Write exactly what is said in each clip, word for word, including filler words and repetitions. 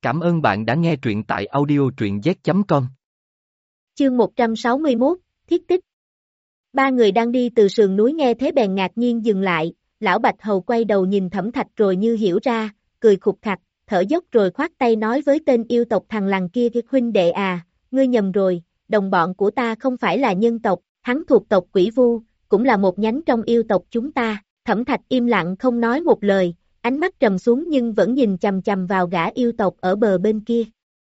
Cảm ơn bạn đã nghe truyện tại audio truyện z chấm com. Chương một trăm sáu mươi mốt, Thiết tích. Ba người đang đi từ sườn núi nghe thế bèn ngạc nhiên dừng lại, lão Bạch Hầu quay đầu nhìn Thẩm Thạch rồi như hiểu ra, cười khục khặc, thở dốc rồi khoát tay nói với tên yêu tộc thằng lằn kia: huynh đệ à, ngươi nhầm rồi, đồng bọn của ta không phải là nhân tộc, hắn thuộc tộc Quỷ Vu, cũng là một nhánh trong yêu tộc chúng ta. Thẩm Thạch im lặng không nói một lời, ánh mắt trầm xuống nhưng vẫn nhìn chằm chằm vào gã yêu tộc ở bờ bên kia.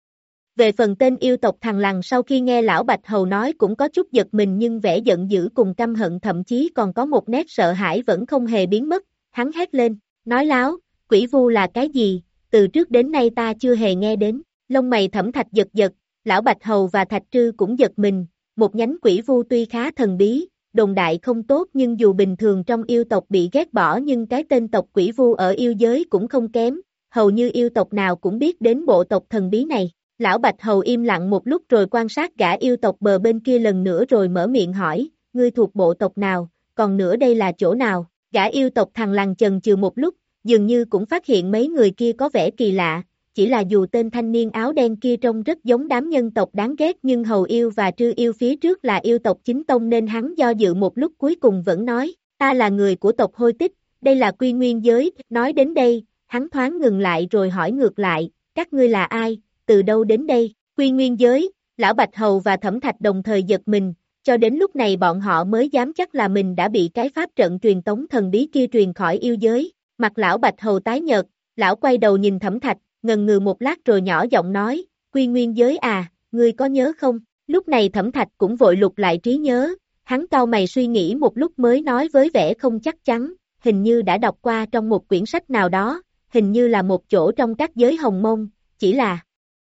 Về phần tên yêu tộc thằng lằn, sau khi nghe lão Bạch Hầu nói cũng có chút giật mình, nhưng vẻ giận dữ cùng căm hận, thậm chí còn có một nét sợ hãi vẫn không hề biến mất. Hắn hét lên, nói láo, Quỷ Vu là cái gì, từ trước đến nay ta chưa hề nghe đến. Lông mày Thẩm Thạch giật giật, lão Bạch Hầu và Thạch Trư cũng giật mình. Một nhánh Quỷ Vu tuy khá thần bí, đồn đại không tốt, nhưng dù bình thường trong yêu tộc bị ghét bỏ, nhưng cái tên tộc Quỷ Vu ở yêu giới cũng không kém, hầu như yêu tộc nào cũng biết đến bộ tộc thần bí này. Lão Bạch Hầu im lặng một lúc rồi quan sát gã yêu tộc bờ bên kia lần nữa rồi mở miệng hỏi, ngươi thuộc bộ tộc nào, còn nữa đây là chỗ nào? Gã yêu tộc thằng lằn chần chừ một lúc, dường như cũng phát hiện mấy người kia có vẻ kỳ lạ, chỉ là dù tên thanh niên áo đen kia trông rất giống đám nhân tộc đáng ghét, nhưng Hầu yêu và Trư yêu phía trước là yêu tộc chính tông nên hắn do dự một lúc cuối cùng vẫn nói, ta là người của tộc Hôi Tích, đây là Quy Nguyên giới. Nói đến đây, hắn thoáng ngừng lại rồi hỏi ngược lại, các ngươi là ai, từ đâu đến đây? Quy Nguyên giới. Lão Bạch Hầu và Thẩm Thạch đồng thời giật mình, cho đến lúc này bọn họ mới dám chắc là mình đã bị cái pháp trận truyền tống thần bí kia truyền khỏi yêu giới. Mặt lão Bạch Hầu tái nhợt, lão quay đầu nhìn Thẩm Thạch, ngần ngừ một lát rồi nhỏ giọng nói, Quy Nguyên giới à, ngươi có nhớ không? Lúc này Thẩm Thạch cũng vội lục lại trí nhớ, hắn cau mày suy nghĩ một lúc mới nói với vẻ không chắc chắn, hình như đã đọc qua trong một quyển sách nào đó, hình như là một chỗ trong các giới Hồng Mông, chỉ là...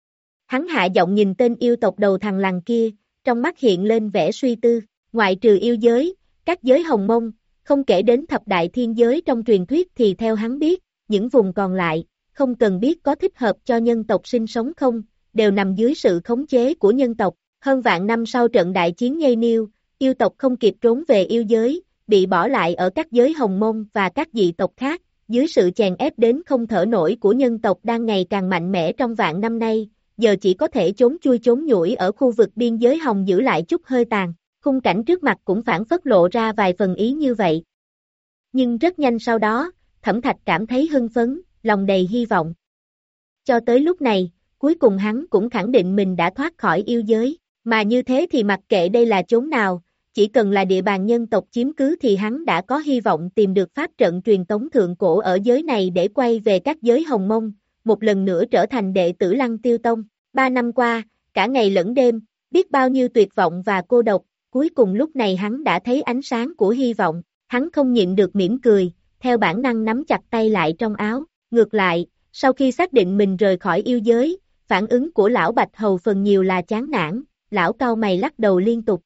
Hắn hạ giọng nhìn tên yêu tộc đầu thằng lằn kia, trong mắt hiện lên vẻ suy tư, ngoại trừ yêu giới, các giới Hồng Mông, không kể đến thập đại thiên giới trong truyền thuyết thì theo hắn biết, những vùng còn lại, không cần biết có thích hợp cho nhân tộc sinh sống không, đều nằm dưới sự khống chế của nhân tộc. Hơn vạn năm sau trận đại chiến Nhây Niêu, yêu tộc không kịp trốn về yêu giới, bị bỏ lại ở các giới Hồng Mông và các dị tộc khác, dưới sự chèn ép đến không thở nổi của nhân tộc đang ngày càng mạnh mẽ trong vạn năm nay, giờ chỉ có thể trốn chui trốn nhủi ở khu vực biên giới Hồng giữ lại chút hơi tàn. Khung cảnh trước mặt cũng phản phất lộ ra vài phần ý như vậy. Nhưng rất nhanh sau đó, Thẩm Thạch cảm thấy hưng phấn, lòng đầy hy vọng. Cho tới lúc này, cuối cùng hắn cũng khẳng định mình đã thoát khỏi yêu giới, mà như thế thì mặc kệ đây là chốn nào, chỉ cần là địa bàn nhân tộc chiếm cứ thì hắn đã có hy vọng tìm được pháp trận truyền tống thượng cổ ở giới này để quay về các giới Hồng Mông, một lần nữa trở thành đệ tử Lăng Tiêu Tông. Ba năm qua, cả ngày lẫn đêm, biết bao nhiêu tuyệt vọng và cô độc, cuối cùng lúc này hắn đã thấy ánh sáng của hy vọng, hắn không nhịn được mỉm cười, theo bản năng nắm chặt tay lại trong áo. Ngược lại, sau khi xác định mình rời khỏi yêu giới, phản ứng của lão Bạch Hầu phần nhiều là chán nản, lão cau mày lắc đầu liên tục.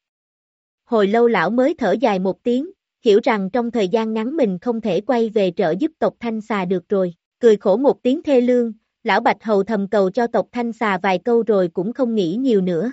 Hồi lâu lão mới thở dài một tiếng, hiểu rằng trong thời gian ngắn mình không thể quay về trợ giúp tộc Thanh Xà được rồi, cười khổ một tiếng thê lương, lão Bạch Hầu thầm cầu cho tộc Thanh Xà vài câu rồi cũng không nghĩ nhiều nữa.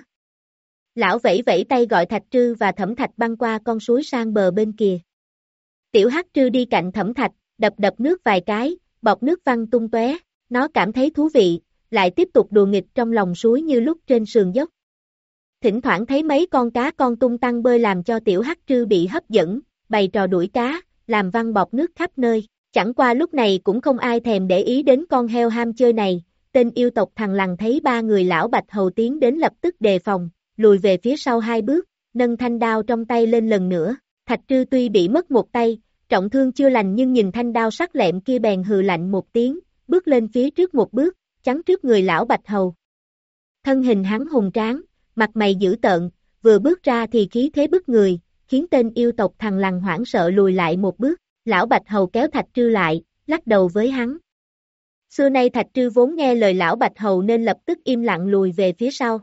Lão vẫy vẫy tay gọi Thạch Trư và Thẩm Thạch băng qua con suối sang bờ bên kia. Tiểu Hắc Trư đi cạnh Thẩm Thạch, đập đập nước vài cái, bọt nước văng tung tóe, nó cảm thấy thú vị, lại tiếp tục đùa nghịch trong lòng suối như lúc trên sườn dốc. Thỉnh thoảng thấy mấy con cá con tung tăng bơi làm cho Tiểu Hắc Trư bị hấp dẫn, bày trò đuổi cá, làm văng bọt nước khắp nơi. Chẳng qua lúc này cũng không ai thèm để ý đến con heo ham chơi này, tên yêu tộc thằng lằn thấy ba người lão Bạch Hầu tiến đến lập tức đề phòng, lùi về phía sau hai bước, nâng thanh đao trong tay lên lần nữa. Thạch Trư tuy bị mất một tay, trọng thương chưa lành, nhưng nhìn thanh đao sắc lẹm kia bèn hừ lạnh một tiếng, bước lên phía trước một bước, chắn trước người lão Bạch Hầu. Thân hình hắn hùng tráng, mặt mày dữ tợn, vừa bước ra thì khí thế bức người, khiến tên yêu tộc thằng lằn hoảng sợ lùi lại một bước. Lão Bạch Hầu kéo Thạch Trư lại, lắc đầu với hắn. Xưa nay Thạch Trư vốn nghe lời lão Bạch Hầu nên lập tức im lặng lùi về phía sau.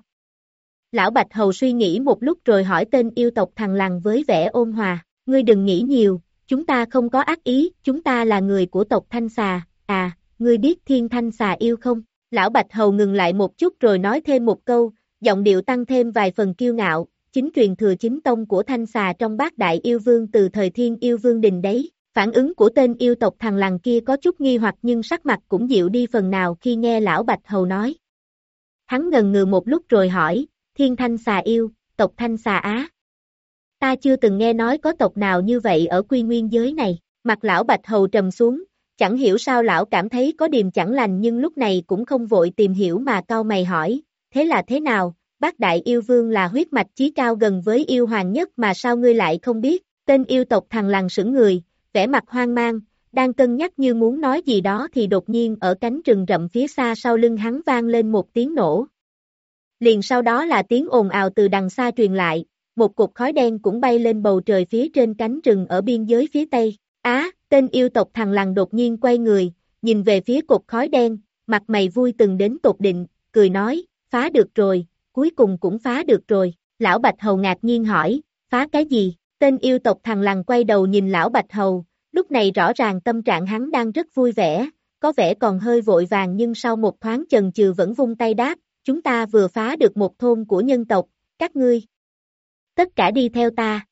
Lão Bạch Hầu suy nghĩ một lúc rồi hỏi tên yêu tộc thằng lằn với vẻ ôn hòa, ngươi đừng nghĩ nhiều, chúng ta không có ác ý, chúng ta là người của tộc Thanh Xà, à, ngươi biết Thiên Thanh Xà yêu không? Lão Bạch Hầu ngừng lại một chút rồi nói thêm một câu, giọng điệu tăng thêm vài phần kiêu ngạo, chính truyền thừa chính tông của Thanh Xà trong bát đại yêu vương từ thời Thiên Yêu Vương Đình đấy. Phản ứng của tên yêu tộc thằng lằn kia có chút nghi hoặc nhưng sắc mặt cũng dịu đi phần nào khi nghe lão Bạch Hầu nói, Hắn ngần ngừ một lúc rồi hỏi, Thiên Thanh Xà Yêu, tộc Thanh Xà Á. Ta chưa từng nghe nói có tộc nào như vậy ở Quy Nguyên giới này. Mặt lão Bạch Hầu trầm xuống, chẳng hiểu sao lão cảm thấy có điềm chẳng lành nhưng lúc này cũng không vội tìm hiểu mà cau mày hỏi, thế là thế nào, Bát Đại Yêu Vương là huyết mạch chí cao gần với yêu hoàng nhất mà sao ngươi lại không biết, tên yêu tộc Thằn Lằn sững người, vẻ mặt hoang mang, đang cân nhắc như muốn nói gì đó thì đột nhiên ở cánh rừng rậm phía xa sau lưng hắn vang lên một tiếng nổ. Liền sau đó là tiếng ồn ào từ đằng xa truyền lại, một cột khói đen cũng bay lên bầu trời phía trên cánh rừng ở biên giới phía tây. Á, tên yêu tộc Thằn Lằn đột nhiên quay người, nhìn về phía cột khói đen, mặt mày vui từng đến tột định, cười nói, phá được rồi, cuối cùng cũng phá được rồi. Lão Bạch Hầu ngạc nhiên hỏi, phá cái gì? Tên yêu tộc Thằn Lằn quay đầu nhìn Lão Bạch Hầu, lúc này rõ ràng tâm trạng hắn đang rất vui vẻ, có vẻ còn hơi vội vàng nhưng sau một thoáng chần chừ vẫn vung tay đáp, chúng ta vừa phá được một thôn của nhân tộc, các ngươi. Tất cả đi theo ta.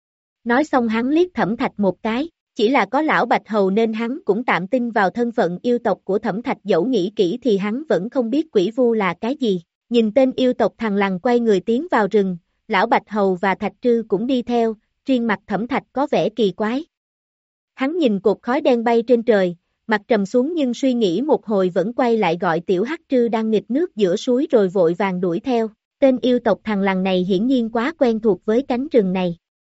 Nói xong hắn liếc Thẩm Thạch một cái. Chỉ là có lão Bạch Hầu nên hắn cũng tạm tin vào thân phận yêu tộc của Thẩm Thạch, dẫu nghĩ kỹ thì hắn vẫn không biết quỷ vu là cái gì. Nhìn tên yêu tộc Thằn Lằn quay người tiến vào rừng, lão Bạch Hầu và Thạch Trư cũng đi theo, riêng mặt Thẩm Thạch có vẻ kỳ quái. Hắn nhìn cột khói đen bay trên trời, mặt trầm xuống nhưng suy nghĩ một hồi vẫn quay lại gọi tiểu Hắc Trư đang nghịch nước giữa suối rồi vội vàng đuổi theo. Tên yêu tộc Thằn Lằn này hiển nhiên quá quen thuộc với cánh rừng này.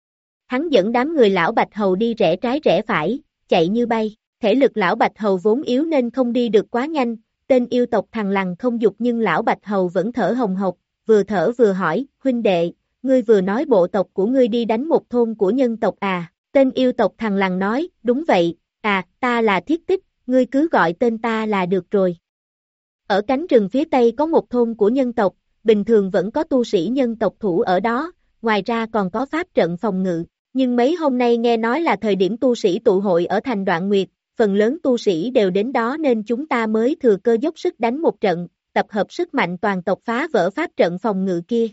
Hắn dẫn đám người lão Bạch Hầu đi rẽ trái rẽ phải, chạy như bay, thể lực lão Bạch Hầu vốn yếu nên không đi được quá nhanh, tên yêu tộc Thằn Lằn không dục nhưng lão Bạch Hầu vẫn thở hồng hộc, vừa thở vừa hỏi, huynh đệ, ngươi vừa nói bộ tộc của ngươi đi đánh một thôn của nhân tộc à, tên yêu tộc Thằn Lằn nói, đúng vậy, à, ta là Thiết Tích, ngươi cứ gọi tên ta là được rồi. Ở cánh rừng phía tây có một thôn của nhân tộc, bình thường vẫn có tu sĩ nhân tộc thủ ở đó, ngoài ra còn có pháp trận phòng ngự. Nhưng mấy hôm nay nghe nói là thời điểm tu sĩ tụ hội ở thành Đoạn Nguyệt, phần lớn tu sĩ đều đến đó nên chúng ta mới thừa cơ dốc sức đánh một trận, tập hợp sức mạnh toàn tộc phá vỡ pháp trận phòng ngự kia.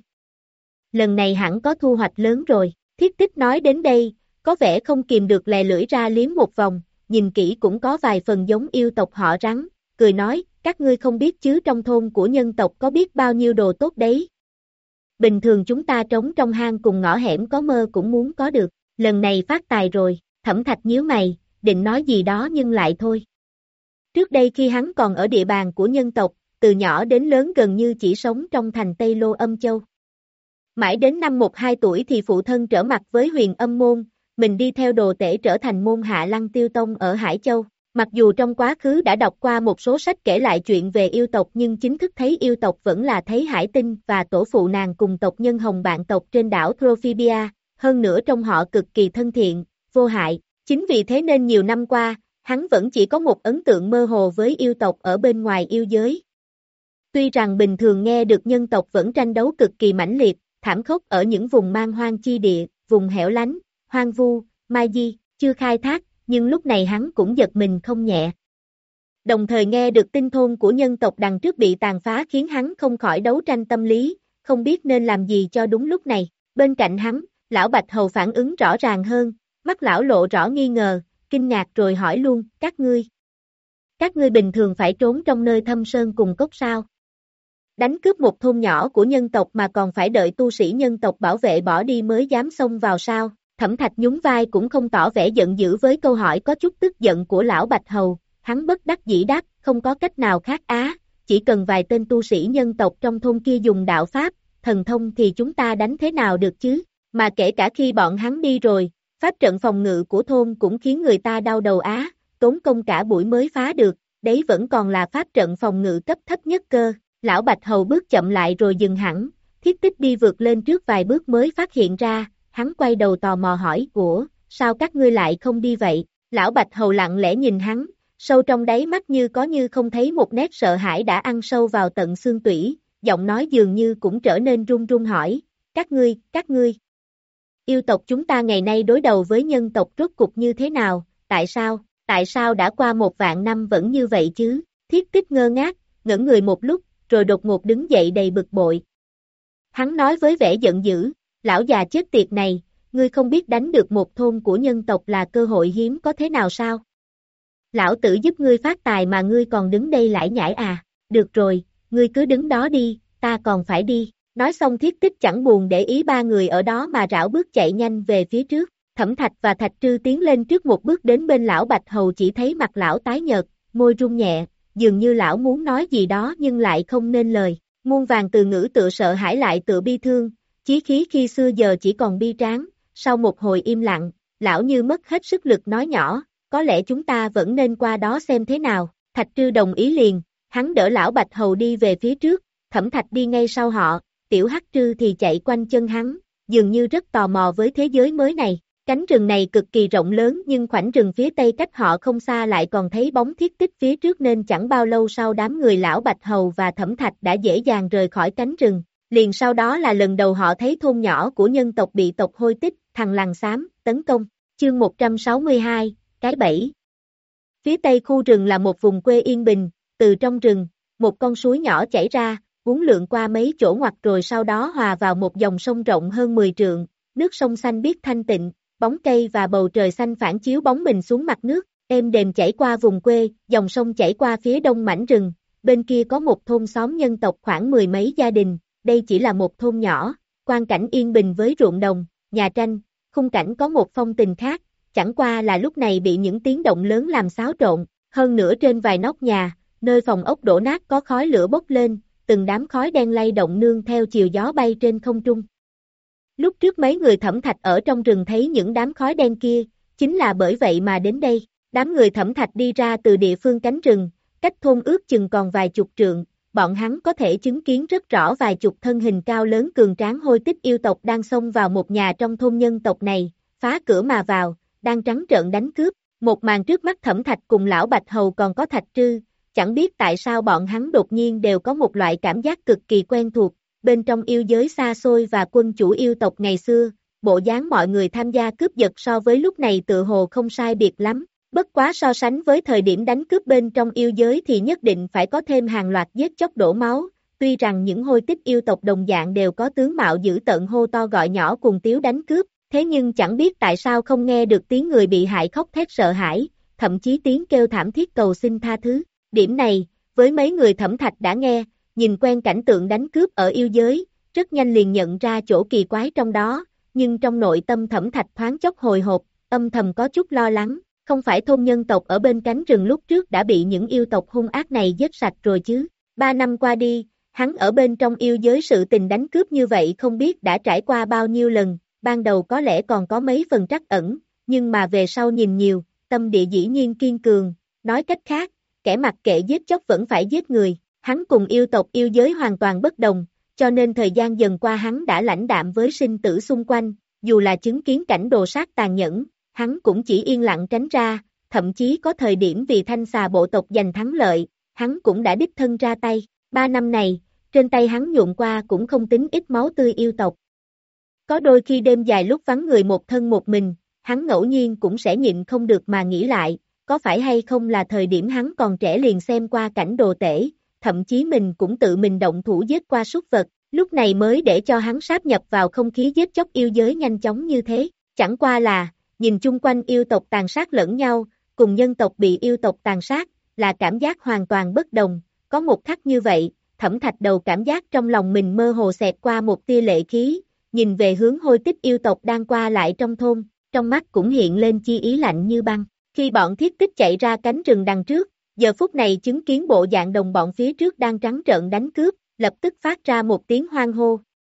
Lần này hẳn có thu hoạch lớn rồi, Thiết Tích nói đến đây, có vẻ không kìm được lè lưỡi ra liếm một vòng, nhìn kỹ cũng có vài phần giống yêu tộc họ Rắn, cười nói, các ngươi không biết chứ trong thôn của nhân tộc có biết bao nhiêu đồ tốt đấy. Bình thường chúng ta trống trong hang cùng ngõ hẻm có mơ cũng muốn có được, lần này phát tài rồi, Thẩm Thạch nhíu mày, định nói gì đó nhưng lại thôi. Trước đây khi hắn còn ở địa bàn của nhân tộc, từ nhỏ đến lớn gần như chỉ sống trong thành Tây Lô Âm Châu. Mãi đến năm một hai tuổi thì phụ thân trở mặt với Huyền Âm Môn, mình đi theo đồ tể trở thành môn hạ Lăng Tiêu Tông ở Hải Châu. Mặc dù trong quá khứ đã đọc qua một số sách kể lại chuyện về yêu tộc nhưng chính thức thấy yêu tộc vẫn là thấy Hải Tinh và tổ phụ nàng cùng tộc nhân Hồng bạn tộc trên đảo Trophibia, hơn nữa trong họ cực kỳ thân thiện, vô hại. Chính vì thế nên nhiều năm qua, hắn vẫn chỉ có một ấn tượng mơ hồ với yêu tộc ở bên ngoài yêu giới. Tuy rằng bình thường nghe được nhân tộc vẫn tranh đấu cực kỳ mãnh liệt, thảm khốc ở những vùng man hoang chi địa, vùng hẻo lánh, hoang vu, mai di, chưa khai thác, nhưng lúc này hắn cũng giật mình không nhẹ. Đồng thời nghe được tin thôn của nhân tộc đằng trước bị tàn phá khiến hắn không khỏi đấu tranh tâm lý, không biết nên làm gì cho đúng lúc này. Bên cạnh hắn, lão Bạch Hầu phản ứng rõ ràng hơn, mắt lão lộ rõ nghi ngờ, kinh ngạc rồi hỏi luôn, các ngươi. Các ngươi bình thường phải trốn trong nơi thâm sơn cùng cốc sao? Đánh cướp một thôn nhỏ của nhân tộc mà còn phải đợi tu sĩ nhân tộc bảo vệ bỏ đi mới dám xông vào sao? Thẩm Thạch nhún vai cũng không tỏ vẻ giận dữ với câu hỏi có chút tức giận của lão Bạch Hầu, hắn bất đắc dĩ đáp, không có cách nào khác á, chỉ cần vài tên tu sĩ nhân tộc trong thôn kia dùng đạo pháp, thần thông thì chúng ta đánh thế nào được chứ, mà kể cả khi bọn hắn đi rồi, pháp trận phòng ngự của thôn cũng khiến người ta đau đầu á, tốn công cả buổi mới phá được, đấy vẫn còn là pháp trận phòng ngự cấp thấp nhất cơ. Lão Bạch Hầu bước chậm lại rồi dừng hẳn, Thiết Tích đi vượt lên trước vài bước mới phát hiện ra, hắn quay đầu tò mò hỏi, ủa, sao các ngươi lại không đi vậy? Lão Bạch Hầu lặng lẽ nhìn hắn, sâu trong đáy mắt như có như không thấy một nét sợ hãi đã ăn sâu vào tận xương tủy, giọng nói dường như cũng trở nên run run hỏi, các ngươi, các ngươi. Yêu tộc chúng ta ngày nay đối đầu với nhân tộc rốt cục như thế nào, tại sao, tại sao đã qua một vạn năm vẫn như vậy chứ? Thiết Tích ngơ ngác, ngẩn người một lúc, rồi đột ngột đứng dậy đầy bực bội. Hắn nói với vẻ giận dữ, lão già chết tiệt này, ngươi không biết đánh được một thôn của nhân tộc là cơ hội hiếm có thế nào sao? Lão tử giúp ngươi phát tài mà ngươi còn đứng đây lải nhải à, được rồi, ngươi cứ đứng đó đi, ta còn phải đi. Nói xong Thiết Tích chẳng buồn để ý ba người ở đó mà rảo bước chạy nhanh về phía trước. Thẩm Thạch và Thạch Trư tiến lên trước một bước đến bên lão Bạch Hầu, chỉ thấy mặt lão tái nhợt, môi run nhẹ, dường như lão muốn nói gì đó nhưng lại không nên lời. Muôn vàng từ ngữ tựa sợ hãi lại tựa bi thương, chí khí khi xưa giờ chỉ còn bi tráng. Sau một hồi im lặng, lão như mất hết sức lực nói nhỏ, có lẽ chúng ta vẫn nên qua đó xem thế nào. Thạch Trư đồng ý liền, hắn đỡ lão Bạch Hầu đi về phía trước, Thẩm Thạch đi ngay sau họ, tiểu Hắc Trư thì chạy quanh chân hắn, dường như rất tò mò với thế giới mới này. Cánh rừng này cực kỳ rộng lớn nhưng khoảnh rừng phía tây cách họ không xa lại còn thấy bóng Thiết Tích phía trước, nên chẳng bao lâu sau đám người lão Bạch Hầu và Thẩm Thạch đã dễ dàng rời khỏi cánh rừng. Liền sau đó là lần đầu họ thấy thôn nhỏ của nhân tộc bị tộc Hôi Tích, thằng lằn xám, tấn công. Chương một trăm sáu mươi hai, cái bẫy. Phía tây khu rừng là một vùng quê yên bình, từ trong rừng, một con suối nhỏ chảy ra, uốn lượn qua mấy chỗ ngoặt rồi sau đó hòa vào một dòng sông rộng hơn mười trượng, nước sông xanh biếc thanh tịnh, bóng cây và bầu trời xanh phản chiếu bóng mình xuống mặt nước, êm đềm chảy qua vùng quê, dòng sông chảy qua phía đông mảnh rừng, bên kia có một thôn xóm nhân tộc khoảng mười mấy gia đình, đây chỉ là một thôn nhỏ, quang cảnh yên bình với ruộng đồng, nhà tranh, khung cảnh có một phong tình khác, chẳng qua là lúc này bị những tiếng động lớn làm xáo trộn, hơn nữa trên vài nóc nhà, nơi phòng ốc đổ nát có khói lửa bốc lên, từng đám khói đen lay động nương theo chiều gió bay trên không trung. Lúc trước mấy người Thẩm Thạch ở trong rừng thấy những đám khói đen kia, chính là bởi vậy mà đến đây. Đám người Thẩm Thạch đi ra từ địa phương cánh rừng, cách thôn ước chừng còn vài chục trượng, bọn hắn có thể chứng kiến rất rõ vài chục thân hình cao lớn cường tráng Hôi Tích yêu tộc đang xông vào một nhà trong thôn nhân tộc này, phá cửa mà vào, đang trắng trợn đánh cướp. Một màn trước mắt Thẩm Thạch cùng lão Bạch Hầu còn có Thạch Trư, chẳng biết tại sao bọn hắn đột nhiên đều có một loại cảm giác cực kỳ quen thuộc. Bên trong yêu giới xa xôi và quân chủ yêu tộc ngày xưa, bộ dáng mọi người tham gia cướp giật so với lúc này tự hồ không sai biệt lắm. Bất quá so sánh với thời điểm đánh cướp bên trong yêu giới thì nhất định phải có thêm hàng loạt giết chóc đổ máu. Tuy rằng những Hôi Tích yêu tộc đồng dạng đều có tướng mạo dữ tợn hô to gọi nhỏ cùng tiếu đánh cướp, thế nhưng chẳng biết tại sao không nghe được tiếng người bị hại khóc thét sợ hãi, thậm chí tiếng kêu thảm thiết cầu xin tha thứ. Điểm này, với mấy người Thẩm Thạch đã nghe, nhìn quen cảnh tượng đánh cướp ở yêu giới, rất nhanh liền nhận ra chỗ kỳ quái trong đó, nhưng trong nội tâm Thẩm Thạch thoáng chốc hồi hộp, âm thầm có chút lo lắng, không phải thôn nhân tộc ở bên cánh rừng lúc trước đã bị những yêu tộc hung ác này giết sạch rồi chứ. Ba năm qua đi, hắn ở bên trong yêu giới sự tình đánh cướp như vậy không biết đã trải qua bao nhiêu lần, ban đầu có lẽ còn có mấy phần trắc ẩn, nhưng mà về sau nhìn nhiều, tâm địa dĩ nhiên kiên cường, nói cách khác, kẻ mặc kệ giết chóc vẫn phải giết người. Hắn cùng yêu tộc yêu giới hoàn toàn bất đồng, cho nên thời gian dần qua hắn đã lãnh đạm với sinh tử xung quanh, dù là chứng kiến cảnh đồ sát tàn nhẫn, hắn cũng chỉ yên lặng tránh ra, thậm chí có thời điểm vì thanh xà bộ tộc giành thắng lợi, hắn cũng đã đích thân ra tay. Ba năm này, trên tay hắn nhuộm qua cũng không tính ít máu tươi yêu tộc. Có đôi khi đêm dài lúc vắng người một thân một mình, hắn ngẫu nhiên cũng sẽ nhịn không được mà nghĩ lại, có phải hay không là thời điểm hắn còn trẻ liền xem qua cảnh đồ tể, thậm chí mình cũng tự mình động thủ giết qua súc vật, lúc này mới để cho hắn sáp nhập vào không khí giết chóc yêu giới nhanh chóng như thế. Chẳng qua là, nhìn chung quanh yêu tộc tàn sát lẫn nhau, cùng nhân tộc bị yêu tộc tàn sát, là cảm giác hoàn toàn bất đồng. Có một khắc như vậy, Thẩm Thạch đầu cảm giác trong lòng mình mơ hồ xẹt qua một tia lệ khí, nhìn về hướng Hôi Tích yêu tộc đang qua lại trong thôn, trong mắt cũng hiện lên chi ý lạnh như băng. Khi bọn Thiết Tích chạy ra cánh rừng đằng trước, giờ phút này chứng kiến bộ dạng đồng bọn phía trước đang trắng trợn đánh cướp, lập tức phát ra một tiếng hoang hô.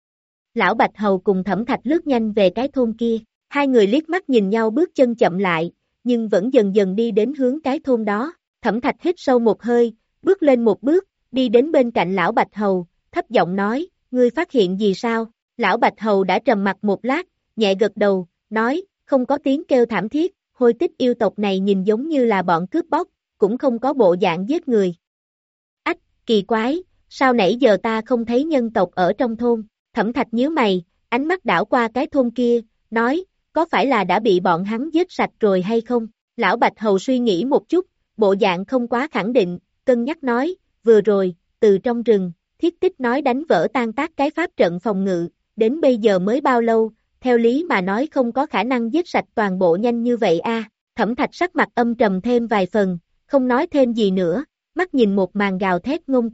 Lão Bạch Hầu cùng Thẩm Thạch lướt nhanh về cái thôn kia, hai người liếc mắt nhìn nhau bước chân chậm lại, nhưng vẫn dần dần đi đến hướng cái thôn đó. Thẩm Thạch hít sâu một hơi, bước lên một bước, đi đến bên cạnh Lão Bạch Hầu, thấp giọng nói, ngươi phát hiện gì sao? Lão Bạch Hầu đã trầm mặt một lát, nhẹ gật đầu, nói, không có tiếng kêu thảm thiết, Hôi Tích yêu tộc này nhìn giống như là bọn cướp bóc, cũng không có bộ dạng giết người. Ách, kỳ quái, sao nãy giờ ta không thấy nhân tộc ở trong thôn? Thẩm Thạch nhíu mày, ánh mắt đảo qua cái thôn kia, nói, có phải là đã bị bọn hắn giết sạch rồi hay không? Lão Bạch Hầu suy nghĩ một chút, bộ dạng không quá khẳng định, cân nhắc nói, vừa rồi, từ trong rừng, Thiết Tích nói đánh vỡ tan tác cái pháp trận phòng ngự, đến bây giờ mới bao lâu, theo lý mà nói không có khả năng giết sạch toàn bộ nhanh như vậy a. Thẩm Thạch sắc mặt âm trầm thêm vài phần, không nói thêm gì nữa, mắt nhìn một màn gào thét ngông cuồng,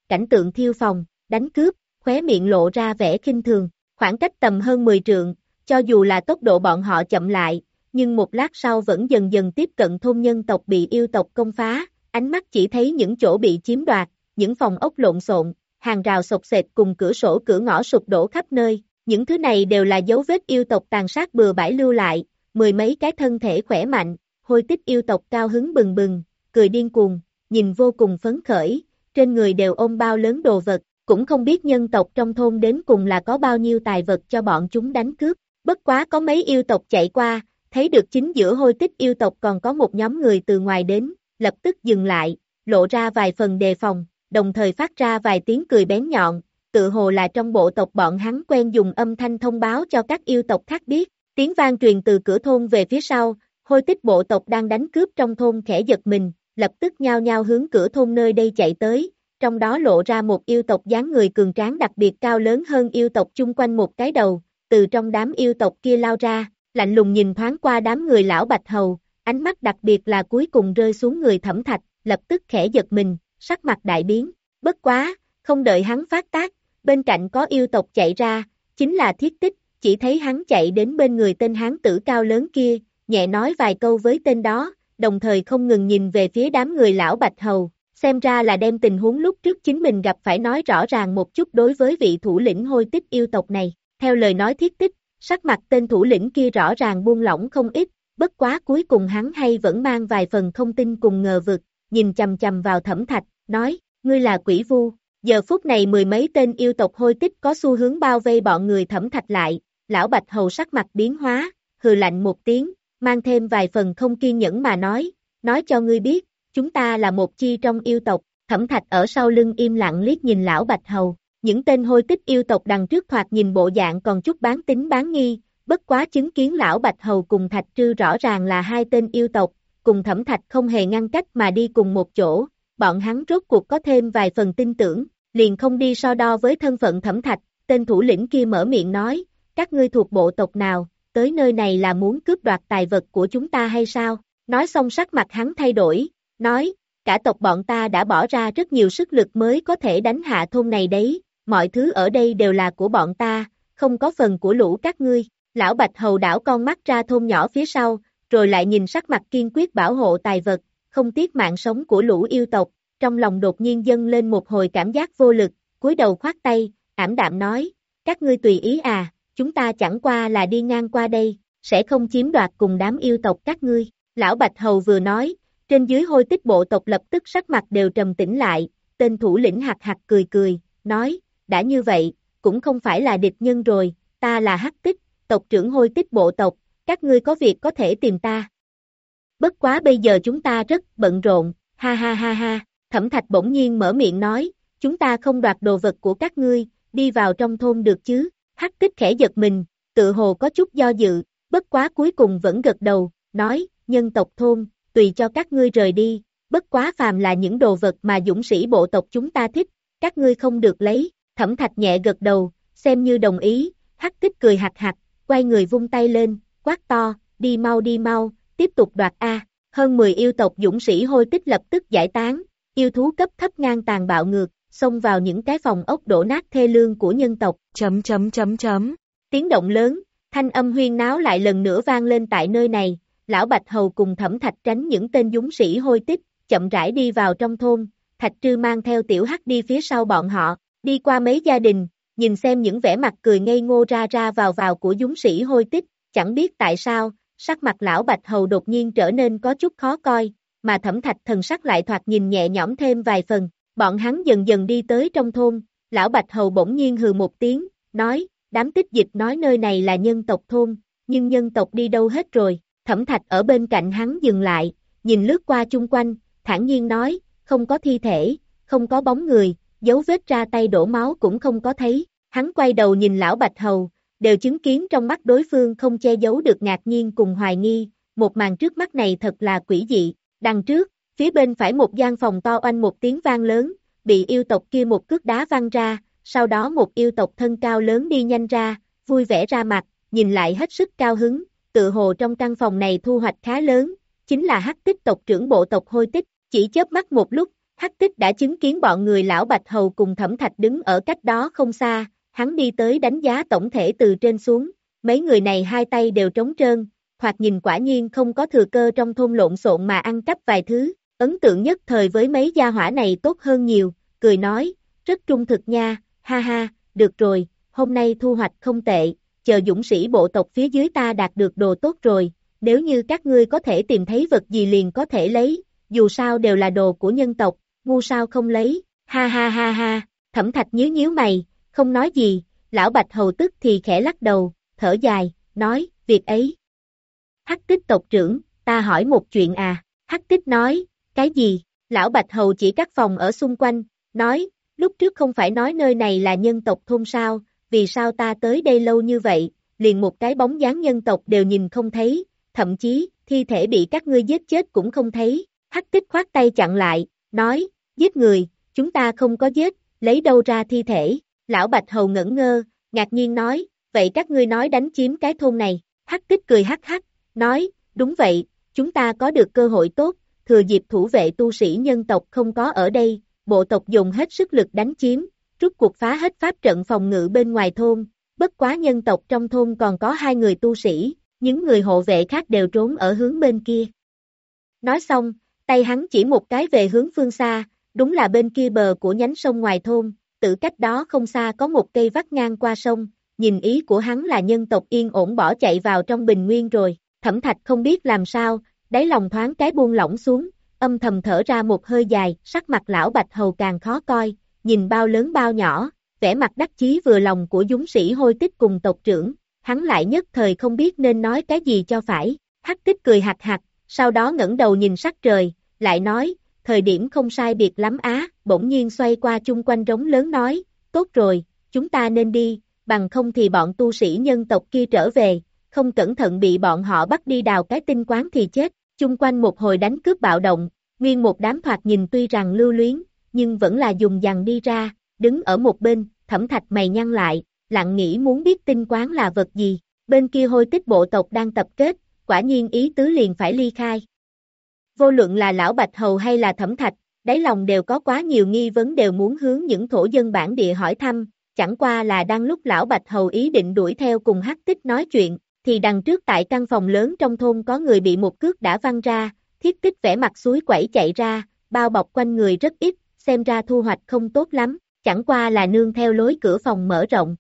cảnh tượng thiêu phòng, đánh cướp, khóe miệng lộ ra vẻ khinh thường, khoảng cách tầm hơn mười trượng, cho dù là tốc độ bọn họ chậm lại, nhưng một lát sau vẫn dần dần tiếp cận thôn nhân tộc bị yêu tộc công phá, ánh mắt chỉ thấy những chỗ bị chiếm đoạt, những phòng ốc lộn xộn, hàng rào xộc xệch cùng cửa sổ cửa ngõ sụp đổ khắp nơi, những thứ này đều là dấu vết yêu tộc tàn sát bừa bãi lưu lại, mười mấy cái thân thể khỏe mạnh, Hôi Tích yêu tộc cao hứng bừng bừng, cười điên cuồng, nhìn vô cùng phấn khởi, trên người đều ôm bao lớn đồ vật, cũng không biết nhân tộc trong thôn đến cùng là có bao nhiêu tài vật cho bọn chúng đánh cướp, bất quá có mấy yêu tộc chạy qua, thấy được chính giữa Hôi Tích yêu tộc còn có một nhóm người từ ngoài đến, lập tức dừng lại, lộ ra vài phần đề phòng, đồng thời phát ra vài tiếng cười bén nhọn, tự hồ là trong bộ tộc bọn hắn quen dùng âm thanh thông báo cho các yêu tộc khác biết, tiếng vang truyền từ cửa thôn về phía sau, Hôi Tích bộ tộc đang đánh cướp trong thôn khẽ giật mình, lập tức nhao nhao hướng cửa thôn nơi đây chạy tới, trong đó lộ ra một yêu tộc dáng người cường tráng đặc biệt cao lớn hơn yêu tộc chung quanh một cái đầu, từ trong đám yêu tộc kia lao ra, lạnh lùng nhìn thoáng qua đám người lão Bạch Hầu, ánh mắt đặc biệt là cuối cùng rơi xuống người Thẩm Thạch, lập tức khẽ giật mình, sắc mặt đại biến, bất quá, không đợi hắn phát tác, bên cạnh có yêu tộc chạy ra, chính là Thiết Tích, chỉ thấy hắn chạy đến bên người tên hán tử cao lớn kia, nhẹ nói vài câu với tên đó, đồng thời không ngừng nhìn về phía đám người lão Bạch Hầu, xem ra là đem tình huống lúc trước chính mình gặp phải nói rõ ràng một chút đối với vị thủ lĩnh Hôi Tích yêu tộc này, theo lời nói Thiết Tích, sắc mặt tên thủ lĩnh kia rõ ràng buông lỏng không ít, bất quá cuối cùng hắn hay vẫn mang vài phần không tin cùng ngờ vực, nhìn chầm chầm vào Thẩm Thạch, nói, ngươi là quỷ vu, giờ phút này mười mấy tên yêu tộc Hôi Tích có xu hướng bao vây bọn người Thẩm Thạch lại, lão Bạch Hầu sắc mặt biến hóa, hừ lạnh một tiếng, mang thêm vài phần không kiên nhẫn mà nói, nói cho ngươi biết, chúng ta là một chi trong yêu tộc, Thẩm Thạch ở sau lưng im lặng liếc nhìn lão Bạch Hầu, những tên Hôi Tích yêu tộc đằng trước thoạt nhìn bộ dạng còn chút bán tính bán nghi, bất quá chứng kiến lão Bạch Hầu cùng Thạch Trư rõ ràng là hai tên yêu tộc, cùng Thẩm Thạch không hề ngăn cách mà đi cùng một chỗ, bọn hắn rốt cuộc có thêm vài phần tin tưởng, liền không đi so đo với thân phận Thẩm Thạch, tên thủ lĩnh kia mở miệng nói, các ngươi thuộc bộ tộc nào, tới nơi này là muốn cướp đoạt tài vật của chúng ta hay sao, nói xong sắc mặt hắn thay đổi, nói, cả tộc bọn ta đã bỏ ra rất nhiều sức lực mới có thể đánh hạ thôn này đấy, mọi thứ ở đây đều là của bọn ta, không có phần của lũ các ngươi, lão Bạch Hầu đảo con mắt ra thôn nhỏ phía sau, rồi lại nhìn sắc mặt kiên quyết bảo hộ tài vật, không tiếc mạng sống của lũ yêu tộc, trong lòng đột nhiên dâng lên một hồi cảm giác vô lực, cúi đầu khoát tay, ảm đạm nói, các ngươi tùy ý à, chúng ta chẳng qua là đi ngang qua đây, sẽ không chiếm đoạt cùng đám yêu tộc các ngươi, lão Bạch Hầu vừa nói, trên dưới Hôi Tích bộ tộc lập tức sắc mặt đều trầm tĩnh lại, tên thủ lĩnh hạc hạc cười cười, nói, đã như vậy, cũng không phải là địch nhân rồi, ta là Hắc Tích, tộc trưởng Hôi Tích bộ tộc, các ngươi có việc có thể tìm ta. Bất quá bây giờ chúng ta rất bận rộn, ha ha ha ha, Thẩm Thạch bỗng nhiên mở miệng nói, chúng ta không đoạt đồ vật của các ngươi, đi vào trong thôn được chứ, Hắc Tích khẽ giật mình, tự hồ có chút do dự, bất quá cuối cùng vẫn gật đầu, nói, nhân tộc thôn, tùy cho các ngươi rời đi, bất quá phàm là những đồ vật mà dũng sĩ bộ tộc chúng ta thích, các ngươi không được lấy, Thẩm Thạch nhẹ gật đầu, xem như đồng ý, Hắc Tích cười hạc hạc, quay người vung tay lên, quát to, đi mau đi mau, tiếp tục đoạt A, hơn mười yêu tộc dũng sĩ Hôi Tích lập tức giải tán, yêu thú cấp thấp ngang tàn bạo ngược, xông vào những cái phòng ốc đổ nát thê lương của nhân tộc, chấm chấm chấm chấm, tiếng động lớn, thanh âm huyên náo lại lần nữa vang lên tại nơi này, lão Bạch Hầu cùng Thẩm Thạch tránh những tên dũng sĩ Hôi Tích, chậm rãi đi vào trong thôn, Thạch Trư mang theo Tiểu Hắc đi phía sau bọn họ, đi qua mấy gia đình, nhìn xem những vẻ mặt cười ngây ngô ra ra vào vào của dũng sĩ Hôi Tích, chẳng biết tại sao, sắc mặt lão Bạch Hầu đột nhiên trở nên có chút khó coi, mà Thẩm Thạch thần sắc lại thoạt nhìn nhẹ nhõm thêm vài phần, bọn hắn dần dần đi tới trong thôn, lão Bạch Hầu bỗng nhiên hừ một tiếng, nói, đám tích dịch nói nơi này là nhân tộc thôn, nhưng nhân tộc đi đâu hết rồi, Thẩm Thạch ở bên cạnh hắn dừng lại, nhìn lướt qua chung quanh, thản nhiên nói, không có thi thể, không có bóng người, dấu vết ra tay đổ máu cũng không có thấy, hắn quay đầu nhìn lão Bạch Hầu, đều chứng kiến trong mắt đối phương không che giấu được ngạc nhiên cùng hoài nghi, một màn trước mắt này thật là quỷ dị, đằng trước, phía bên phải một gian phòng to oanh một tiếng vang lớn, bị yêu tộc kia một cước đá văng ra, sau đó một yêu tộc thân cao lớn đi nhanh ra, vui vẻ ra mặt, nhìn lại hết sức cao hứng, tự hồ trong căn phòng này thu hoạch khá lớn, chính là Hắc Tích tộc trưởng bộ tộc Hôi Tích, chỉ chớp mắt một lúc, Hắc Tích đã chứng kiến bọn người lão Bạch Hầu cùng Thẩm Thạch đứng ở cách đó không xa, hắn đi tới đánh giá tổng thể từ trên xuống, mấy người này hai tay đều trống trơn, thoạt nhìn quả nhiên không có thừa cơ trong thôn lộn xộn mà ăn cắp vài thứ, ấn tượng nhất thời với mấy gia hỏa này tốt hơn nhiều, cười nói, rất trung thực nha, ha ha, được rồi, hôm nay thu hoạch không tệ, chờ dũng sĩ bộ tộc phía dưới ta đạt được đồ tốt rồi, nếu như các ngươi có thể tìm thấy vật gì liền có thể lấy, dù sao đều là đồ của nhân tộc, ngu sao không lấy, ha ha ha ha, Thẩm Thạch nhíu nhíu mày, không nói gì, lão Bạch Hầu tức thì khẽ lắc đầu, thở dài, nói, việc ấy. Hắc Tích tộc trưởng, ta hỏi một chuyện à, Hắc Tích nói, cái gì, lão Bạch Hầu chỉ các phòng ở xung quanh, nói, lúc trước không phải nói nơi này là nhân tộc thôn sao, vì sao ta tới đây lâu như vậy, liền một cái bóng dáng nhân tộc đều nhìn không thấy, thậm chí, thi thể bị các ngươi giết chết cũng không thấy, Hắc Tích khoát tay chặn lại, nói, giết người, chúng ta không có giết, lấy đâu ra thi thể, lão Bạch Hầu ngẩn ngơ, ngạc nhiên nói, vậy các ngươi nói đánh chiếm cái thôn này, Hắc Tích cười hắc hắc, nói, đúng vậy, chúng ta có được cơ hội tốt, thừa dịp thủ vệ tu sĩ nhân tộc không có ở đây, bộ tộc dùng hết sức lực đánh chiếm, rút cuộc phá hết pháp trận phòng ngự bên ngoài thôn, bất quá nhân tộc trong thôn còn có hai người tu sĩ, những người hộ vệ khác đều trốn ở hướng bên kia. Nói xong, tay hắn chỉ một cái về hướng phương xa, đúng là bên kia bờ của nhánh sông ngoài thôn, tự cách đó không xa có một cây vắt ngang qua sông, nhìn ý của hắn là nhân tộc yên ổn bỏ chạy vào trong bình nguyên rồi, Thẩm Thạch không biết làm sao, đáy lòng thoáng cái buông lỏng xuống, âm thầm thở ra một hơi dài, sắc mặt lão Bạch Hầu càng khó coi, nhìn bao lớn bao nhỏ, vẻ mặt đắc chí vừa lòng của dũng sĩ Hôi Tích cùng tộc trưởng, hắn lại nhất thời không biết nên nói cái gì cho phải, Hắc Tích cười hạc hạc, sau đó ngẩng đầu nhìn sắc trời, lại nói, thời điểm không sai biệt lắm á, bỗng nhiên xoay qua chung quanh rống lớn nói, tốt rồi, chúng ta nên đi, bằng không thì bọn tu sĩ nhân tộc kia trở về, không cẩn thận bị bọn họ bắt đi đào cái tinh quán thì chết, chung quanh một hồi đánh cướp bạo động, nguyên một đám thoạt nhìn tuy rằng lưu luyến, nhưng vẫn là dùng dằn đi ra, đứng ở một bên, Thẩm Thạch mày nhăn lại, lặng nghĩ muốn biết tinh quán là vật gì, bên kia Hôi Tích bộ tộc đang tập kết, quả nhiên ý tứ liền phải ly khai. Vô luận là lão Bạch Hầu hay là Thẩm Thạch, đáy lòng đều có quá nhiều nghi vấn đều muốn hướng những thổ dân bản địa hỏi thăm, chẳng qua là đang lúc lão Bạch Hầu ý định đuổi theo cùng Hắc Tích nói chuyện, thì đằng trước tại căn phòng lớn trong thôn có người bị một cước đã văng ra, Thiết Tích vẻ mặt suối quẩy chạy ra, bao bọc quanh người rất ít, xem ra thu hoạch không tốt lắm, chẳng qua là nương theo lối cửa phòng mở rộng.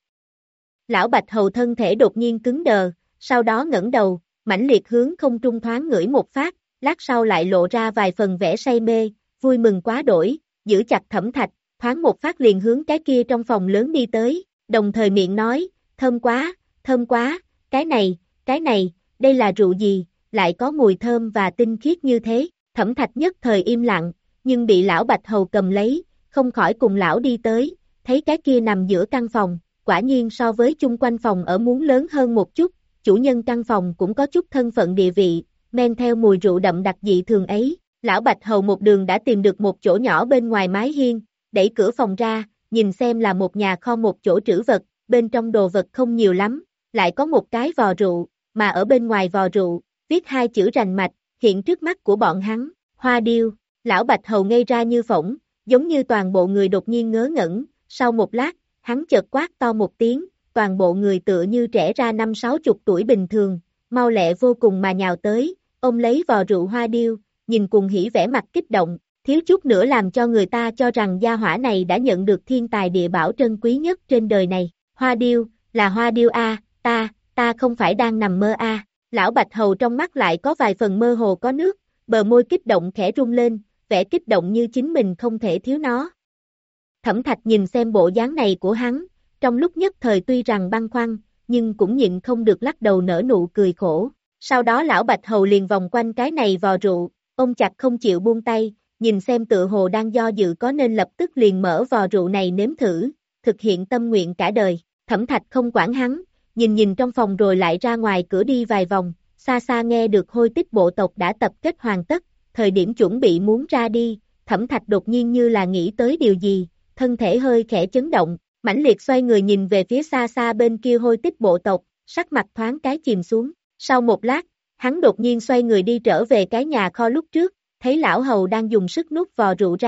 Lão Bạch Hầu thân thể đột nhiên cứng đờ, sau đó ngẩng đầu, mãnh liệt hướng không trung thoáng ngửi một phát, lát sau lại lộ ra vài phần vẻ say mê, vui mừng quá đổi, giữ chặt Thẩm Thạch, thoáng một phát liền hướng cái kia trong phòng lớn đi tới, đồng thời miệng nói, thơm quá, thơm quá, cái này, cái này, đây là rượu gì, lại có mùi thơm và tinh khiết như thế, Thẩm Thạch nhất thời im lặng, nhưng bị lão Bạch Hầu cầm lấy, không khỏi cùng lão đi tới, thấy cái kia nằm giữa căn phòng, quả nhiên so với chung quanh phòng ở muốn lớn hơn một chút, chủ nhân căn phòng cũng có chút thân phận địa vị, men theo mùi rượu đậm đặc dị thường ấy, lão Bạch Hầu một đường đã tìm được một chỗ nhỏ bên ngoài mái hiên, đẩy cửa phòng ra, nhìn xem là một nhà kho một chỗ trữ vật, bên trong đồ vật không nhiều lắm, lại có một cái vò rượu, mà ở bên ngoài vò rượu, viết hai chữ rành mạch, hiện trước mắt của bọn hắn, Hoa Điêu, lão Bạch Hầu ngây ra như phỗng, giống như toàn bộ người đột nhiên ngớ ngẩn, sau một lát, hắn chợt quát to một tiếng, toàn bộ người tựa như trẻ ra năm sáu chục tuổi bình thường, mau lẹ vô cùng mà nhào tới, ôm lấy vò rượu Hoa Điêu, nhìn cuồng hỉ vẻ mặt kích động, thiếu chút nữa làm cho người ta cho rằng gia hỏa này đã nhận được thiên tài địa bảo trân quý nhất trên đời này, Hoa Điêu, là Hoa Điêu a, ta, ta không phải đang nằm mơ a, lão Bạch Hầu trong mắt lại có vài phần mơ hồ có nước, bờ môi kích động khẽ rung lên, vẻ kích động như chính mình không thể thiếu nó. Thẩm Thạch nhìn xem bộ dáng này của hắn, trong lúc nhất thời tuy rằng băn khoăn, nhưng cũng nhịn không được lắc đầu nở nụ cười khổ. Sau đó lão Bạch Hầu liền vòng quanh cái này vò rượu, ôm chặt không chịu buông tay, nhìn xem tựa hồ đang do dự có nên lập tức liền mở vò rượu này nếm thử, thực hiện tâm nguyện cả đời. Thẩm Thạch không quản hắn, nhìn nhìn trong phòng rồi lại ra ngoài cửa đi vài vòng, xa xa nghe được Hôi Tích bộ tộc đã tập kết hoàn tất, thời điểm chuẩn bị muốn ra đi, Thẩm Thạch đột nhiên như là nghĩ tới điều gì, thân thể hơi khẽ chấn động, mãnh liệt xoay người nhìn về phía xa xa bên kia Hôi Tích bộ tộc, sắc mặt thoáng cái chìm xuống, sau một lát, hắn đột nhiên xoay người đi trở về cái nhà kho lúc trước, thấy lão hầu đang dùng sức nút vò rượu ra,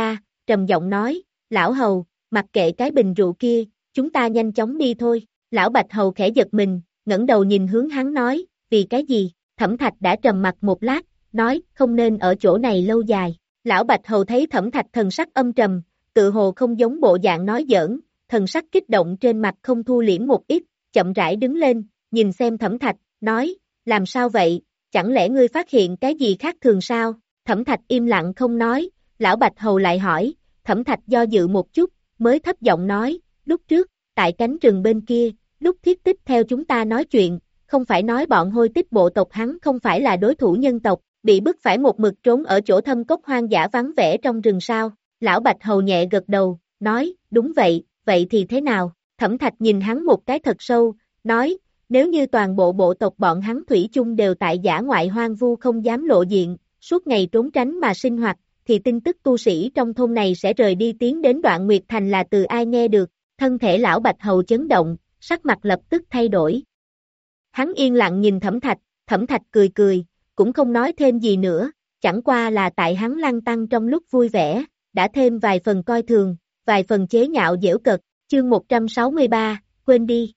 trầm giọng nói, lão hầu, mặc kệ cái bình rượu kia, chúng ta nhanh chóng đi thôi. Lão Bạch Hầu khẽ giật mình, ngẩng đầu nhìn hướng hắn nói, vì cái gì? Thẩm Thạch đã trầm mặt một lát, nói, không nên ở chỗ này lâu dài. Lão Bạch Hầu thấy Thẩm Thạch thần sắc âm trầm, tự hồ không giống bộ dạng nói giỡn, thần sắc kích động trên mặt không thu liễm một ít, chậm rãi đứng lên, nhìn xem Thẩm Thạch, nói, làm sao vậy, chẳng lẽ ngươi phát hiện cái gì khác thường sao? Thẩm Thạch im lặng không nói, Lão Bạch Hầu lại hỏi, Thẩm Thạch do dự một chút, mới thấp giọng nói, lúc trước, tại cánh rừng bên kia, lúc Thiết Tích theo chúng ta nói chuyện, không phải nói bọn Hôi Tích bộ tộc hắn không phải là đối thủ nhân tộc, bị bức phải một mực trốn ở chỗ thâm cốc hoang dã vắng vẻ trong rừng sao? Lão Bạch Hầu nhẹ gật đầu, nói, đúng vậy, vậy thì thế nào? Thẩm Thạch nhìn hắn một cái thật sâu, nói, nếu như toàn bộ bộ tộc bọn hắn thủy chung đều tại dã ngoại hoang vu không dám lộ diện, suốt ngày trốn tránh mà sinh hoạt, thì tin tức tu sĩ trong thôn này sẽ rời đi tiến đến Đoạn Nguyệt Thành là từ ai nghe được? Thân thể Lão Bạch Hầu chấn động, sắc mặt lập tức thay đổi. Hắn yên lặng nhìn Thẩm Thạch, Thẩm Thạch cười cười, cũng không nói thêm gì nữa, chẳng qua là tại hắn lăng tăng trong lúc vui vẻ, đã thêm vài phần coi thường, vài phần chế nhạo giễu cợt. Chương một trăm sáu mươi ba, quên đi.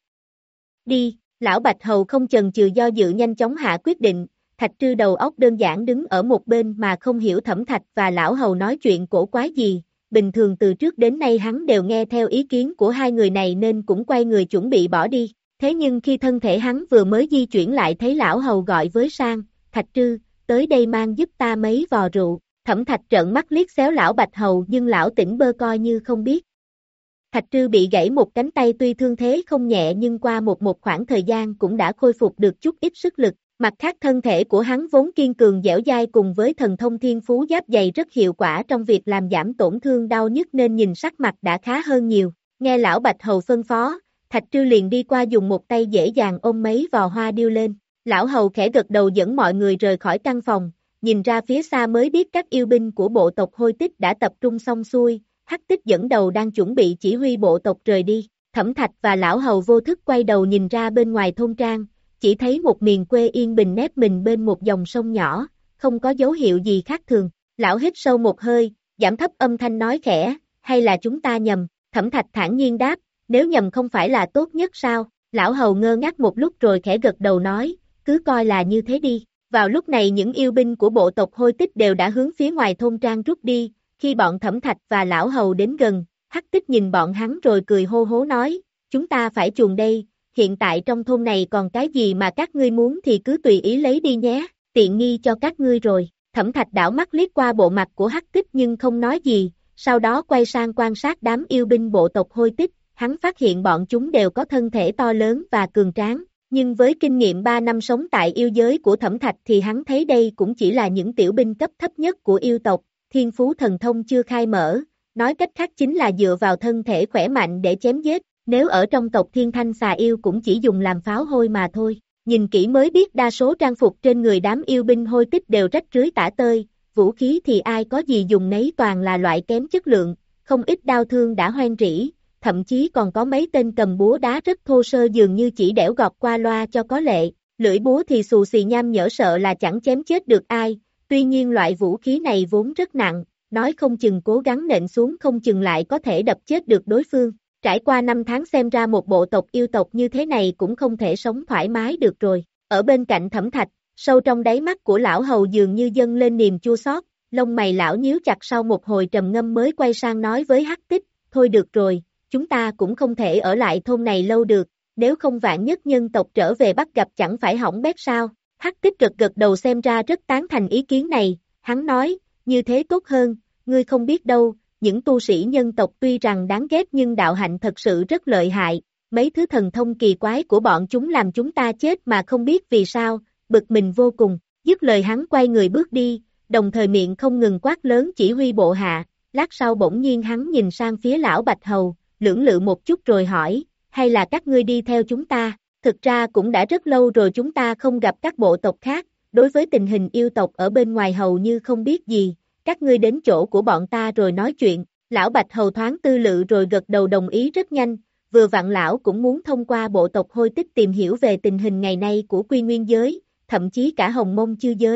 Đi, Lão Bạch Hầu không chần chừ do dự nhanh chóng hạ quyết định, Thạch Trư đầu óc đơn giản đứng ở một bên mà không hiểu Thẩm Thạch và Lão Hầu nói chuyện cổ quái gì, bình thường từ trước đến nay hắn đều nghe theo ý kiến của hai người này nên cũng quay người chuẩn bị bỏ đi, thế nhưng khi thân thể hắn vừa mới di chuyển lại thấy Lão Hầu gọi với sang, Thạch Trư, tới đây mang giúp ta mấy vò rượu. Thẩm Thạch trợn mắt liếc xéo Lão Bạch Hầu nhưng Lão tỉnh bơ coi như không biết. Thạch Trư bị gãy một cánh tay tuy thương thế không nhẹ nhưng qua một một khoảng thời gian cũng đã khôi phục được chút ít sức lực, mặt khác thân thể của hắn vốn kiên cường dẻo dai cùng với thần thông thiên phú giáp dày rất hiệu quả trong việc làm giảm tổn thương đau nhức nên nhìn sắc mặt đã khá hơn nhiều. Nghe Lão Bạch Hầu phân phó, Thạch Trư liền đi qua dùng một tay dễ dàng ôm mấy vò hoa điêu lên. Lão Hầu khẽ gật đầu dẫn mọi người rời khỏi căn phòng, nhìn ra phía xa mới biết các yêu binh của bộ tộc Hôi Tích đã tập trung xong xuôi, Hắc Tích dẫn đầu đang chuẩn bị chỉ huy bộ tộc rời đi. Thẩm Thạch và Lão Hầu vô thức quay đầu nhìn ra bên ngoài thôn trang, chỉ thấy một miền quê yên bình nép mình bên một dòng sông nhỏ, không có dấu hiệu gì khác thường. Lão hít sâu một hơi, giảm thấp âm thanh nói khẽ, hay là chúng ta nhầm? Thẩm Thạch thản nhiên đáp, nếu nhầm không phải là tốt nhất sao? Lão Hầu ngơ ngác một lúc rồi khẽ gật đầu nói, cứ coi là như thế đi. Vào lúc này những yêu binh của bộ tộc Hôi Tích đều đã hướng phía ngoài thôn trang rút đi, khi bọn Thẩm Thạch và Lão Hầu đến gần, Hắc Tích nhìn bọn hắn rồi cười hô hố nói, chúng ta phải chuồn đây, hiện tại trong thôn này còn cái gì mà các ngươi muốn thì cứ tùy ý lấy đi nhé, tiện nghi cho các ngươi rồi. Thẩm Thạch đảo mắt liếc qua bộ mặt của Hắc Tích nhưng không nói gì, sau đó quay sang quan sát đám yêu binh bộ tộc Hôi Tích, hắn phát hiện bọn chúng đều có thân thể to lớn và cường tráng. Nhưng với kinh nghiệm ba năm sống tại yêu giới của Thẩm Thạch thì hắn thấy đây cũng chỉ là những tiểu binh cấp thấp nhất của yêu tộc, thiên phú thần thông chưa khai mở, nói cách khác chính là dựa vào thân thể khỏe mạnh để chém giết, nếu ở trong tộc Thiên Thanh xà yêu cũng chỉ dùng làm pháo hôi mà thôi. Nhìn kỹ mới biết đa số trang phục trên người đám yêu binh Hôi Tích đều rách rưới tả tơi, vũ khí thì ai có gì dùng nấy toàn là loại kém chất lượng, không ít đao thương đã hoen rỉ. Thậm chí còn có mấy tên cầm búa đá rất thô sơ dường như chỉ đẽo gọt qua loa cho có lệ, lưỡi búa thì xù xì nham nhở sợ là chẳng chém chết được ai, tuy nhiên loại vũ khí này vốn rất nặng, nói không chừng cố gắng nện xuống không chừng lại có thể đập chết được đối phương. Trải qua năm tháng xem ra một bộ tộc yêu tộc như thế này cũng không thể sống thoải mái được rồi. Ở bên cạnh Thẩm Thạch, sâu trong đáy mắt của Lão Hầu dường như dâng lên niềm chua xót, lông mày lão nhíu chặt sau một hồi trầm ngâm mới quay sang nói với Hắc Tích, thôi được rồi. Chúng ta cũng không thể ở lại thôn này lâu được, nếu không vạn nhất nhân tộc trở về bắt gặp chẳng phải hỏng bét sao. Hắc Tích gật gật đầu xem ra rất tán thành ý kiến này, hắn nói, như thế tốt hơn, ngươi không biết đâu, những tu sĩ nhân tộc tuy rằng đáng ghét nhưng đạo hạnh thật sự rất lợi hại, mấy thứ thần thông kỳ quái của bọn chúng làm chúng ta chết mà không biết vì sao, bực mình vô cùng. Dứt lời hắn quay người bước đi, đồng thời miệng không ngừng quát lớn chỉ huy bộ hạ, lát sau bỗng nhiên hắn nhìn sang phía Lão Bạch Hầu, lưỡng lự một chút rồi hỏi, hay là các ngươi đi theo chúng ta? Thực ra cũng đã rất lâu rồi chúng ta không gặp các bộ tộc khác, đối với tình hình yêu tộc ở bên ngoài hầu như không biết gì, các ngươi đến chỗ của bọn ta rồi nói chuyện. Lão Bạch Hầu thoáng tư lự rồi gật đầu đồng ý rất nhanh, vừa vặn lão cũng muốn thông qua bộ tộc Hôi Tích tìm hiểu về tình hình ngày nay của Quy Nguyên giới, thậm chí cả Hồng Mông Chư giới,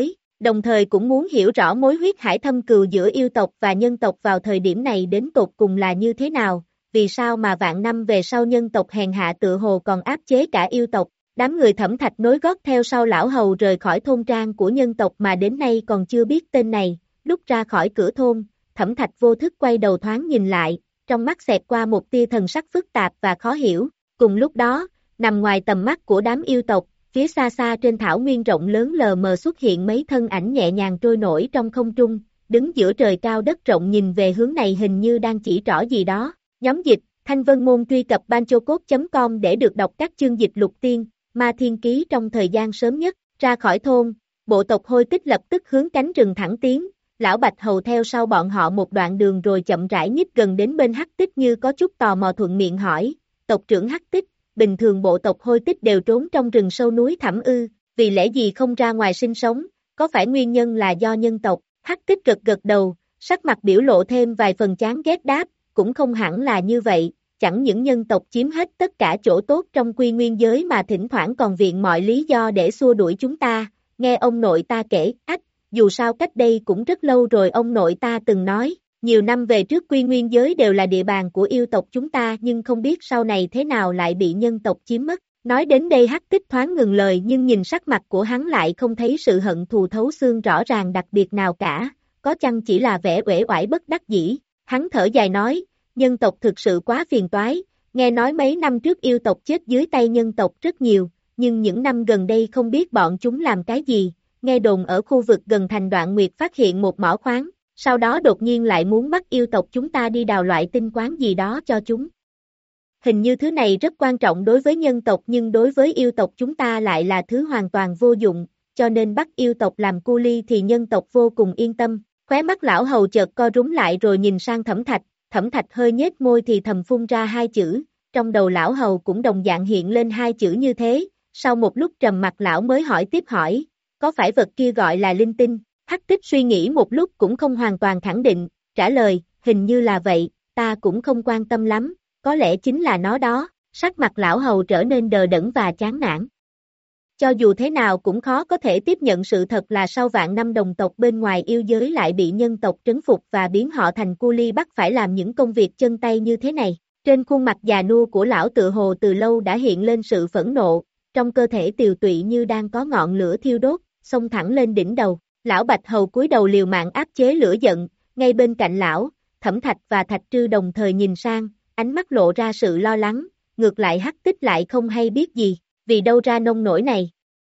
đồng thời cũng muốn hiểu rõ mối huyết hải thâm cừu giữa yêu tộc và nhân tộc vào thời điểm này đến tột cùng là như thế nào, vì sao mà vạn năm về sau nhân tộc hèn hạ tựa hồ còn áp chế cả yêu tộc. Đám người Thẩm Thạch nối gót theo sau lão hầu rời khỏi thôn trang của nhân tộc mà đến nay còn chưa biết tên này, lúc ra khỏi cửa thôn, Thẩm Thạch vô thức quay đầu thoáng nhìn lại, trong mắt xẹt qua một tia thần sắc phức tạp và khó hiểu, cùng lúc đó, nằm ngoài tầm mắt của đám yêu tộc, phía xa xa trên thảo nguyên rộng lớn lờ mờ xuất hiện mấy thân ảnh nhẹ nhàng trôi nổi trong không trung, đứng giữa trời cao đất rộng nhìn về hướng này hình như đang chỉ trỏ gì đó. Nhóm dịch, Thanh Vân Môn truy cập banchocode chấm com để được đọc các chương dịch lục tiên, ma thiên ký trong thời gian sớm nhất. Ra khỏi thôn, bộ tộc Hôi Tích lập tức hướng cánh rừng thẳng tiến, lão Bạch Hầu theo sau bọn họ một đoạn đường rồi chậm rãi nhích gần đến bên Hắc Tích như có chút tò mò thuận miệng hỏi, tộc trưởng Hắc Tích, bình thường bộ tộc Hôi Tích đều trốn trong rừng sâu núi thẳm ư, vì lẽ gì không ra ngoài sinh sống, có phải nguyên nhân là do nhân tộc? Hắc Tích gật gật đầu, sắc mặt biểu lộ thêm vài phần chán ghét đáp, cũng không hẳn là như vậy, chẳng những nhân tộc chiếm hết tất cả chỗ tốt trong quy nguyên giới mà thỉnh thoảng còn viện mọi lý do để xua đuổi chúng ta, nghe ông nội ta kể, ách, dù sao cách đây cũng rất lâu rồi ông nội ta từng nói, nhiều năm về trước quy nguyên giới đều là địa bàn của yêu tộc chúng ta nhưng không biết sau này thế nào lại bị nhân tộc chiếm mất. Nói đến đây Hắc Tích thoáng ngừng lời nhưng nhìn sắc mặt của hắn lại không thấy sự hận thù thấu xương rõ ràng đặc biệt nào cả, có chăng chỉ là vẻ uể oải bất đắc dĩ. Hắn thở dài nói, nhân tộc thực sự quá phiền toái, nghe nói mấy năm trước yêu tộc chết dưới tay nhân tộc rất nhiều, nhưng những năm gần đây không biết bọn chúng làm cái gì, nghe đồn ở khu vực gần thành Đoạn Nguyệt phát hiện một mỏ khoáng, sau đó đột nhiên lại muốn bắt yêu tộc chúng ta đi đào loại tinh quáng gì đó cho chúng. Hình như thứ này rất quan trọng đối với nhân tộc nhưng đối với yêu tộc chúng ta lại là thứ hoàn toàn vô dụng, cho nên bắt yêu tộc làm cu li thì nhân tộc vô cùng yên tâm. Khóe mắt lão hầu chợt co rúm lại rồi nhìn sang Thẩm Thạch, Thẩm Thạch hơi nhếch môi thì thầm phun ra hai chữ, trong đầu lão hầu cũng đồng dạng hiện lên hai chữ như thế, sau một lúc trầm mặc lão mới hỏi tiếp hỏi, có phải vật kia gọi là linh tinh? Hắc Tích suy nghĩ một lúc cũng không hoàn toàn khẳng định, trả lời, hình như là vậy, ta cũng không quan tâm lắm, có lẽ chính là nó đó, sắc mặt lão hầu trở nên đờ đẫn và chán nản. Cho dù thế nào cũng khó có thể tiếp nhận sự thật là sau vạn năm đồng tộc bên ngoài yêu giới lại bị nhân tộc trấn phục và biến họ thành cu li bắt phải làm những công việc chân tay như thế này. Trên khuôn mặt già nua của lão tự hồ từ lâu đã hiện lên sự phẫn nộ, trong cơ thể tiều tụy như đang có ngọn lửa thiêu đốt, xông thẳng lên đỉnh đầu. Lão Bạch Hầu cúi đầu liều mạng áp chế lửa giận, ngay bên cạnh lão, Thẩm Thạch và Thạch Trư đồng thời nhìn sang, ánh mắt lộ ra sự lo lắng, ngược lại Hắc Tích lại không hay biết gì, vì đâu ra nông nổi này.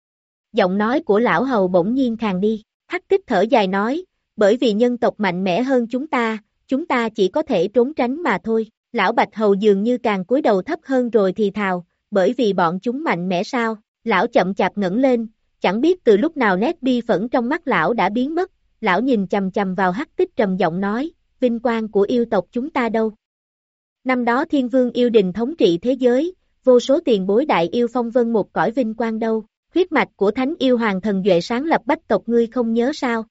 Giọng nói của lão hầu bỗng nhiên khàn đi, Hắc Tích thở dài nói, bởi vì nhân tộc mạnh mẽ hơn chúng ta, chúng ta chỉ có thể trốn tránh mà thôi. Lão Bạch Hầu dường như càng cúi đầu thấp hơn rồi thì thào, bởi vì bọn chúng mạnh mẽ sao? Lão chậm chạp ngẩng lên, chẳng biết từ lúc nào nét bi phẫn trong mắt lão đã biến mất, lão nhìn chằm chằm vào Hắc Tích trầm giọng nói, vinh quang của yêu tộc chúng ta đâu? Năm đó Thiên Vương yêu đình thống trị thế giới, vô số tiền bối đại yêu phong vân một cõi vinh quang đâu? Huyết mạch của Thánh Yêu Hoàng Thần Duệ sáng lập bách tộc ngươi không nhớ sao?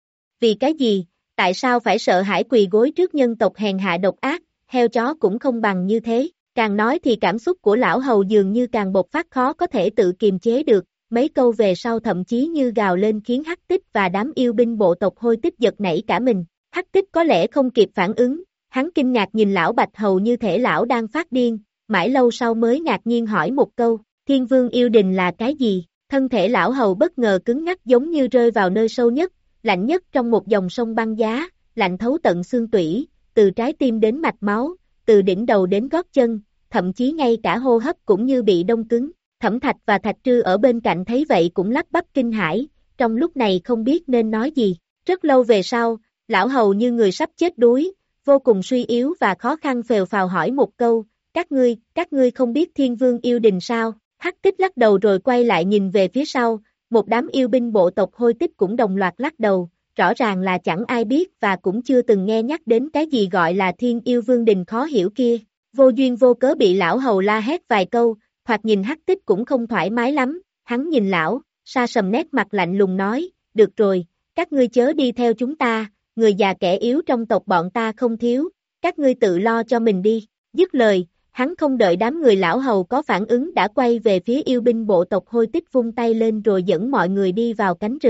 Vì cái gì? Tại sao phải sợ hãi quỳ gối trước nhân tộc hèn hạ độc ác, heo chó cũng không bằng như thế? Càng nói thì cảm xúc của lão hầu dường như càng bộc phát khó có thể tự kiềm chế được, mấy câu về sau thậm chí như gào lên khiến Hắc Tích và đám yêu binh bộ tộc Hôi Tích giật nảy cả mình. Hắc Tích có lẽ không kịp phản ứng, hắn kinh ngạc nhìn lão Bạch Hầu như thể lão đang phát điên, mãi lâu sau mới ngạc nhiên hỏi một câu, Thiên Vương yêu đình là cái gì? Thân thể lão hầu bất ngờ cứng ngắc giống như rơi vào nơi sâu nhất, lạnh nhất trong một dòng sông băng giá, lạnh thấu tận xương tủy, từ trái tim đến mạch máu, từ đỉnh đầu đến gót chân, thậm chí ngay cả hô hấp cũng như bị đông cứng. Thẩm Thạch và Thạch Trư ở bên cạnh thấy vậy cũng lắp bắp kinh hãi, trong lúc này không biết nên nói gì. Rất lâu về sau, lão hầu như người sắp chết đuối, vô cùng suy yếu và khó khăn phèo phào hỏi một câu, các ngươi, các ngươi không biết Thiên Vương yêu đình sao? Hắc Tích lắc đầu rồi quay lại nhìn về phía sau, một đám yêu binh bộ tộc Hôi Tích cũng đồng loạt lắc đầu, rõ ràng là chẳng ai biết và cũng chưa từng nghe nhắc đến cái gì gọi là Thiên Yêu Vương đình khó hiểu kia. Vô duyên vô cớ bị lão hầu la hét vài câu, hoặc nhìn Hắc Tích cũng không thoải mái lắm, hắn nhìn lão, sa sầm nét mặt lạnh lùng nói, được rồi, các ngươi chớ đi theo chúng ta, người già kẻ yếu trong tộc bọn ta không thiếu, các ngươi tự lo cho mình đi. Dứt lời, hắn không đợi đám người lão hầu có phản ứng đã quay về phía yêu binh bộ tộc Hôi Tích vung tay lên rồi dẫn mọi người đi vào cánh rừng. Thẩm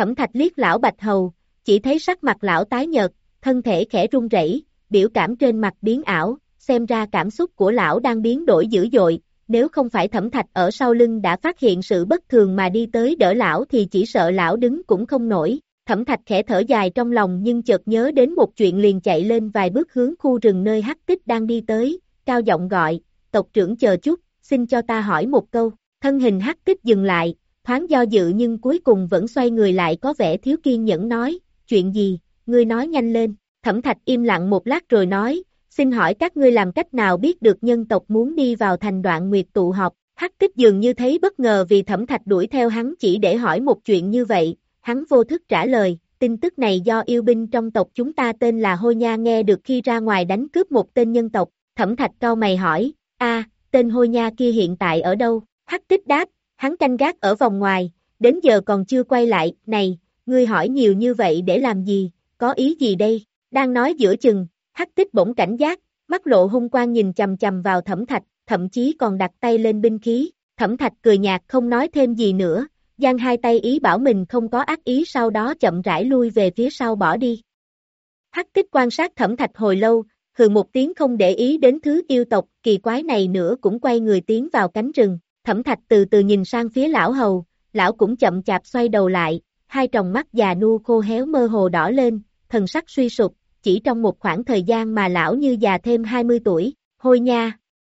Thẩm Thạch liếc lão Bạch Hầu, chỉ thấy sắc mặt lão tái nhợt, thân thể khẽ run rẩy, biểu cảm trên mặt biến ảo, xem ra cảm xúc của lão đang biến đổi dữ dội, nếu không phải Thẩm Thạch ở sau lưng đã phát hiện sự bất thường mà đi tới đỡ lão thì chỉ sợ lão đứng cũng không nổi. Thẩm Thạch khẽ thở dài trong lòng nhưng chợt nhớ đến một chuyện liền chạy lên vài bước hướng khu rừng nơi Hắc Tích đang đi tới, cao giọng gọi, tộc trưởng chờ chút, xin cho ta hỏi một câu. Thân hình Hắc Tích dừng lại, thoáng do dự nhưng cuối cùng vẫn xoay người lại có vẻ thiếu kiên nhẫn nói, chuyện gì, ngươi nói nhanh lên. Thẩm Thạch im lặng một lát rồi nói, xin hỏi các ngươi làm cách nào biết được nhân tộc muốn đi vào thành Đoạn Nguyệt tụ họp. Hắc Tích dường như thấy bất ngờ vì Thẩm Thạch đuổi theo hắn chỉ để hỏi một chuyện như vậy, hắn vô thức trả lời, tin tức này do yêu binh trong tộc chúng ta tên là Hôi Nha nghe được khi ra ngoài đánh cướp một tên nhân tộc. Thẩm Thạch cau mày hỏi, a, tên Hôi Nha kia hiện tại ở đâu? Hắc Tích đáp, hắn canh gác ở vòng ngoài, đến giờ còn chưa quay lại. Này, ngươi hỏi nhiều như vậy để làm gì, có ý gì đây? Đang nói giữa chừng, Hắc Tích bỗng cảnh giác, mắt lộ hung quang nhìn chằm chằm vào Thẩm Thạch, thậm chí còn đặt tay lên binh khí. Thẩm Thạch cười nhạt không nói thêm gì nữa, giang hai tay ý bảo mình không có ác ý, sau đó chậm rãi lui về phía sau bỏ đi. Hắc Tích quan sát Thẩm Thạch hồi lâu, hừ một tiếng không để ý đến thứ yêu tộc kỳ quái này nữa cũng quay người tiến vào cánh rừng. Thẩm Thạch từ từ nhìn sang phía lão hầu, lão cũng chậm chạp xoay đầu lại, hai tròng mắt già nua khô héo mơ hồ đỏ lên, thần sắc suy sụp, chỉ trong một khoảng thời gian mà lão như già thêm hai mươi tuổi. Hôi Nha.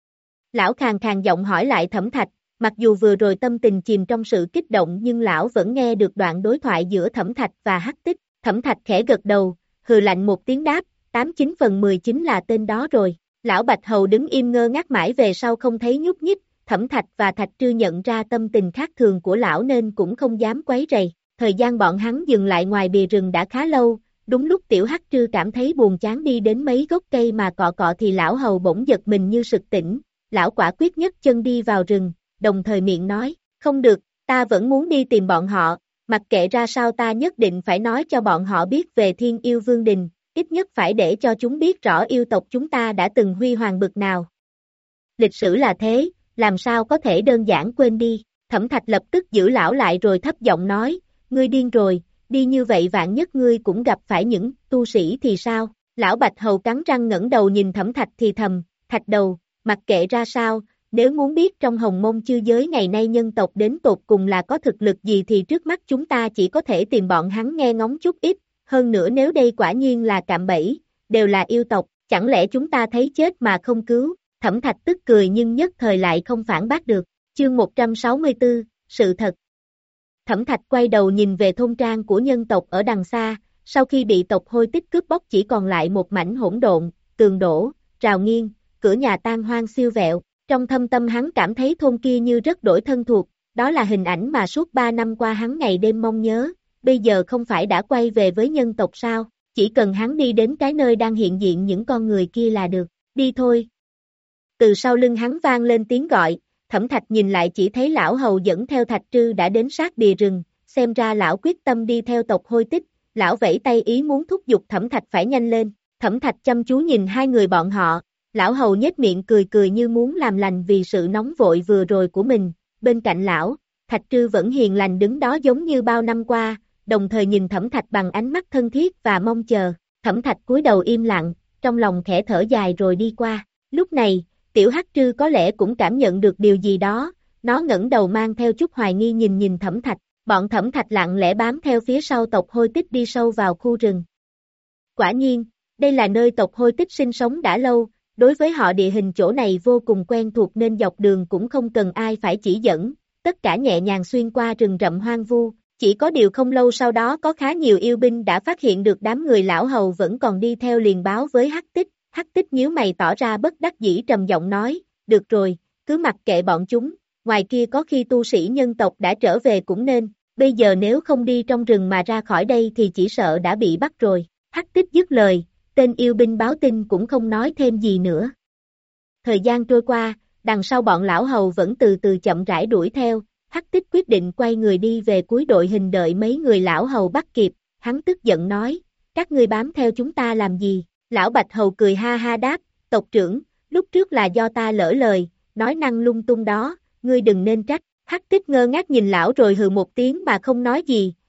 Lão khàn khàn giọng hỏi lại Thẩm Thạch, mặc dù vừa rồi tâm tình chìm trong sự kích động nhưng lão vẫn nghe được đoạn đối thoại giữa Thẩm Thạch và Hắc Tích. Thẩm Thạch khẽ gật đầu, hừ lạnh một tiếng đáp, tám chín phần mười chính là tên đó rồi. Lão Bạch Hầu đứng im ngơ ngác mãi về sau không thấy nhúc nhích. Thẩm Thạch và Thạch Trư nhận ra tâm tình khác thường của lão nên cũng không dám quấy rầy. Thời gian bọn hắn dừng lại ngoài bìa rừng đã khá lâu, đúng lúc tiểu Hắc Trư cảm thấy buồn chán đi đến mấy gốc cây mà cọ cọ thì lão hầu bỗng giật mình như sực tỉnh. Lão quả quyết nhấc chân đi vào rừng, đồng thời miệng nói, không được, ta vẫn muốn đi tìm bọn họ, mặc kệ ra sao ta nhất định phải nói cho bọn họ biết về Thiên Yêu Vương Đình, ít nhất phải để cho chúng biết rõ yêu tộc chúng ta đã từng huy hoàng bực nào. Lịch sử là thế, làm sao có thể đơn giản quên đi. Thẩm Thạch lập tức giữ lão lại rồi thấp giọng nói, ngươi điên rồi, đi như vậy vạn nhất ngươi cũng gặp phải những tu sĩ thì sao? Lão Bạch Hầu cắn răng ngẩng đầu nhìn Thẩm Thạch thì thầm, Thạch đầu, mặc kệ ra sao, nếu muốn biết trong Hồng Mông chư giới ngày nay nhân tộc đến tột cùng là có thực lực gì thì trước mắt chúng ta chỉ có thể tìm bọn hắn nghe ngóng chút ít, hơn nữa nếu đây quả nhiên là cạm bẫy, đều là yêu tộc, chẳng lẽ chúng ta thấy chết mà không cứu? Thẩm Thạch tức cười nhưng nhất thời lại không phản bác được. Chương một trăm sáu mươi tư, sự thật. Thẩm Thạch quay đầu nhìn về thôn trang của nhân tộc ở đằng xa, sau khi bị tộc Hôi Tích cướp bóc chỉ còn lại một mảnh hỗn độn, tường đổ, rào nghiêng, cửa nhà tan hoang siêu vẹo. Trong thâm tâm hắn cảm thấy thôn kia như rất đổi thân thuộc, đó là hình ảnh mà suốt ba năm qua hắn ngày đêm mong nhớ, bây giờ không phải đã quay về với nhân tộc sao, chỉ cần hắn đi đến cái nơi đang hiện diện những con người kia là được, đi thôi. Từ sau lưng hắn vang lên tiếng gọi, Thẩm Thạch nhìn lại chỉ thấy lão hầu dẫn theo Thạch Trư đã đến sát bìa rừng, xem ra lão quyết tâm đi theo tộc Hôi Tích, lão vẫy tay ý muốn thúc giục Thẩm Thạch phải nhanh lên. Thẩm Thạch chăm chú nhìn hai người bọn họ, lão hầu nhếch miệng cười cười như muốn làm lành vì sự nóng vội vừa rồi của mình, bên cạnh lão, Thạch Trư vẫn hiền lành đứng đó giống như bao năm qua, đồng thời nhìn Thẩm Thạch bằng ánh mắt thân thiết và mong chờ. Thẩm Thạch cúi đầu im lặng, trong lòng khẽ thở dài rồi đi qua. Lúc này, tiểu Hắc Trư có lẽ cũng cảm nhận được điều gì đó, nó ngẩng đầu mang theo chút hoài nghi nhìn nhìn Thẩm Thạch, bọn Thẩm Thạch lặng lẽ bám theo phía sau tộc Hôi Tích đi sâu vào khu rừng. Quả nhiên, đây là nơi tộc Hôi Tích sinh sống đã lâu, đối với họ địa hình chỗ này vô cùng quen thuộc nên dọc đường cũng không cần ai phải chỉ dẫn, tất cả nhẹ nhàng xuyên qua rừng rậm hoang vu, chỉ có điều không lâu sau đó có khá nhiều yêu binh đã phát hiện được đám người lão hầu vẫn còn đi theo liền báo với Hắc Tích. Hắc Tích nhíu mày tỏ ra bất đắc dĩ trầm giọng nói, được rồi, cứ mặc kệ bọn chúng, ngoài kia có khi tu sĩ nhân tộc đã trở về cũng nên, bây giờ nếu không đi trong rừng mà ra khỏi đây thì chỉ sợ đã bị bắt rồi. Hắc Tích dứt lời, tên yêu binh báo tin cũng không nói thêm gì nữa. Thời gian trôi qua, đằng sau bọn lão hầu vẫn từ từ chậm rãi đuổi theo, Hắc Tích quyết định quay người đi về cuối đội hình đợi mấy người lão hầu bắt kịp, hắn tức giận nói, các ngươi bám theo chúng ta làm gì? Lão Bạch Hầu cười ha ha đáp, tộc trưởng, lúc trước là do ta lỡ lời, nói năng lung tung đó, ngươi đừng nên trách. Hắc Tích ngơ ngác nhìn lão rồi hừ một tiếng mà không nói gì,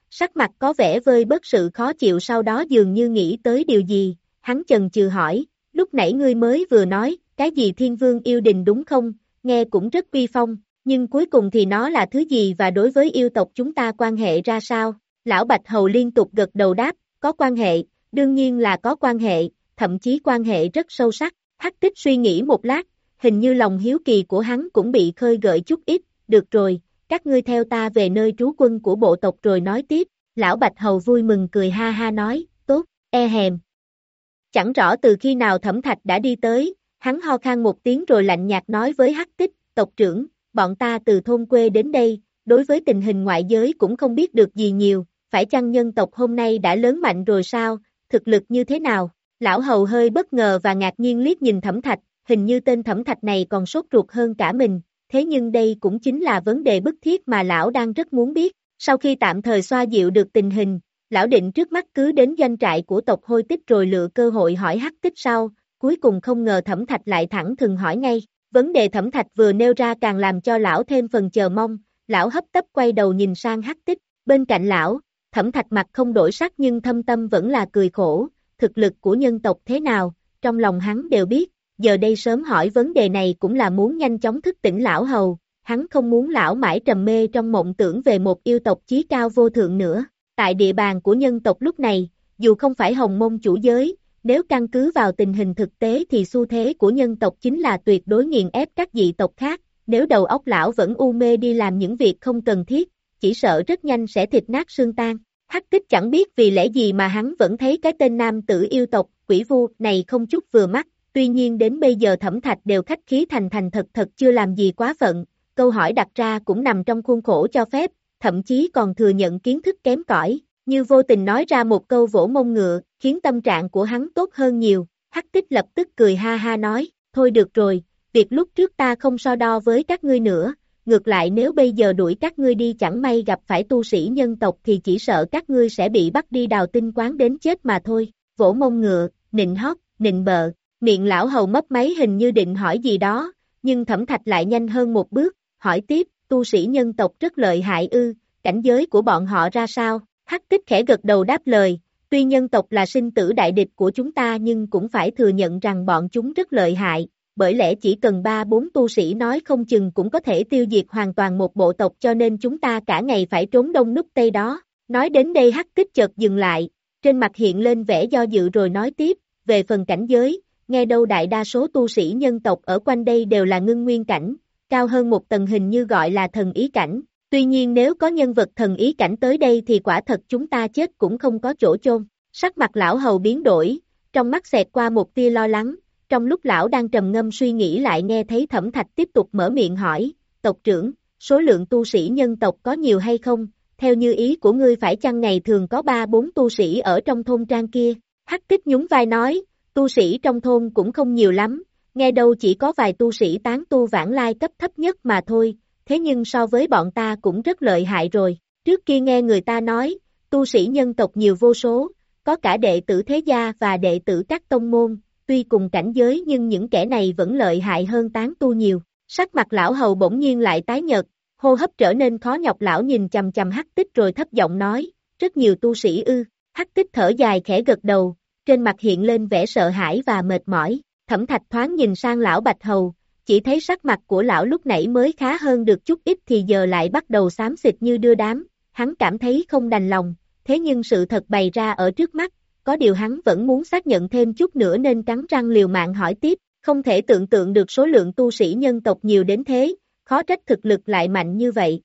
sắc mặt có vẻ vơi bớt sự khó chịu, sau đó dường như nghĩ tới điều gì, hắn chần chừ hỏi, lúc nãy ngươi mới vừa nói, cái gì thiên vương yêu đình đúng không, nghe cũng rất uy phong, nhưng cuối cùng thì nó là thứ gì và đối với yêu tộc chúng ta quan hệ ra sao? Lão Bạch Hầu liên tục gật đầu đáp, có quan hệ, đương nhiên là có quan hệ, thậm chí quan hệ rất sâu sắc. Hắc Tích suy nghĩ một lát, hình như lòng hiếu kỳ của hắn cũng bị khơi gợi chút ít, được rồi, các ngươi theo ta về nơi trú quân của bộ tộc rồi nói tiếp. Lão Bạch Hầu vui mừng cười ha ha nói, tốt, e hèm. Chẳng rõ từ khi nào Thẩm Thạch đã đi tới, hắn ho khan một tiếng rồi lạnh nhạt nói với Hắc Tích, tộc trưởng, bọn ta từ thôn quê đến đây, đối với tình hình ngoại giới cũng không biết được gì nhiều, phải chăng nhân tộc hôm nay đã lớn mạnh rồi sao, thực lực như thế nào? Lão Hầu hơi bất ngờ và ngạc nhiên liếc nhìn Thẩm Thạch, hình như tên Thẩm Thạch này còn sốt ruột hơn cả mình, thế nhưng đây cũng chính là vấn đề bức thiết mà lão đang rất muốn biết. Sau khi tạm thời xoa dịu được tình hình, lão định trước mắt cứ đến doanh trại của tộc Hôi Tích rồi lựa cơ hội hỏi Hắc Tích sau, cuối cùng không ngờ Thẩm Thạch lại thẳng thừng hỏi ngay. Vấn đề Thẩm Thạch vừa nêu ra càng làm cho lão thêm phần chờ mong, lão hấp tấp quay đầu nhìn sang Hắc Tích, bên cạnh lão, Thẩm Thạch mặt không đổi sắc nhưng thâm tâm vẫn là cười khổ, thực lực của nhân tộc thế nào, trong lòng hắn đều biết, giờ đây sớm hỏi vấn đề này cũng là muốn nhanh chóng thức tỉnh lão Hầu, hắn không muốn lão mãi trầm mê trong mộng tưởng về một yêu tộc chí cao vô thượng nữa. Tại địa bàn của nhân tộc lúc này, dù không phải Hồng Mông chủ giới, nếu căn cứ vào tình hình thực tế thì xu thế của nhân tộc chính là tuyệt đối nghiền ép các dị tộc khác, nếu đầu óc lão vẫn u mê đi làm những việc không cần thiết, chỉ sợ rất nhanh sẽ thịt nát xương tan. Hắc Tích chẳng biết vì lẽ gì mà hắn vẫn thấy cái tên nam tử yêu tộc, Quỷ Vu này không chút vừa mắt, tuy nhiên đến bây giờ Thẩm Thạch đều khách khí thành thành thật thật chưa làm gì quá phận, câu hỏi đặt ra cũng nằm trong khuôn khổ cho phép, thậm chí còn thừa nhận kiến thức kém cỏi, như vô tình nói ra một câu vỗ mông ngựa, khiến tâm trạng của hắn tốt hơn nhiều. Hắc Tích lập tức cười ha ha nói, thôi được rồi, việc lúc trước ta không so đo với các ngươi nữa, ngược lại nếu bây giờ đuổi các ngươi đi chẳng may gặp phải tu sĩ nhân tộc thì chỉ sợ các ngươi sẽ bị bắt đi đào tinh quán đến chết mà thôi. Vỗ mông ngựa, nịnh hót, nịnh bợ, miệng lão Hầu mấp máy hình như định hỏi gì đó, nhưng Thẩm Thạch lại nhanh hơn một bước, hỏi tiếp, tu sĩ nhân tộc rất lợi hại ư, cảnh giới của bọn họ ra sao? Hắc Tích khẽ gật đầu đáp lời, tuy nhân tộc là sinh tử đại địch của chúng ta nhưng cũng phải thừa nhận rằng bọn chúng rất lợi hại, bởi lẽ chỉ cần ba bốn tu sĩ nói không chừng cũng có thể tiêu diệt hoàn toàn một bộ tộc cho nên chúng ta cả ngày phải trốn đông núp tây đó. Nói đến đây Hắc Tích chợt dừng lại, trên mặt hiện lên vẻ do dự rồi nói tiếp, về phần cảnh giới, nghe đâu đại đa số tu sĩ nhân tộc ở quanh đây đều là ngưng nguyên cảnh, cao hơn một tầng hình như gọi là thần ý cảnh. Tuy nhiên nếu có nhân vật thần ý cảnh tới đây thì quả thật chúng ta chết cũng không có chỗ chôn. Sắc mặt lão Hầu biến đổi, trong mắt xẹt qua một tia lo lắng, trong lúc lão đang trầm ngâm suy nghĩ lại nghe thấy Thẩm Thạch tiếp tục mở miệng hỏi, tộc trưởng, số lượng tu sĩ nhân tộc có nhiều hay không, theo như ý của ngươi phải chăng ngày thường có ba bốn tu sĩ ở trong thôn trang kia? Hắc Tích nhún vai nói, tu sĩ trong thôn cũng không nhiều lắm, nghe đâu chỉ có vài tu sĩ tán tu vãng lai cấp thấp nhất mà thôi. Thế nhưng so với bọn ta cũng rất lợi hại rồi, trước kia nghe người ta nói, tu sĩ nhân tộc nhiều vô số, có cả đệ tử thế gia và đệ tử các tông môn, tuy cùng cảnh giới nhưng những kẻ này vẫn lợi hại hơn tán tu nhiều. Sắc mặt lão Hầu bỗng nhiên lại tái nhợt, hô hấp trở nên khó nhọc, lão nhìn chằm chằm Hắc Tích rồi thấp giọng nói, rất nhiều tu sĩ ư? Hắc Tích thở dài khẽ gật đầu, trên mặt hiện lên vẻ sợ hãi và mệt mỏi. Thẩm Thạch thoáng nhìn sang lão Bạch Hầu, chỉ thấy sắc mặt của lão lúc nãy mới khá hơn được chút ít thì giờ lại bắt đầu xám xịt như đưa đám, hắn cảm thấy không đành lòng, thế nhưng sự thật bày ra ở trước mắt, có điều hắn vẫn muốn xác nhận thêm chút nữa nên cắn răng liều mạng hỏi tiếp, không thể tưởng tượng được số lượng tu sĩ nhân tộc nhiều đến thế, khó trách thực lực lại mạnh như vậy.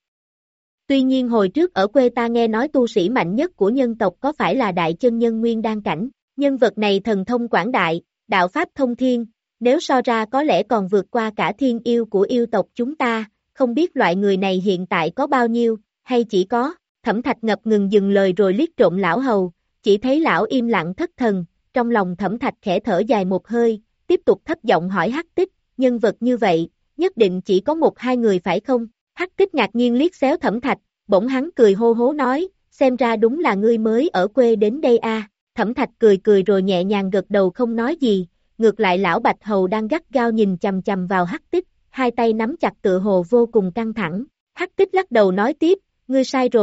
Tuy nhiên hồi trước ở quê ta nghe nói tu sĩ mạnh nhất của nhân tộc có phải là đại chân nhân nguyên đan cảnh, nhân vật này thần thông quảng đại, đạo pháp thông thiên, nếu so ra có lẽ còn vượt qua cả thiên yêu của yêu tộc chúng ta, không biết loại người này hiện tại có bao nhiêu, hay chỉ có. Thẩm Thạch ngập ngừng dừng lời rồi liếc trộm lão Hầu, chỉ thấy lão im lặng thất thần, trong lòng Thẩm Thạch khẽ thở dài một hơi, tiếp tục thấp giọng hỏi Hắc Tích, nhân vật như vậy, nhất định chỉ có một hai người phải không? Hắc Tích ngạc nhiên liếc xéo Thẩm Thạch, bỗng hắn cười hô hố nói, xem ra đúng là ngươi mới ở quê đến đây a. À. Thẩm Thạch cười cười rồi nhẹ nhàng gật đầu không nói gì, ngược lại lão Bạch Hầu đang gắt gao nhìn chằm chằm vào Hắc Tích, hai tay nắm chặt tựa hồ vô cùng căng thẳng. Hắc Tích lắc đầu nói tiếp, ngươi sai rồi,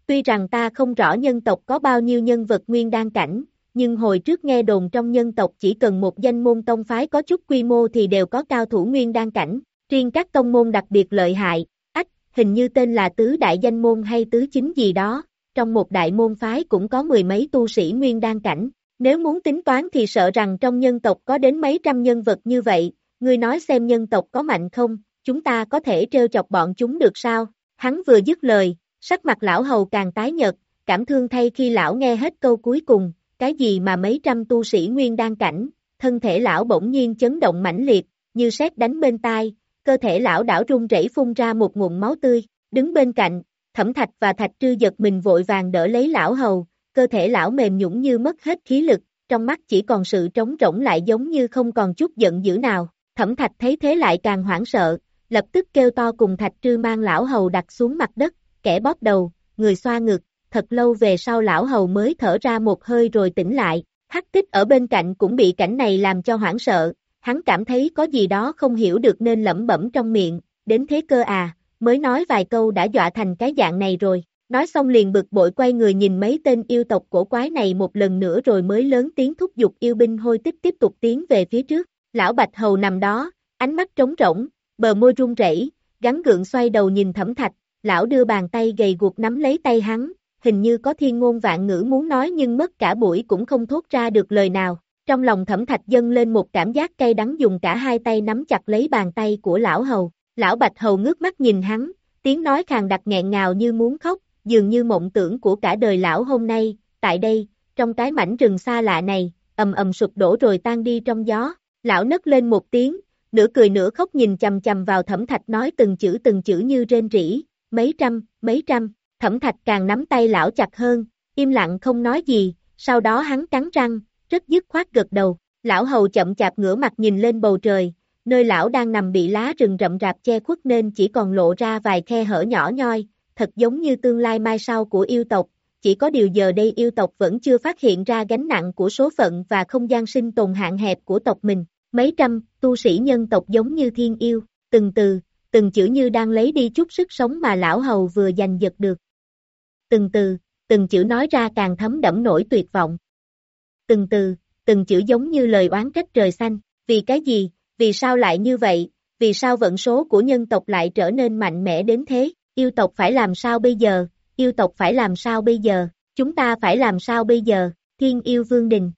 Tuy rằng ta không rõ nhân tộc có bao nhiêu nhân vật nguyên đan cảnh, nhưng hồi trước nghe đồn trong nhân tộc chỉ cần một danh môn tông phái có chút quy mô thì đều có cao thủ nguyên đan cảnh, riêng các tông môn đặc biệt lợi hại, ách, hình như tên là tứ đại danh môn hay tứ chính gì đó, trong một đại môn phái cũng có mười mấy tu sĩ nguyên đan cảnh, nếu muốn tính toán thì sợ rằng trong nhân tộc có đến mấy trăm nhân vật như vậy, ngươi nói xem nhân tộc có mạnh không, chúng ta có thể trêu chọc bọn chúng được sao, hắn vừa dứt lời, sắc mặt lão hầu càng tái nhợt, cảm thương thay khi lão nghe hết câu cuối cùng, cái gì mà mấy trăm tu sĩ nguyên đan cảnh, thân thể lão bỗng nhiên chấn động mãnh liệt, như sét đánh bên tai, cơ thể lão đảo run rẩy phun ra một ngụm máu tươi, đứng bên cạnh, Thẩm Thạch và Thạch Trư giật mình vội vàng đỡ lấy lão hầu, cơ thể lão mềm nhũn như mất hết khí lực, trong mắt chỉ còn sự trống rỗng lại giống như không còn chút giận dữ nào, Thẩm Thạch thấy thế lại càng hoảng sợ, lập tức kêu to cùng Thạch Trư mang lão hầu đặt xuống mặt đất, kẻ bóp đầu, người xoa ngực, thật lâu về sau lão hầu mới thở ra một hơi rồi tỉnh lại, Hắc Tích ở bên cạnh cũng bị cảnh này làm cho hoảng sợ, hắn cảm thấy có gì đó không hiểu được nên lẩm bẩm trong miệng, đến thế cơ à, mới nói vài câu đã dọa thành cái dạng này rồi, nói xong liền bực bội quay người nhìn mấy tên yêu tộc cổ quái này một lần nữa rồi mới lớn tiếng thúc giục yêu binh hôi tích tiếp tục tiến về phía trước, lão Bạch Hầu nằm đó, ánh mắt trống rỗng, bờ môi run rẩy, gắng gượng xoay đầu nhìn Thẩm Thạch, lão đưa bàn tay gầy guộc nắm lấy tay hắn, hình như có thiên ngôn vạn ngữ muốn nói nhưng mất cả buổi cũng không thốt ra được lời nào, trong lòng Thẩm Thạch dâng lên một cảm giác cay đắng dùng cả hai tay nắm chặt lấy bàn tay của lão hầu, lão Bạch Hầu ngước mắt nhìn hắn, tiếng nói khàn đặc nghẹn ngào như muốn khóc, dường như mộng tưởng của cả đời lão hôm nay, tại đây, trong cái mảnh rừng xa lạ này, ầm ầm sụp đổ rồi tan đi trong gió, lão nấc lên một tiếng, nửa cười nửa khóc nhìn chằm chằm vào Thẩm Thạch nói từng chữ từng chữ như rên rỉ, mấy trăm, mấy trăm, Thẩm Thạch càng nắm tay lão chặt hơn, im lặng không nói gì, sau đó hắn cắn răng, rất dứt khoát gật đầu, lão hầu chậm chạp ngửa mặt nhìn lên bầu trời, nơi lão đang nằm bị lá rừng rậm rạp che khuất nên chỉ còn lộ ra vài khe hở nhỏ nhoi, thật giống như tương lai mai sau của yêu tộc, chỉ có điều giờ đây yêu tộc vẫn chưa phát hiện ra gánh nặng của số phận và không gian sinh tồn hạn hẹp của tộc mình, mấy trăm, tu sĩ nhân tộc giống như thiên yêu, từng từ, từng chữ như đang lấy đi chút sức sống mà lão hầu vừa giành giật được. Từng từ, từng chữ nói ra càng thấm đẫm nỗi tuyệt vọng. Từng từ, từng chữ giống như lời oán trách trời xanh, vì cái gì, vì sao lại như vậy, vì sao vận số của nhân tộc lại trở nên mạnh mẽ đến thế, yêu tộc phải làm sao bây giờ, yêu tộc phải làm sao bây giờ, chúng ta phải làm sao bây giờ, Thiên Yêu Vương Đình,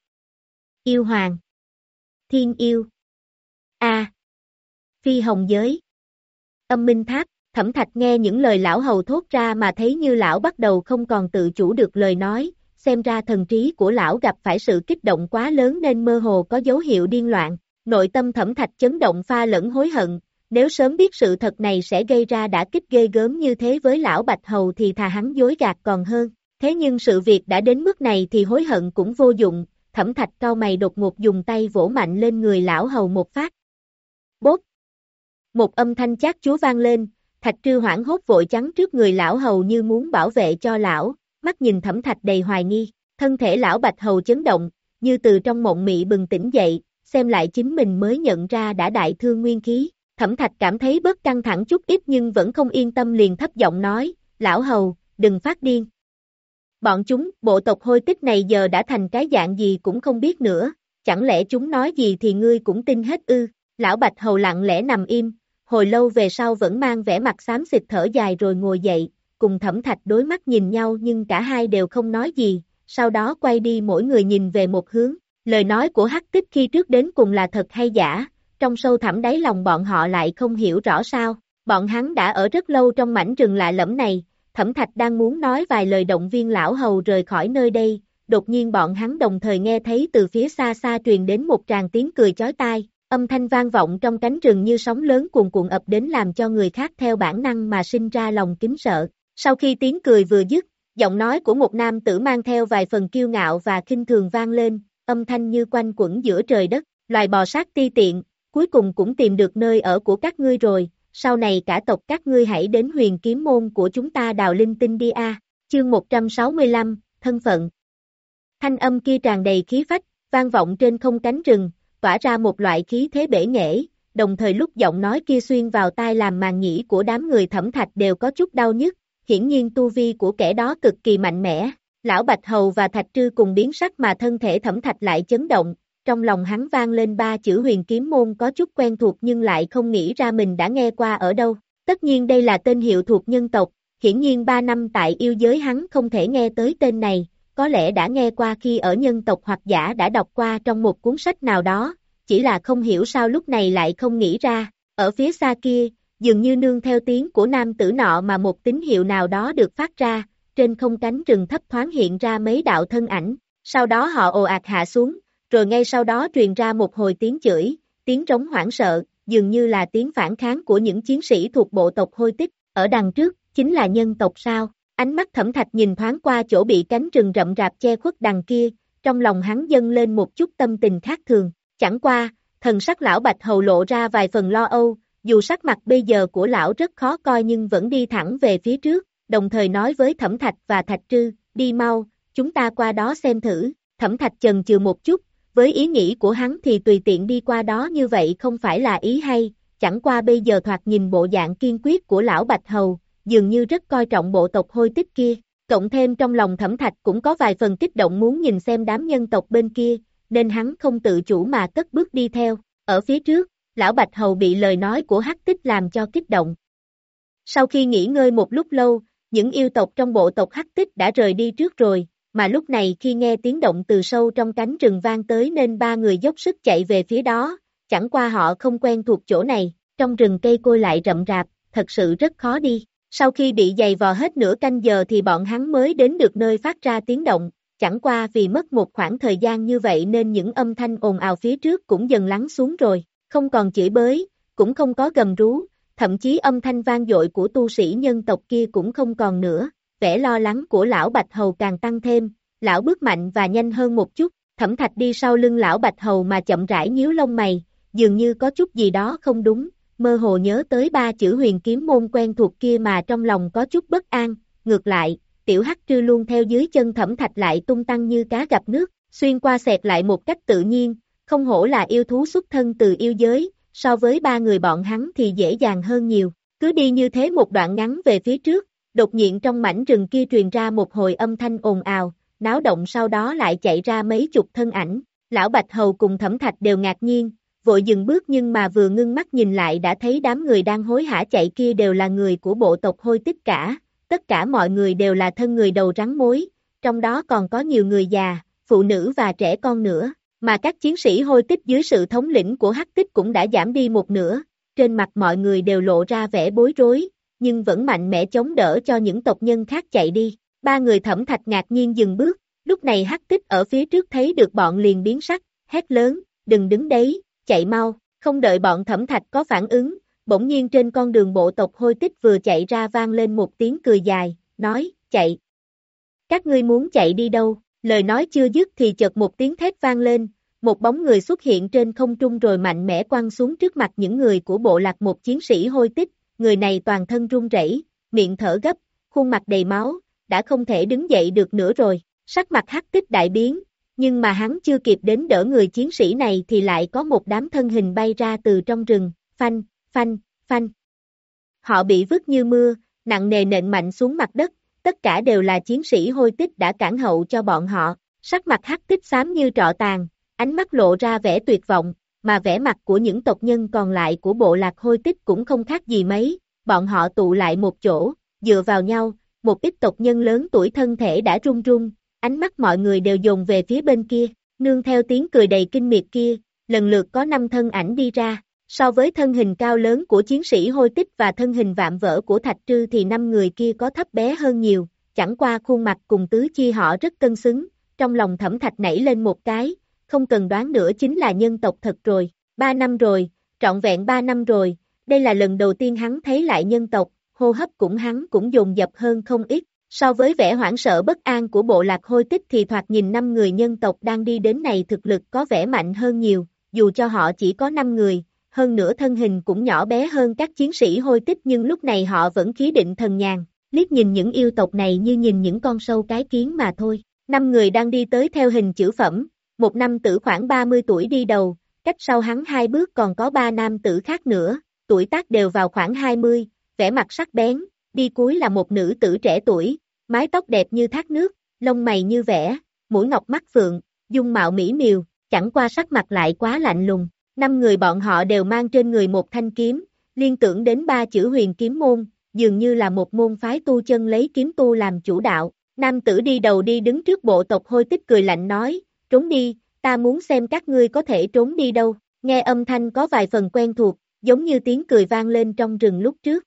Yêu Hoàng, Thiên Yêu, A, Phi Hồng Giới, Âm Minh Tháp. Thẩm Thạch nghe những lời lão hầu thốt ra mà thấy như lão bắt đầu không còn tự chủ được lời nói, xem ra thần trí của lão gặp phải sự kích động quá lớn nên mơ hồ có dấu hiệu điên loạn, nội tâm Thẩm Thạch chấn động pha lẫn hối hận, nếu sớm biết sự thật này sẽ gây ra đả kích ghê gớm như thế với lão Bạch Hầu thì thà hắn dối gạt còn hơn, thế nhưng sự việc đã đến mức này thì hối hận cũng vô dụng, Thẩm Thạch cau mày đột ngột dùng tay vỗ mạnh lên người lão hầu một phát. Bốp! Một âm thanh chát chúa vang lên, Thạch Trư hoảng hốt vội chắn trước người lão hầu như muốn bảo vệ cho lão, mắt nhìn Thẩm Thạch đầy hoài nghi, thân thể lão Bạch Hầu chấn động, như từ trong mộng mị bừng tỉnh dậy, xem lại chính mình mới nhận ra đã đại thương nguyên khí, Thẩm Thạch cảm thấy bớt căng thẳng chút ít nhưng vẫn không yên tâm liền thấp giọng nói, lão hầu, đừng phát điên. Bọn chúng, bộ tộc hôi tích này giờ đã thành cái dạng gì cũng không biết nữa, chẳng lẽ chúng nói gì thì ngươi cũng tin hết ư, lão Bạch Hầu lặng lẽ nằm im, hồi lâu về sau vẫn mang vẻ mặt xám xịt thở dài rồi ngồi dậy, cùng Thẩm Thạch đối mắt nhìn nhau nhưng cả hai đều không nói gì, sau đó quay đi mỗi người nhìn về một hướng, lời nói của Hắc Tích khi trước đến cùng là thật hay giả, trong sâu thẳm đáy lòng bọn họ lại không hiểu rõ sao, bọn hắn đã ở rất lâu trong mảnh rừng lạ lẫm này, Thẩm Thạch đang muốn nói vài lời động viên lão hầu rời khỏi nơi đây, đột nhiên bọn hắn đồng thời nghe thấy từ phía xa xa truyền đến một tràng tiếng cười chói tai. Âm thanh vang vọng trong cánh rừng như sóng lớn cuồn cuộn ập đến làm cho người khác theo bản năng mà sinh ra lòng kính sợ. Sau khi tiếng cười vừa dứt, giọng nói của một nam tử mang theo vài phần kiêu ngạo và khinh thường vang lên, âm thanh như quanh quẩn giữa trời đất, loài bò sát ti tiện, cuối cùng cũng tìm được nơi ở của các ngươi rồi, sau này cả tộc các ngươi hãy đến Huyền Kiếm Môn của chúng ta đào linh tinh đi a. Chương một trăm sáu mươi lăm, thân phận. Thanh âm kia tràn đầy khí phách, vang vọng trên không cánh rừng, tỏa ra một loại khí thế bể nghệ, đồng thời lúc giọng nói kia xuyên vào tai làm màng nhĩ của đám người Thẩm Thạch đều có chút đau nhức, hiển nhiên tu vi của kẻ đó cực kỳ mạnh mẽ. Lão Bạch Hầu và Thạch Trư cùng biến sắc mà thân thể Thẩm Thạch lại chấn động, trong lòng hắn vang lên ba chữ Huyền Kiếm Môn có chút quen thuộc nhưng lại không nghĩ ra mình đã nghe qua ở đâu. Tất nhiên đây là tên hiệu thuộc nhân tộc, hiển nhiên ba năm tại yêu giới hắn không thể nghe tới tên này, có lẽ đã nghe qua khi ở nhân tộc hoặc giả đã đọc qua trong một cuốn sách nào đó, chỉ là không hiểu sao lúc này lại không nghĩ ra. Ở phía xa kia, dường như nương theo tiếng của nam tử nọ mà một tín hiệu nào đó được phát ra, trên không cánh rừng thấp thoáng hiện ra mấy đạo thân ảnh, sau đó họ ồ ạt hạ xuống, rồi ngay sau đó truyền ra một hồi tiếng chửi, tiếng trống hoảng sợ, dường như là tiếng phản kháng của những chiến sĩ thuộc bộ tộc Hôi Tích, ở đằng trước, chính là nhân tộc sao? Ánh mắt Thẩm Thạch nhìn thoáng qua chỗ bị cánh rừng rậm rạp che khuất đằng kia, trong lòng hắn dâng lên một chút tâm tình khác thường, chẳng qua, thần sắc lão Bạch Hầu lộ ra vài phần lo âu, dù sắc mặt bây giờ của lão rất khó coi nhưng vẫn đi thẳng về phía trước, đồng thời nói với Thẩm Thạch và Thạch Trư, đi mau, chúng ta qua đó xem thử. Thẩm Thạch chần chừ một chút, với ý nghĩ của hắn thì tùy tiện đi qua đó như vậy không phải là ý hay, chẳng qua bây giờ thoạt nhìn bộ dạng kiên quyết của lão Bạch Hầu, dường như rất coi trọng bộ tộc Hôi Tích kia, cộng thêm trong lòng Thẩm Thạch cũng có vài phần kích động muốn nhìn xem đám nhân tộc bên kia, nên hắn không tự chủ mà cất bước đi theo. Ở phía trước, lão Bạch Hầu bị lời nói của Hắc Tích làm cho kích động. Sau khi nghỉ ngơi một lúc lâu, những yêu tộc trong bộ tộc Hắc Tích đã rời đi trước rồi, mà lúc này khi nghe tiếng động từ sâu trong cánh rừng vang tới nên ba người dốc sức chạy về phía đó, chẳng qua họ không quen thuộc chỗ này, trong rừng cây cối lại rậm rạp, thật sự rất khó đi. Sau khi bị giày vò hết nửa canh giờ thì bọn hắn mới đến được nơi phát ra tiếng động, chẳng qua vì mất một khoảng thời gian như vậy nên những âm thanh ồn ào phía trước cũng dần lắng xuống rồi, không còn chửi bới, cũng không có gầm rú, thậm chí âm thanh vang dội của tu sĩ nhân tộc kia cũng không còn nữa, vẻ lo lắng của lão Bạch Hầu càng tăng thêm, lão bước mạnh và nhanh hơn một chút, Thẩm Thạch đi sau lưng lão Bạch Hầu mà chậm rãi nhíu lông mày, dường như có chút gì đó không đúng, mơ hồ nhớ tới ba chữ Huyền Kiếm Môn quen thuộc kia mà trong lòng có chút bất an, ngược lại, tiểu Hắc Trư luôn theo dưới chân Thẩm Thạch lại tung tăng như cá gặp nước, xuyên qua xẹt lại một cách tự nhiên, không hổ là yêu thú xuất thân từ yêu giới, so với ba người bọn hắn thì dễ dàng hơn nhiều, cứ đi như thế một đoạn ngắn về phía trước, đột nhiên trong mảnh rừng kia truyền ra một hồi âm thanh ồn ào, náo động sau đó lại chạy ra mấy chục thân ảnh, lão Bạch Hầu cùng Thẩm Thạch đều ngạc nhiên, vội dừng bước nhưng mà vừa ngưng mắt nhìn lại đã thấy đám người đang hối hả chạy kia đều là người của bộ tộc Hôi Tích cả, tất cả mọi người đều là thân người đầu rắn mối, trong đó còn có nhiều người già, phụ nữ và trẻ con nữa, mà các chiến sĩ Hôi Tích dưới sự thống lĩnh của Hắc Tích cũng đã giảm đi một nửa, trên mặt mọi người đều lộ ra vẻ bối rối, nhưng vẫn mạnh mẽ chống đỡ cho những tộc nhân khác chạy đi. Ba người Thẩm Thạch ngạc nhiên dừng bước, lúc này Hắc Tích ở phía trước thấy được bọn liền biến sắc, hét lớn, đừng đứng đấy, chạy mau, không đợi bọn Thẩm Thạch có phản ứng, bỗng nhiên trên con đường bộ tộc Hôi Tích vừa chạy ra vang lên một tiếng cười dài, nói, chạy. Các ngươi muốn chạy đi đâu? Lời nói chưa dứt thì chợt một tiếng thét vang lên, một bóng người xuất hiện trên không trung rồi mạnh mẽ quăng xuống trước mặt những người của bộ lạc một chiến sĩ Hôi Tích, người này toàn thân run rẩy, miệng thở gấp, khuôn mặt đầy máu, đã không thể đứng dậy được nữa rồi, sắc mặt Hắc Tích đại biến, nhưng mà hắn chưa kịp đến đỡ người chiến sĩ này thì lại có một đám thân hình bay ra từ trong rừng, phanh, phanh, phanh. Họ bị vứt như mưa, nặng nề nện mạnh xuống mặt đất, tất cả đều là chiến sĩ Hôi Tích đã cản hậu cho bọn họ, sắc mặt Hắc Tích xám như trọ tàn, ánh mắt lộ ra vẻ tuyệt vọng, mà vẻ mặt của những tộc nhân còn lại của bộ lạc Hôi Tích cũng không khác gì mấy, bọn họ tụ lại một chỗ, dựa vào nhau, một ít tộc nhân lớn tuổi thân thể đã run run, ánh mắt mọi người đều dồn về phía bên kia, nương theo tiếng cười đầy kinh miệt kia, lần lượt có năm thân ảnh đi ra, so với thân hình cao lớn của chiến sĩ Hôi Tích và thân hình vạm vỡ của Thạch Trư thì năm người kia có thấp bé hơn nhiều, chẳng qua khuôn mặt cùng tứ chi họ rất cân xứng, trong lòng Thẩm Thạch nảy lên một cái, không cần đoán nữa chính là nhân tộc thật rồi, ba năm rồi, trọn vẹn ba năm rồi, đây là lần đầu tiên hắn thấy lại nhân tộc, hô hấp cũng hắn cũng dồn dập hơn không ít, so với vẻ hoảng sợ bất an của bộ lạc Hôi Tích thì thoạt nhìn năm người nhân tộc đang đi đến này thực lực có vẻ mạnh hơn nhiều, dù cho họ chỉ có năm người, hơn nữa thân hình cũng nhỏ bé hơn các chiến sĩ Hôi Tích nhưng lúc này họ vẫn khí định thần nhàn, liếc nhìn những yêu tộc này như nhìn những con sâu cái kiến mà thôi, năm người đang đi tới theo hình chữ phẩm, một nam tử khoảng ba mươi tuổi đi đầu, cách sau hắn hai bước còn có ba nam tử khác nữa, tuổi tác đều vào khoảng hai mươi, vẻ mặt sắc bén, đi cuối là một nữ tử trẻ tuổi, mái tóc đẹp như thác nước, lông mày như vẽ, mũi ngọc mắt phượng, dung mạo mỹ miều, chẳng qua sắc mặt lại quá lạnh lùng. Năm người bọn họ đều mang trên người một thanh kiếm, liên tưởng đến ba chữ huyền kiếm môn, dường như là một môn phái tu chân lấy kiếm tu làm chủ đạo. Nam tử đi đầu đi đứng trước bộ tộc Hôi Tích cười lạnh nói, trốn đi, ta muốn xem các ngươi có thể trốn đi đâu. Nghe âm thanh có vài phần quen thuộc, giống như tiếng cười vang lên trong rừng lúc trước.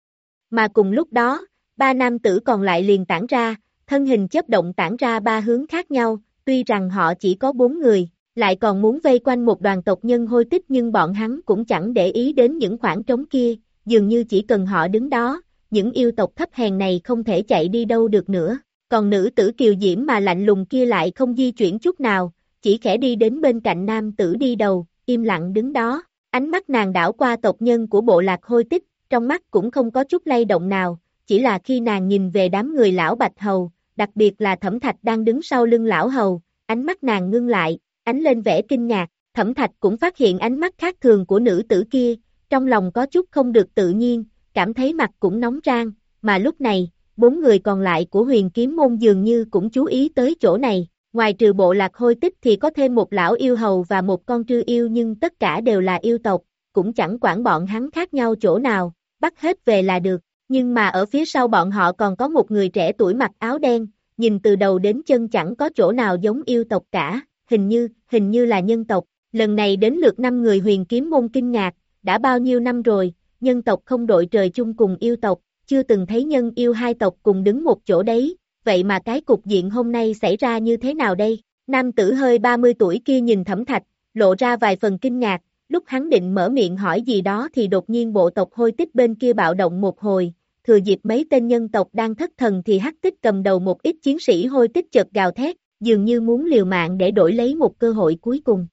Mà cùng lúc đó, ba nam tử còn lại liền tản ra, thân hình chớp động tản ra ba hướng khác nhau, tuy rằng họ chỉ có bốn người, lại còn muốn vây quanh một đoàn tộc nhân Hôi Tích nhưng bọn hắn cũng chẳng để ý đến những khoảng trống kia, dường như chỉ cần họ đứng đó, những yêu tộc thấp hèn này không thể chạy đi đâu được nữa. Còn nữ tử kiều diễm mà lạnh lùng kia lại không di chuyển chút nào, chỉ khẽ đi đến bên cạnh nam tử đi đầu, im lặng đứng đó, ánh mắt nàng đảo qua tộc nhân của bộ lạc Hôi Tích, trong mắt cũng không có chút lay động nào, chỉ là khi nàng nhìn về đám người lão Bạch Hầu, đặc biệt là Thẩm Thạch đang đứng sau lưng lão Hầu, ánh mắt nàng ngưng lại, ánh lên vẻ kinh ngạc, Thẩm Thạch cũng phát hiện ánh mắt khác thường của nữ tử kia, trong lòng có chút không được tự nhiên, cảm thấy mặt cũng nóng rang, mà lúc này, bốn người còn lại của huyền kiếm môn dường như cũng chú ý tới chỗ này, ngoài trừ bộ lạc Hôi Tích thì có thêm một lão yêu hầu và một con trư yêu nhưng tất cả đều là yêu tộc, cũng chẳng quản bọn hắn khác nhau chỗ nào, bắt hết về là được, nhưng mà ở phía sau bọn họ còn có một người trẻ tuổi mặc áo đen, nhìn từ đầu đến chân chẳng có chỗ nào giống yêu tộc cả, hình như, hình như là nhân tộc, lần này đến lượt năm người huyền kiếm môn kinh ngạc, đã bao nhiêu năm rồi, nhân tộc không đội trời chung cùng yêu tộc, chưa từng thấy nhân yêu hai tộc cùng đứng một chỗ đấy, vậy mà cái cục diện hôm nay xảy ra như thế nào đây? Nam tử hơi ba mươi tuổi kia nhìn Thẩm Thạch, lộ ra vài phần kinh ngạc, lúc hắn định mở miệng hỏi gì đó thì đột nhiên bộ tộc Hôi Tích bên kia bạo động một hồi, thừa dịp mấy tên nhân tộc đang thất thần thì Hắc Tích cầm đầu một ít chiến sĩ Hôi Tích chợt gào thét, dường như muốn liều mạng để đổi lấy một cơ hội cuối cùng.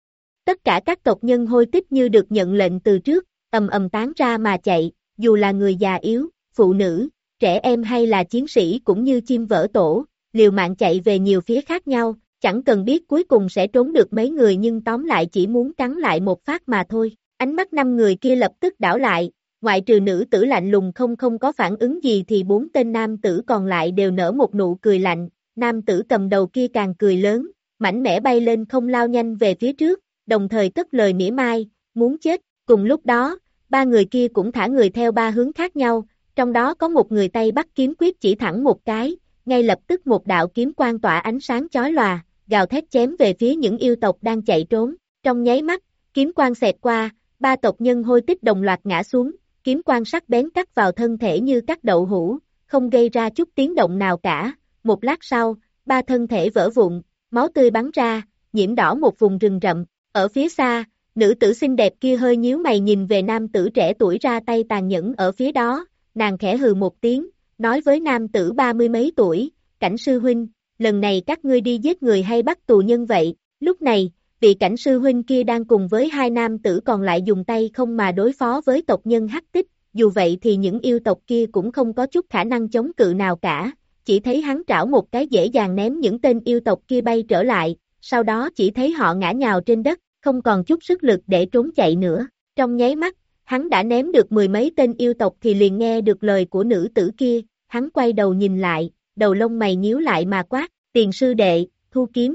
Tất cả các tộc nhân Hôi Tích như được nhận lệnh từ trước, ầm ầm tán ra mà chạy, dù là người già yếu, phụ nữ, trẻ em hay là chiến sĩ cũng như chim vỡ tổ, liều mạng chạy về nhiều phía khác nhau, chẳng cần biết cuối cùng sẽ trốn được mấy người nhưng tóm lại chỉ muốn cắn lại một phát mà thôi. Ánh mắt năm người kia lập tức đảo lại, ngoại trừ nữ tử lạnh lùng không không có phản ứng gì thì bốn tên nam tử còn lại đều nở một nụ cười lạnh, nam tử cầm đầu kia càng cười lớn, mảnh mẽ bay lên không lao nhanh về phía trước, đồng thời cất lời mỉa mai, muốn chết, cùng lúc đó, ba người kia cũng thả người theo ba hướng khác nhau, trong đó có một người tay bắt kiếm quyết chỉ thẳng một cái, ngay lập tức một đạo kiếm quang tỏa ánh sáng chói lòa, gào thét chém về phía những yêu tộc đang chạy trốn, trong nháy mắt, kiếm quang xẹt qua, ba tộc nhân Hôi Tích đồng loạt ngã xuống, kiếm quang sắc bén cắt vào thân thể như cắt đậu hũ, không gây ra chút tiếng động nào cả, một lát sau, ba thân thể vỡ vụn, máu tươi bắn ra, nhiễm đỏ một vùng rừng rậm, ở phía xa, nữ tử xinh đẹp kia hơi nhíu mày nhìn về nam tử trẻ tuổi ra tay tàn nhẫn ở phía đó, nàng khẽ hừ một tiếng, nói với nam tử ba mươi mấy tuổi, Cảnh sư huynh, lần này các ngươi đi giết người hay bắt tù nhân vậy? Lúc này, vị Cảnh sư huynh kia đang cùng với hai nam tử còn lại dùng tay không mà đối phó với tộc nhân Hắc Tích, dù vậy thì những yêu tộc kia cũng không có chút khả năng chống cự nào cả, chỉ thấy hắn trảo một cái dễ dàng ném những tên yêu tộc kia bay trở lại, sau đó chỉ thấy họ ngã nhào trên đất, không còn chút sức lực để trốn chạy nữa, trong nháy mắt, hắn đã ném được mười mấy tên yêu tộc thì liền nghe được lời của nữ tử kia, hắn quay đầu nhìn lại, đầu lông mày nhíu lại mà quát, tiền sư đệ, thu kiếm.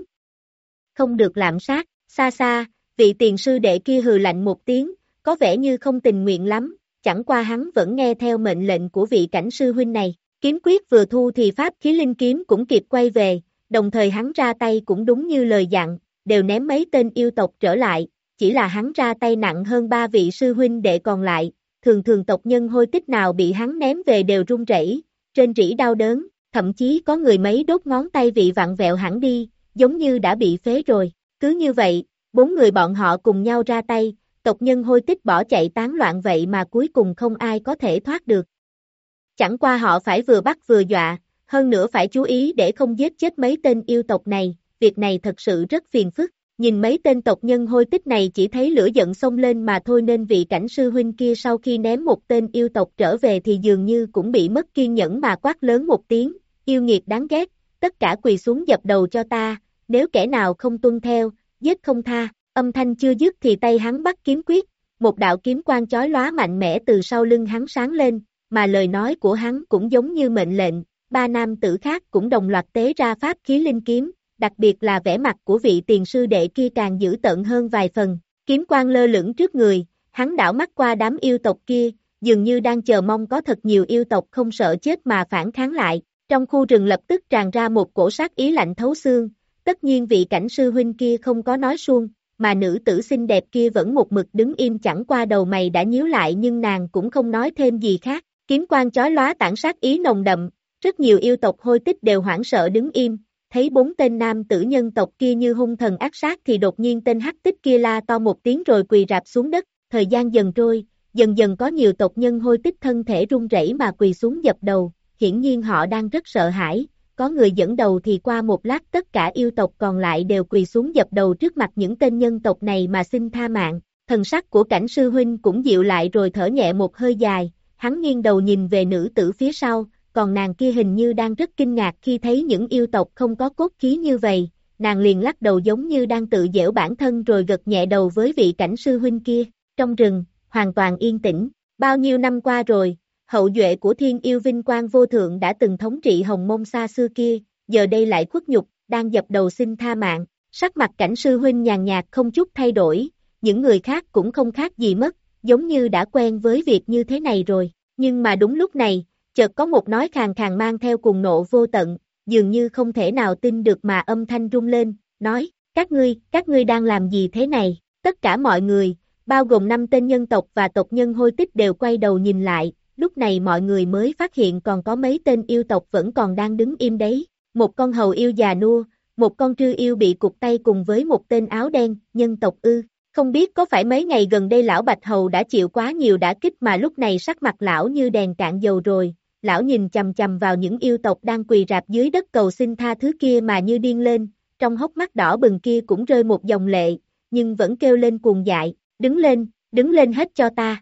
Không được lạm sát, xa xa, vị tiền sư đệ kia hừ lạnh một tiếng, có vẻ như không tình nguyện lắm, chẳng qua hắn vẫn nghe theo mệnh lệnh của vị Cảnh sư huynh này, kiếm quyết vừa thu thì pháp khí linh kiếm cũng kịp quay về, đồng thời hắn ra tay cũng đúng như lời dặn, đều ném mấy tên yêu tộc trở lại, chỉ là hắn ra tay nặng hơn ba vị sư huynh đệ còn lại, thường thường tộc nhân Hôi Tích nào bị hắn ném về đều run rẩy, trên rỉ đau đớn, thậm chí có người mấy đốt ngón tay bị vặn vẹo hẳn đi, giống như đã bị phế rồi, cứ như vậy, bốn người bọn họ cùng nhau ra tay, tộc nhân Hôi Tích bỏ chạy tán loạn vậy mà cuối cùng không ai có thể thoát được. Chẳng qua họ phải vừa bắt vừa dọa, hơn nữa phải chú ý để không giết chết mấy tên yêu tộc này, việc này thật sự rất phiền phức. Nhìn mấy tên tộc nhân Hôi Tích này chỉ thấy lửa giận xông lên mà thôi nên vị Cảnh sư huynh kia sau khi ném một tên yêu tộc trở về thì dường như cũng bị mất kiên nhẫn mà quát lớn một tiếng, yêu nghiệt đáng ghét, tất cả quỳ xuống dập đầu cho ta, nếu kẻ nào không tuân theo, giết không tha, âm thanh chưa dứt thì tay hắn bắt kiếm quyết, một đạo kiếm quang chói lóa mạnh mẽ từ sau lưng hắn sáng lên, mà lời nói của hắn cũng giống như mệnh lệnh, ba nam tử khác cũng đồng loạt tế ra pháp khí linh kiếm, đặc biệt là vẻ mặt của vị tiền sư đệ kia càng dữ tợn hơn vài phần, kiếm quang lơ lửng trước người, hắn đảo mắt qua đám yêu tộc kia, dường như đang chờ mong có thật nhiều yêu tộc không sợ chết mà phản kháng lại, trong khu rừng lập tức tràn ra một cổ sát ý lạnh thấu xương, tất nhiên vị cảnh sư huynh kia không có nói suông, mà nữ tử xinh đẹp kia vẫn một mực đứng im chẳng qua đầu mày đã nhíu lại nhưng nàng cũng không nói thêm gì khác, kiếm quang chói lóa tản sát ý nồng đậm, rất nhiều yêu tộc hôi tích đều hoảng sợ đứng im, thấy bốn tên nam tử nhân tộc kia như hung thần ác sát thì đột nhiên tên hắc tích kia la to một tiếng rồi quỳ rạp xuống đất, thời gian dần trôi, dần dần có nhiều tộc nhân hôi tích thân thể run rẩy mà quỳ xuống dập đầu, hiển nhiên họ đang rất sợ hãi, có người dẫn đầu thì qua một lát tất cả yêu tộc còn lại đều quỳ xuống dập đầu trước mặt những tên nhân tộc này mà xin tha mạng, thần sắc của cảnh sư huynh cũng dịu lại rồi thở nhẹ một hơi dài, hắn nghiêng đầu nhìn về nữ tử phía sau, còn nàng kia hình như đang rất kinh ngạc khi thấy những yêu tộc không có cốt khí như vậy, nàng liền lắc đầu giống như đang tự giễu bản thân rồi gật nhẹ đầu với vị cảnh sư huynh kia, trong rừng, hoàn toàn yên tĩnh, bao nhiêu năm qua rồi, hậu duệ của thiên yêu vinh quang vô thượng đã từng thống trị Hồng Mông xa xưa kia, giờ đây lại khuất nhục, đang dập đầu xin tha mạng, sắc mặt cảnh sư huynh nhàn nhạt không chút thay đổi, những người khác cũng không khác gì mất, giống như đã quen với việc như thế này rồi, nhưng mà đúng lúc này, chợt có một nói khàn khàn mang theo cuồng nộ vô tận, dường như không thể nào tin được mà âm thanh rung lên, nói, các ngươi, các ngươi đang làm gì thế này, tất cả mọi người, bao gồm năm tên nhân tộc và tộc nhân hôi tích đều quay đầu nhìn lại, lúc này mọi người mới phát hiện còn có mấy tên yêu tộc vẫn còn đang đứng im đấy, một con hầu yêu già nua, một con trư yêu bị cụt tay cùng với một tên áo đen, nhân tộc ư, không biết có phải mấy ngày gần đây lão Bạch Hầu đã chịu quá nhiều đả kích mà lúc này sắc mặt lão như đèn cạn dầu rồi, lão nhìn chầm chầm vào những yêu tộc đang quỳ rạp dưới đất cầu xin tha thứ kia mà như điên lên, trong hốc mắt đỏ bừng kia cũng rơi một dòng lệ, nhưng vẫn kêu lên cuồng dại, đứng lên, đứng lên hết cho ta.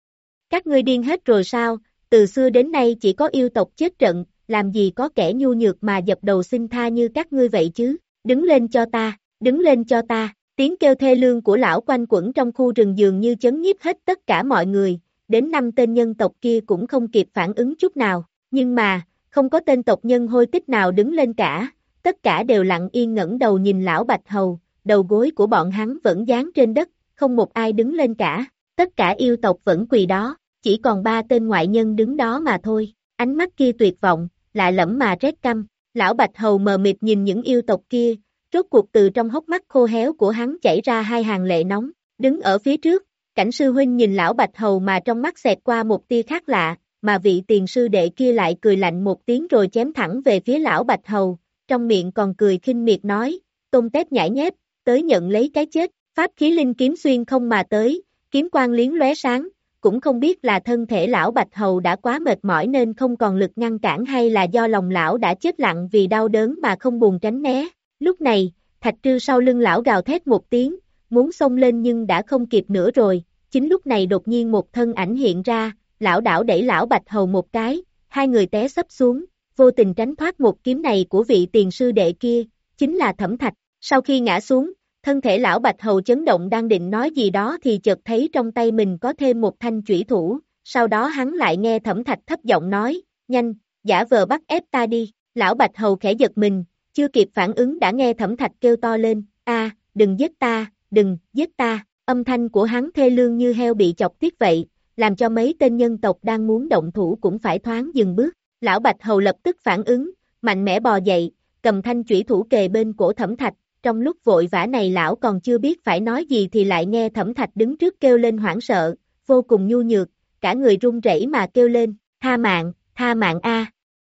Các ngươi điên hết rồi sao, từ xưa đến nay chỉ có yêu tộc chết trận, làm gì có kẻ nhu nhược mà dập đầu xin tha như các ngươi vậy chứ, đứng lên cho ta, đứng lên cho ta, tiếng kêu thê lương của lão quanh quẩn trong khu rừng dường như chấn nhiếp hết tất cả mọi người, đến năm tên nhân tộc kia cũng không kịp phản ứng chút nào, nhưng mà, không có tên tộc nhân hôi tích nào đứng lên cả, tất cả đều lặng yên ngẩng đầu nhìn lão Bạch Hầu, đầu gối của bọn hắn vẫn dán trên đất, không một ai đứng lên cả, tất cả yêu tộc vẫn quỳ đó, chỉ còn ba tên ngoại nhân đứng đó mà thôi, ánh mắt kia tuyệt vọng, lạ lẫm mà rét căm, lão Bạch Hầu mờ mịt nhìn những yêu tộc kia, rốt cuộc từ trong hốc mắt khô héo của hắn chảy ra hai hàng lệ nóng, đứng ở phía trước, cảnh sư huynh nhìn lão Bạch Hầu mà trong mắt xẹt qua một tia khác lạ, mà vị tiền sư đệ kia lại cười lạnh một tiếng rồi chém thẳng về phía lão Bạch Hầu, trong miệng còn cười khinh miệt nói, tôm tép nhãi nhép, tới nhận lấy cái chết, pháp khí linh kiếm xuyên không mà tới, kiếm quang liến lóe sáng, cũng không biết là thân thể lão Bạch Hầu đã quá mệt mỏi nên không còn lực ngăn cản hay là do lòng lão đã chết lặng vì đau đớn mà không buồn tránh né. Lúc này, Thạch Trư sau lưng lão gào thét một tiếng, muốn xông lên nhưng đã không kịp nữa rồi, chính lúc này đột nhiên một thân ảnh hiện ra, lão đảo đẩy lão Bạch Hầu một cái, hai người té sấp xuống, vô tình tránh thoát một kiếm này của vị tiền sư đệ kia, chính là Thẩm Thạch. Sau khi ngã xuống, thân thể lão Bạch Hầu chấn động đang định nói gì đó thì chợt thấy trong tay mình có thêm một thanh chủy thủ, sau đó hắn lại nghe Thẩm Thạch thấp giọng nói, nhanh, giả vờ bắt ép ta đi, lão Bạch Hầu khẽ giật mình, chưa kịp phản ứng đã nghe Thẩm Thạch kêu to lên, a, đừng giết ta, đừng, giết ta, âm thanh của hắn thê lương như heo bị chọc tiết vậy, làm cho mấy tên nhân tộc đang muốn động thủ cũng phải thoáng dừng bước, lão Bạch Hầu lập tức phản ứng, mạnh mẽ bò dậy, cầm thanh chủy thủ kề bên cổ Thẩm Thạch, trong lúc vội vã này lão còn chưa biết phải nói gì thì lại nghe Thẩm Thạch đứng trước kêu lên hoảng sợ, vô cùng nhu nhược, cả người run rẩy mà kêu lên, tha mạng, tha mạng a.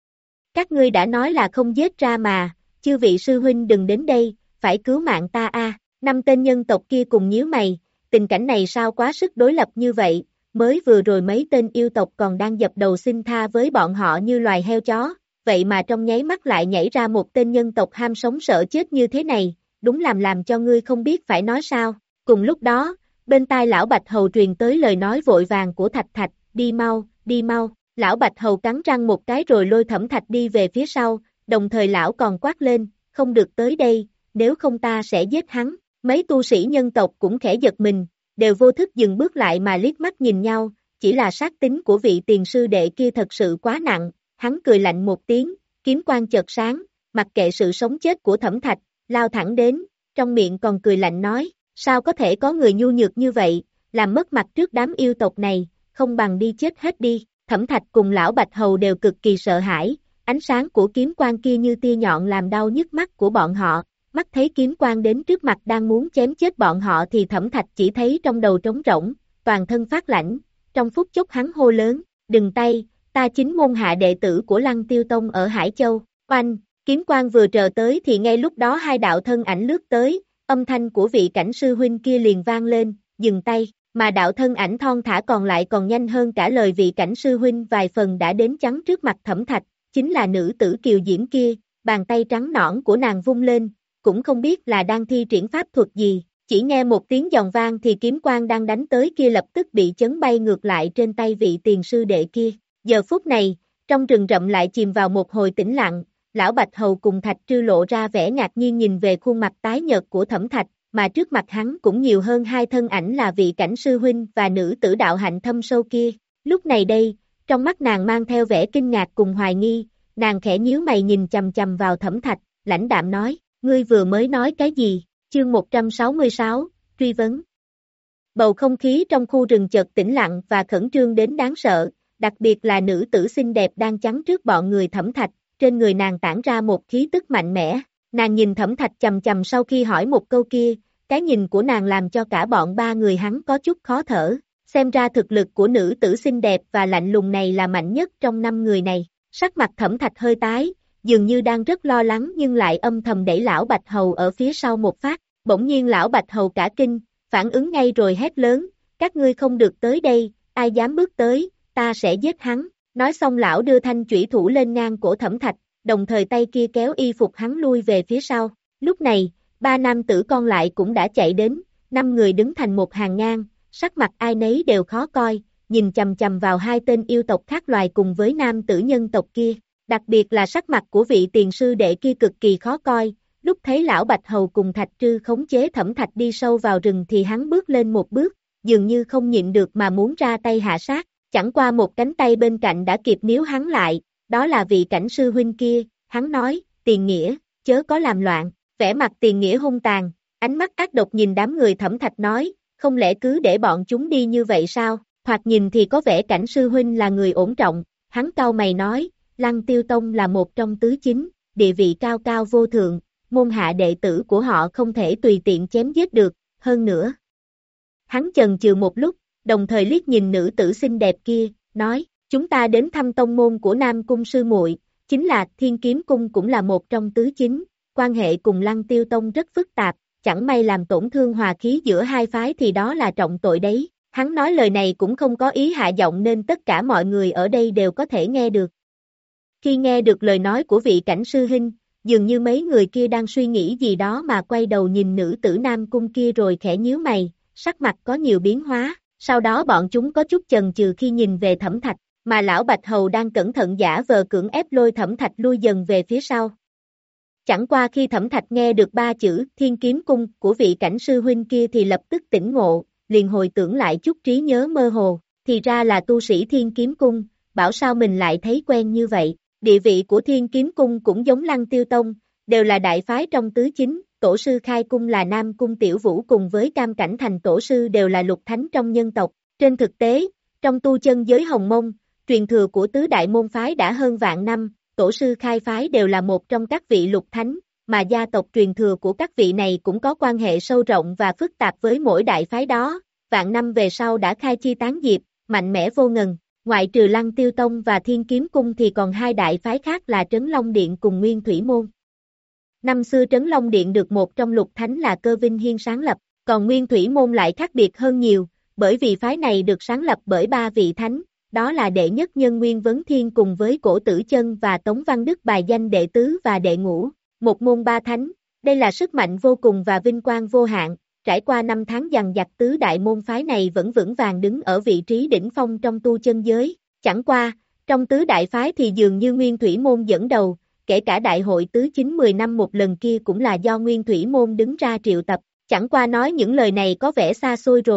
Các ngươi đã nói là không giết ra mà, chư vị sư huynh đừng đến đây, phải cứu mạng ta a. Năm tên nhân tộc kia cùng nhíu mày, tình cảnh này sao quá sức đối lập như vậy, mới vừa rồi mấy tên yêu tộc còn đang dập đầu xin tha với bọn họ như loài heo chó, vậy mà trong nháy mắt lại nhảy ra một tên nhân tộc ham sống sợ chết như thế này, đúng làm làm cho ngươi không biết phải nói sao. Cùng lúc đó, bên tai lão Bạch Hầu truyền tới lời nói vội vàng của Thạch Thạch, đi mau, đi mau, lão Bạch Hầu cắn răng một cái rồi lôi Thẩm Thạch đi về phía sau, đồng thời lão còn quát lên, không được tới đây, nếu không ta sẽ giết hắn. Mấy tu sĩ nhân tộc cũng khẽ giật mình, đều vô thức dừng bước lại mà liếc mắt nhìn nhau, chỉ chỉ là sát tính của vị tiền sư đệ kia thật sự quá nặng, hắn cười lạnh một tiếng, kiếm quang chợt sáng, mặc kệ sự sống chết của Thẩm Thạch, lao thẳng đến, trong miệng còn cười lạnh nói, sao có thể có người nhu nhược như vậy, làm mất mặt trước đám yêu tộc này, không bằng đi chết hết đi. Thẩm Thạch cùng lão Bạch Hầu đều cực kỳ sợ hãi, ánh sáng của kiếm quang kia như tia nhọn làm đau nhức mắt của bọn họ, mắt thấy kiếm quang đến trước mặt đang muốn chém chết bọn họ thì Thẩm Thạch chỉ thấy trong đầu trống rỗng, toàn thân phát lạnh, trong phút chốc hắn hô lớn, đừng tay, ta chính môn hạ đệ tử của Lăng Tiêu Tông ở Hải Châu, oanh, kiếm quang vừa trờ tới thì ngay lúc đó hai đạo thân ảnh lướt tới, âm thanh của vị cảnh sư huynh kia liền vang lên, dừng tay. Mà đạo thân ảnh thon thả còn lại còn nhanh hơn cả lời vị cảnh sư huynh vài phần đã đến chắn trước mặt Thẩm Thạch, chính là nữ tử kiều diễm kia, bàn tay trắng nõn của nàng vung lên, cũng không biết là đang thi triển pháp thuật gì, chỉ nghe một tiếng giòn vang thì kiếm quang đang đánh tới kia lập tức bị chấn bay ngược lại trên tay vị tiền sư đệ kia. Giờ phút này, trong rừng rậm lại chìm vào một hồi tĩnh lặng, lão Bạch Hầu cùng Thạch Trư lộ ra vẻ ngạc nhiên nhìn về khuôn mặt tái nhợt của Thẩm Thạch, mà trước mặt hắn cũng nhiều hơn hai thân ảnh là vị cảnh sư huynh và nữ tử đạo hạnh thâm sâu kia. Lúc này đây, trong mắt nàng mang theo vẻ kinh ngạc cùng hoài nghi, nàng khẽ nhíu mày nhìn chầm chầm vào Thẩm Thạch, lãnh đạm nói, ngươi vừa mới nói cái gì? Chương một trăm sáu mươi sáu, truy vấn. Bầu không khí trong khu rừng chợt tĩnh lặng và khẩn trương đến đáng sợ, đặc biệt là nữ tử xinh đẹp đang chắn trước bọn người Thẩm Thạch, trên người nàng tản ra một khí tức mạnh mẽ. Nàng nhìn Thẩm Thạch chầm chầm sau khi hỏi một câu kia, cái nhìn của nàng làm cho cả bọn ba người hắn có chút khó thở, xem ra thực lực của nữ tử xinh đẹp và lạnh lùng này là mạnh nhất trong năm người này. Sắc mặt Thẩm Thạch hơi tái, dường như đang rất lo lắng nhưng lại âm thầm đẩy lão Bạch Hầu ở phía sau một phát, bỗng nhiên lão Bạch Hầu cả kinh, phản ứng ngay rồi hét lớn, các ngươi không được tới đây, ai dám bước tới, ta sẽ giết hắn. Nói xong lão đưa thanh chủy thủ lên ngang cổ Thẩm Thạch, đồng thời tay kia kéo y phục hắn lui về phía sau. Lúc này, ba nam tử còn lại cũng đã chạy đến, năm người đứng thành một hàng ngang, sắc mặt ai nấy đều khó coi, nhìn chầm chầm vào hai tên yêu tộc khác loài cùng với nam tử nhân tộc kia. Đặc biệt là sắc mặt của vị tiền sư đệ kia cực kỳ khó coi, lúc thấy lão Bạch Hầu cùng Thạch Trư khống chế Thẩm Thạch đi sâu vào rừng thì hắn bước lên một bước, dường như không nhịn được mà muốn ra tay hạ sát, chẳng qua một cánh tay bên cạnh đã kịp níu hắn lại, đó là vị cảnh sư huynh kia, hắn nói, Tiền Nghĩa, chớ có làm loạn, vẻ mặt Tiền Nghĩa hung tàn, ánh mắt ác độc nhìn đám người Thẩm Thạch nói, không lẽ cứ để bọn chúng đi như vậy sao, thoạt nhìn thì có vẻ cảnh sư huynh là người ổn trọng, hắn cau mày nói, Lăng Tiêu Tông là một trong tứ chính, địa vị cao cao vô thượng, môn hạ đệ tử của họ không thể tùy tiện chém giết được, hơn nữa. Hắn chần chừ một lúc, đồng thời liếc nhìn nữ tử xinh đẹp kia, nói, chúng ta đến thăm tông môn của Nam Cung sư muội, chính là Thiên Kiếm Cung cũng là một trong tứ chính, quan hệ cùng Lăng Tiêu Tông rất phức tạp, chẳng may làm tổn thương hòa khí giữa hai phái thì đó là trọng tội đấy. Hắn nói lời này cũng không có ý hạ giọng nên tất cả mọi người ở đây đều có thể nghe được. Khi nghe được lời nói của vị cảnh sư huynh, dường như mấy người kia đang suy nghĩ gì đó mà quay đầu nhìn nữ tử Nam Cung kia rồi khẽ nhíu mày, sắc mặt có nhiều biến hóa, sau đó bọn chúng có chút chần chừ khi nhìn về Thẩm Thạch, mà lão Bạch Hầu đang cẩn thận giả vờ cưỡng ép lôi Thẩm Thạch lui dần về phía sau. Chẳng qua khi Thẩm Thạch nghe được ba chữ Thiên Kiếm Cung của vị cảnh sư huynh kia thì lập tức tỉnh ngộ, liền hồi tưởng lại chút trí nhớ mơ hồ, thì ra là tu sĩ Thiên Kiếm Cung, bảo sao mình lại thấy quen như vậy. Địa vị của Thiên Kiếm Cung cũng giống Lăng Tiêu Tông, đều là đại phái trong tứ chính, tổ sư khai cung là Nam Cung Tiểu Vũ cùng với Cam Cảnh Thành tổ sư đều là lục thánh trong nhân tộc. Trên thực tế, trong tu chân giới Hồng Mông, truyền thừa của tứ đại môn phái đã hơn vạn năm, tổ sư khai phái đều là một trong các vị lục thánh, mà gia tộc truyền thừa của các vị này cũng có quan hệ sâu rộng và phức tạp với mỗi đại phái đó, vạn năm về sau đã khai chi tán diệp, mạnh mẽ vô ngần. Ngoại trừ Lăng Tiêu Tông và Thiên Kiếm Cung thì còn hai đại phái khác là Trấn Long Điện cùng Nguyên Thủy Môn. Năm xưa Trấn Long Điện được một trong lục thánh là Cơ Vinh Hiên sáng lập, còn Nguyên Thủy Môn lại khác biệt hơn nhiều, bởi vì phái này được sáng lập bởi ba vị thánh, đó là đệ nhất Nhân Nguyên Vấn Thiên cùng với Cổ Tử Chân và Tống Văn Đức bài danh đệ tứ và đệ ngũ, một môn ba thánh, đây là sức mạnh vô cùng và vinh quang vô hạn. Trải qua năm tháng dằn vặt tứ đại môn phái này vẫn vững vàng đứng ở vị trí đỉnh phong trong tu chân giới. Chẳng qua, trong tứ đại phái thì dường như Nguyên Thủy Môn dẫn đầu, kể cả đại hội tứ chính mười năm một lần kia cũng là do Nguyên Thủy Môn đứng ra triệu tập. Chẳng qua nói những lời này có vẻ xa xôi rồi,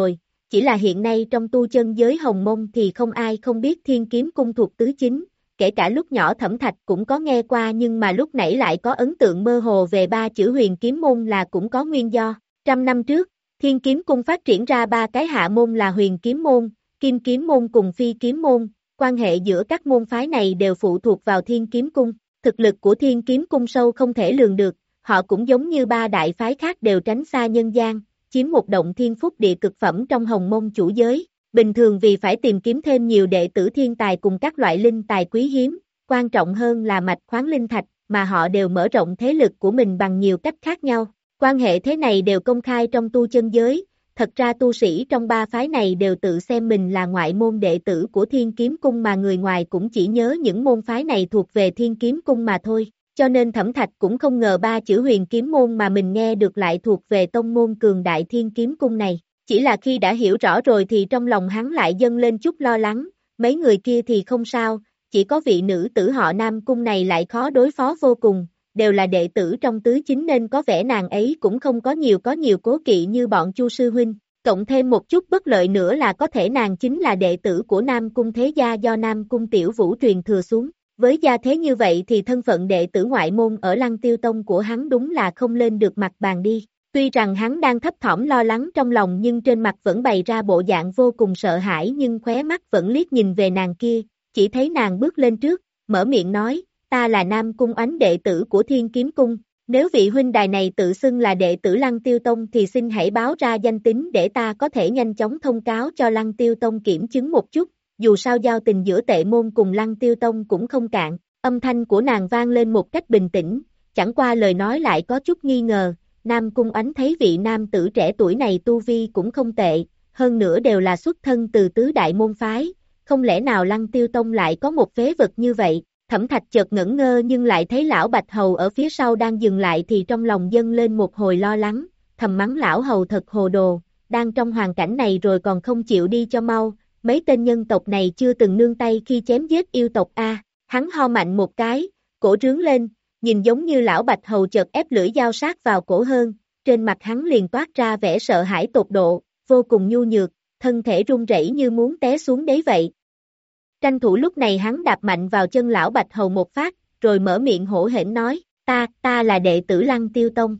chỉ là hiện nay trong tu chân giới Hồng Mông thì không ai không biết Thiên Kiếm Cung thuộc tứ chính, kể cả lúc nhỏ Thẩm Thạch cũng có nghe qua nhưng mà lúc nãy lại có ấn tượng mơ hồ về ba chữ Huyền Kiếm Môn là cũng có nguyên do. Trăm năm trước, Thiên Kiếm Cung phát triển ra ba cái hạ môn là Huyền Kiếm Môn, Kim Kiếm Môn cùng Phi Kiếm Môn, quan hệ giữa các môn phái này đều phụ thuộc vào Thiên Kiếm Cung. Thực lực của Thiên Kiếm Cung sâu không thể lường được, họ cũng giống như ba đại phái khác đều tránh xa nhân gian, chiếm một động thiên phúc địa cực phẩm trong Hồng Mông chủ giới. Bình thường vì phải tìm kiếm thêm nhiều đệ tử thiên tài cùng các loại linh tài quý hiếm, quan trọng hơn là mạch khoáng linh thạch, mà họ đều mở rộng thế lực của mình bằng nhiều cách khác nhau. Quan hệ thế này đều công khai trong tu chân giới, thật ra tu sĩ trong ba phái này đều tự xem mình là ngoại môn đệ tử của Thiên Kiếm Cung mà người ngoài cũng chỉ nhớ những môn phái này thuộc về Thiên Kiếm Cung mà thôi. Cho nên Thẩm Thạch cũng không ngờ ba chữ Huyền Kiếm Môn mà mình nghe được lại thuộc về tông môn cường đại Thiên Kiếm Cung này. Chỉ là khi đã hiểu rõ rồi thì trong lòng hắn lại dâng lên chút lo lắng, mấy người kia thì không sao, chỉ có vị nữ tử họ Nam Cung này lại khó đối phó vô cùng, đều là đệ tử trong tứ chính nên có vẻ nàng ấy cũng không có nhiều có nhiều cố kỵ như bọn Chu sư huynh, cộng thêm một chút bất lợi nữa là có thể nàng chính là đệ tử của Nam Cung thế gia do Nam Cung Tiểu Vũ truyền thừa xuống. Với gia thế như vậy thì thân phận đệ tử ngoại môn ở Lăng Tiêu Tông của hắn đúng là không lên được mặt bàn đi. Tuy rằng hắn đang thấp thỏm lo lắng trong lòng nhưng trên mặt vẫn bày ra bộ dạng vô cùng sợ hãi nhưng khóe mắt vẫn liếc nhìn về nàng kia, chỉ thấy nàng bước lên trước, mở miệng nói, ta là Nam Cung Oánh đệ tử của Thiên Kiếm Cung, nếu vị huynh đài này tự xưng là đệ tử Lăng Tiêu Tông thì xin hãy báo ra danh tính để ta có thể nhanh chóng thông cáo cho Lăng Tiêu Tông kiểm chứng một chút, dù sao giao tình giữa Tệ Môn cùng Lăng Tiêu Tông cũng không cạn, âm thanh của nàng vang lên một cách bình tĩnh, chẳng qua lời nói lại có chút nghi ngờ. Nam Cung Oánh thấy vị nam tử trẻ tuổi này tu vi cũng không tệ, hơn nữa đều là xuất thân từ tứ đại môn phái, không lẽ nào Lăng Tiêu Tông lại có một phế vật như vậy? Thẩm Thạch chợt ngẩn ngơ nhưng lại thấy lão Bạch Hầu ở phía sau đang dừng lại thì trong lòng dâng lên một hồi lo lắng, thầm mắng lão Hầu thật hồ đồ, đang trong hoàn cảnh này rồi còn không chịu đi cho mau, mấy tên nhân tộc này chưa từng nương tay khi chém giết yêu tộc a. Hắn ho mạnh một cái, cổ trướng lên, nhìn giống như lão Bạch Hầu chợt ép lưỡi dao sát vào cổ hơn, trên mặt hắn liền toát ra vẻ sợ hãi tột độ, vô cùng nhu nhược, thân thể run rẩy như muốn té xuống đấy vậy. Tranh thủ lúc này hắn đạp mạnh vào chân lão Bạch Hầu một phát, rồi mở miệng hổ hển nói, ta, ta là đệ tử Lăng Tiêu Tông.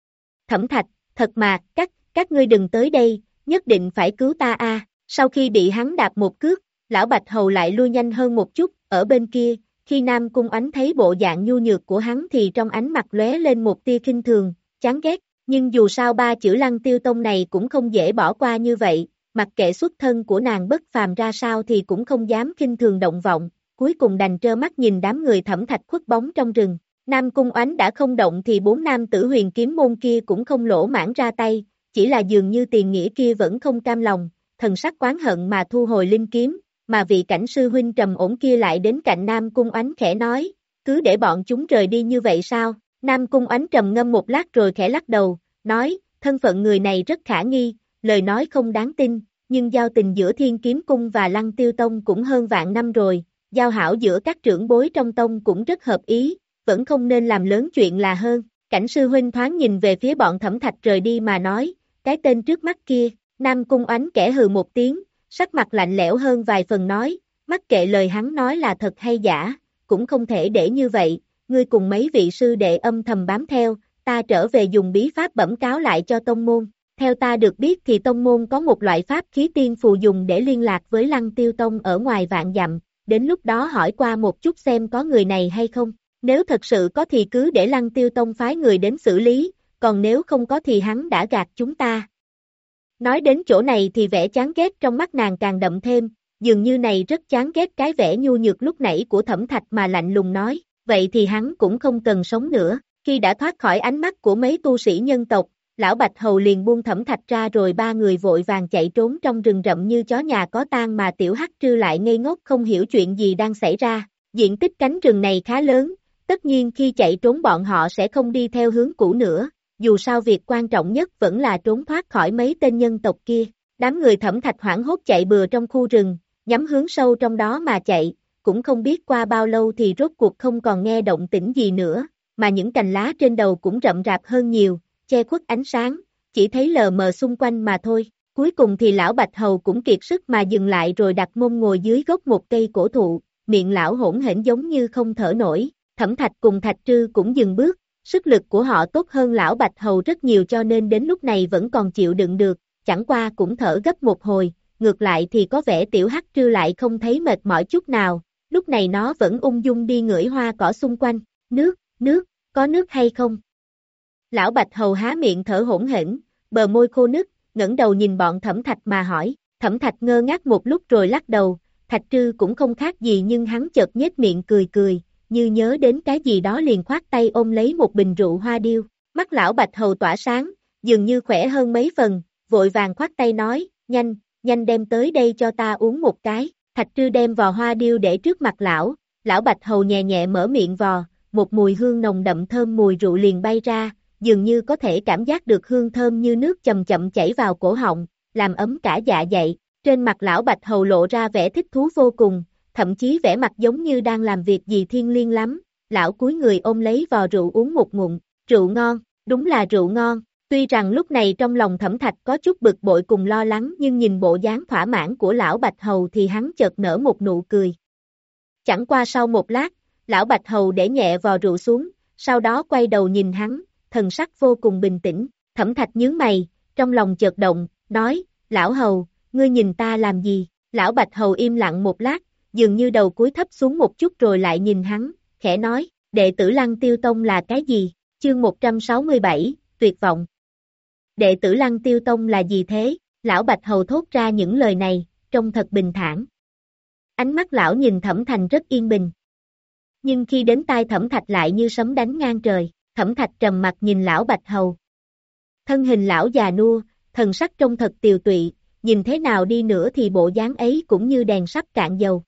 Thẩm Thạch, thật mà, các, các ngươi đừng tới đây, nhất định phải cứu ta a. Sau khi bị hắn đạp một cước, lão Bạch Hầu lại lui nhanh hơn một chút, ở bên kia, khi Nam Cung Oánh thấy bộ dạng nhu nhược của hắn thì trong ánh mặt lóe lên một tia khinh thường, chán ghét, nhưng dù sao ba chữ Lăng Tiêu Tông này cũng không dễ bỏ qua như vậy, mặc kệ xuất thân của nàng bất phàm ra sao thì cũng không dám khinh thường động vọng, cuối cùng đành trơ mắt nhìn đám người Thẩm Thạch khuất bóng trong rừng. Nam Cung Oánh đã không động thì bốn nam tử Huyền Kiếm Môn kia cũng không lỗ mãng ra tay, chỉ là dường như tiền nghĩa kia vẫn không cam lòng, thần sắc oán hận mà thu hồi linh kiếm, mà vị cảnh sư huynh trầm ổn kia lại đến cạnh Nam Cung Oánh khẽ nói, cứ để bọn chúng rời đi như vậy sao? Nam Cung Oánh trầm ngâm một lát rồi khẽ lắc đầu, nói, thân phận người này rất khả nghi, lời nói không đáng tin, nhưng giao tình giữa Thiên Kiếm Cung và Lăng Tiêu Tông cũng hơn vạn năm rồi, giao hảo giữa các trưởng bối trong tông cũng rất hợp ý, vẫn không nên làm lớn chuyện là hơn. Cảnh sư huynh thoáng nhìn về phía bọn Thẩm Thạch rời đi mà nói, cái tên trước mắt kia, Nam Cung Oánh kẻ hừ một tiếng, sắc mặt lạnh lẽo hơn vài phần nói, mắc kệ lời hắn nói là thật hay giả, cũng không thể để như vậy, ngươi cùng mấy vị sư đệ âm thầm bám theo, ta trở về dùng bí pháp bẩm cáo lại cho tông môn. Theo ta được biết thì tông môn có một loại pháp khí tiên phù dùng để liên lạc với Lăng Tiêu Tông ở ngoài vạn dặm, đến lúc đó hỏi qua một chút xem có người này hay không, nếu thật sự có thì cứ để Lăng Tiêu Tông phái người đến xử lý, còn nếu không có thì hắn đã gạt chúng ta. Nói đến chỗ này thì vẻ chán ghét trong mắt nàng càng đậm thêm, dường như này rất chán ghét cái vẻ nhu nhược lúc nãy của Thẩm Thạch mà lạnh lùng nói, vậy thì hắn cũng không cần sống nữa. Khi đã thoát khỏi ánh mắt của mấy tu sĩ nhân tộc, lão Bạch Hầu liền buông Thẩm Thạch ra rồi ba người vội vàng chạy trốn trong rừng rậm như chó nhà có tang mà tiểu hắc trư lại ngây ngốc không hiểu chuyện gì đang xảy ra. Diện tích cánh rừng này khá lớn, tất nhiên khi chạy trốn bọn họ sẽ không đi theo hướng cũ nữa. Dù sao việc quan trọng nhất vẫn là trốn thoát khỏi mấy tên nhân tộc kia. Đám người Thẩm Thạch hoảng hốt chạy bừa trong khu rừng, nhắm hướng sâu trong đó mà chạy, cũng không biết qua bao lâu thì rốt cuộc không còn nghe động tĩnh gì nữa, mà những cành lá trên đầu cũng rậm rạp hơn nhiều, che khuất ánh sáng, chỉ thấy lờ mờ xung quanh mà thôi. cuối cùng thì lão Bạch Hầu cũng kiệt sức mà dừng lại rồi đặt mông ngồi dưới gốc một cây cổ thụ, miệng lão hỗn hển giống như không thở nổi. Thẩm Thạch cùng Thạch Trư cũng dừng bước, sức lực của họ tốt hơn lão Bạch Hầu rất nhiều cho nên đến lúc này vẫn còn chịu đựng được, chẳng qua cũng thở gấp một hồi, ngược lại thì có vẻ tiểu Hắc Trư lại không thấy mệt mỏi chút nào, lúc này nó vẫn ung dung đi ngửi hoa cỏ xung quanh, nước, nước, có nước hay không? Lão Bạch Hầu há miệng thở hỗn hển, bờ môi khô nứt, ngẩng đầu nhìn bọn Thẩm Thạch mà hỏi, Thẩm Thạch ngơ ngác một lúc rồi lắc đầu, Thạch Trư cũng không khác gì nhưng hắn chợt nhếch miệng cười cười, như nhớ đến cái gì đó liền khoát tay ôm lấy một bình rượu hoa điêu, mắt lão Bạch Hầu tỏa sáng, dường như khỏe hơn mấy phần, vội vàng khoát tay nói, nhanh, nhanh đem tới đây cho ta uống một cái, Thạch Trư đem vò hoa điêu để trước mặt lão, lão Bạch Hầu nhẹ nhẹ mở miệng vò, một mùi hương nồng đậm thơm mùi rượu liền bay ra, dường như có thể cảm giác được hương thơm như nước chậm chậm chảy vào cổ họng, làm ấm cả dạ dày, trên mặt lão Bạch Hầu lộ ra vẻ thích thú vô cùng, thậm chí vẻ mặt giống như đang làm việc gì thiêng liêng lắm, lão cúi người ôm lấy vò rượu uống một ngụm, rượu ngon, đúng là rượu ngon, tuy rằng lúc này trong lòng Thẩm Thạch có chút bực bội cùng lo lắng nhưng nhìn bộ dáng thỏa mãn của lão Bạch Hầu thì hắn chợt nở một nụ cười. Chẳng qua sau một lát, lão Bạch Hầu để nhẹ vò rượu xuống, sau đó quay đầu nhìn hắn, thần sắc vô cùng bình tĩnh, Thẩm Thạch nhướng mày, trong lòng chợt động, nói, lão Hầu, ngươi nhìn ta làm gì, lão Bạch Hầu im lặng một lát, dường như đầu cúi thấp xuống một chút rồi lại nhìn hắn, khẽ nói, đệ tử Lăng Tiêu Tông là cái gì, chương một trăm sáu mươi bảy, tuyệt vọng. Đệ tử Lăng Tiêu Tông là gì thế, lão Bạch Hầu thốt ra những lời này, trông thật bình thản. Ánh mắt lão nhìn Thẩm Thành rất yên bình. Nhưng khi đến tai Thẩm Thạch lại như sấm đánh ngang trời, Thẩm Thạch trầm mặt nhìn lão Bạch Hầu. Thân hình lão già nua, thần sắc trông thật tiều tụy, nhìn thế nào đi nữa thì bộ dáng ấy cũng như đèn sắp cạn dầu.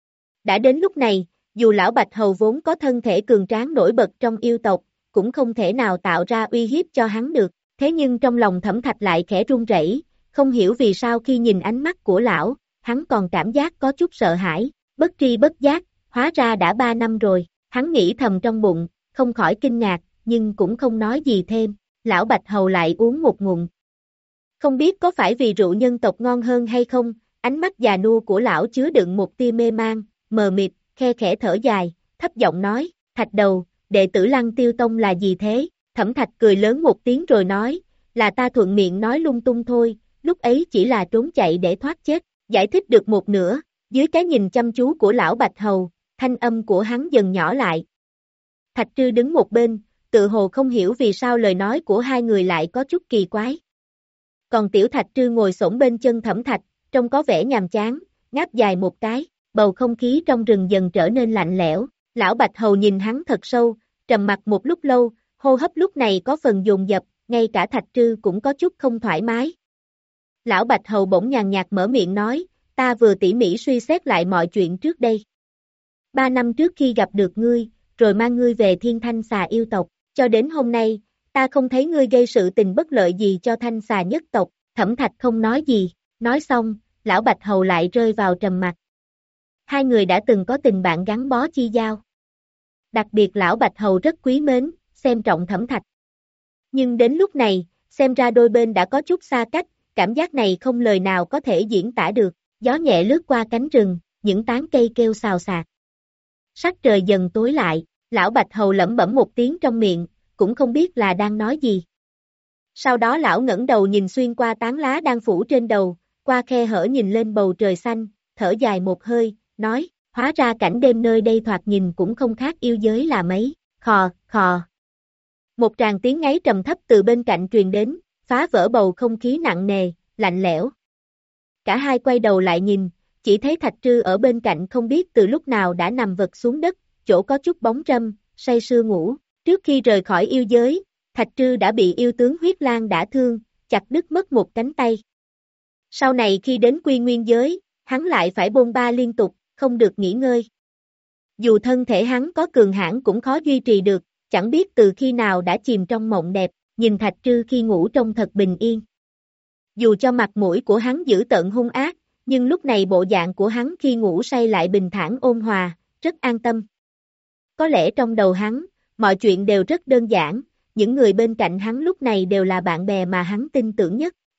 Đã đến lúc này, dù lão Bạch Hầu vốn có thân thể cường tráng nổi bật trong yêu tộc, cũng không thể nào tạo ra uy hiếp cho hắn được, thế nhưng trong lòng Thẩm Thạch lại khẽ run rẩy, không hiểu vì sao khi nhìn ánh mắt của lão, hắn còn cảm giác có chút sợ hãi, bất tri bất giác, hóa ra đã ba năm rồi, hắn nghĩ thầm trong bụng, không khỏi kinh ngạc, nhưng cũng không nói gì thêm, lão Bạch Hầu lại uống một ngụm. Không biết có phải vì rượu nhân tộc ngon hơn hay không, ánh mắt già nua của lão chứa đựng một tia mê man, mờ mịt, khe khẽ thở dài, thấp giọng nói, Thạch Đầu, đệ tử Lăng Tiêu Tông là gì thế? Thẩm Thạch cười lớn một tiếng rồi nói, là ta thuận miệng nói lung tung thôi, lúc ấy chỉ là trốn chạy để thoát chết, giải thích được một nửa, dưới cái nhìn chăm chú của lão Bạch Hầu, thanh âm của hắn dần nhỏ lại. Thạch Trư đứng một bên, tự hồ không hiểu vì sao lời nói của hai người lại có chút kỳ quái. Còn tiểu Thạch Trư ngồi xổm bên chân Thẩm Thạch, trông có vẻ nhàm chán, ngáp dài một cái, bầu không khí trong rừng dần trở nên lạnh lẽo, lão Bạch Hầu nhìn hắn thật sâu, trầm mặt một lúc lâu, hô hấp lúc này có phần dồn dập, ngay cả Thạch Trư cũng có chút không thoải mái. Lão Bạch Hầu bỗng nhàn nhạt mở miệng nói, ta vừa tỉ mỉ suy xét lại mọi chuyện trước đây. Ba năm trước khi gặp được ngươi, rồi mang ngươi về Thiên Thanh Xà yêu tộc, cho đến hôm nay, ta không thấy ngươi gây sự tình bất lợi gì cho Thanh Xà nhất tộc, Thẩm Thạch không nói gì, nói xong, lão Bạch Hầu lại rơi vào trầm mặc. Hai người đã từng có tình bạn gắn bó chi giao. Đặc biệt lão Bạch Hầu rất quý mến, xem trọng Thẩm Thạch. Nhưng đến lúc này, xem ra đôi bên đã có chút xa cách, cảm giác này không lời nào có thể diễn tả được, gió nhẹ lướt qua cánh rừng, những tán cây kêu xào xạc. Sắc trời dần tối lại, lão Bạch Hầu lẩm bẩm một tiếng trong miệng, cũng không biết là đang nói gì. Sau đó lão ngẩng đầu nhìn xuyên qua tán lá đang phủ trên đầu, qua khe hở nhìn lên bầu trời xanh, thở dài một hơi, nói, hóa ra cảnh đêm nơi đây thoạt nhìn cũng không khác yêu giới là mấy, khò, khò. Một tràng tiếng ngáy trầm thấp từ bên cạnh truyền đến, phá vỡ bầu không khí nặng nề, lạnh lẽo. Cả hai quay đầu lại nhìn, chỉ thấy Thạch Trư ở bên cạnh không biết từ lúc nào đã nằm vật xuống đất, chỗ có chút bóng râm, say sưa ngủ. Trước khi rời khỏi yêu giới, Thạch Trư đã bị yêu tướng Huyết Lang đả thương, chặt đứt mất một cánh tay. Sau này khi đến Quy Nguyên giới, hắn lại phải bôn ba liên tục, không được nghỉ ngơi. Dù thân thể hắn có cường hãn cũng khó duy trì được, chẳng biết từ khi nào đã chìm trong mộng đẹp, nhìn Thạch Trư khi ngủ trông thật bình yên. Dù cho mặt mũi của hắn dữ tợn hung ác, nhưng lúc này bộ dạng của hắn khi ngủ say lại bình thản ôn hòa, rất an tâm. Có lẽ trong đầu hắn, mọi chuyện đều rất đơn giản, những người bên cạnh hắn lúc này đều là bạn bè mà hắn tin tưởng nhất.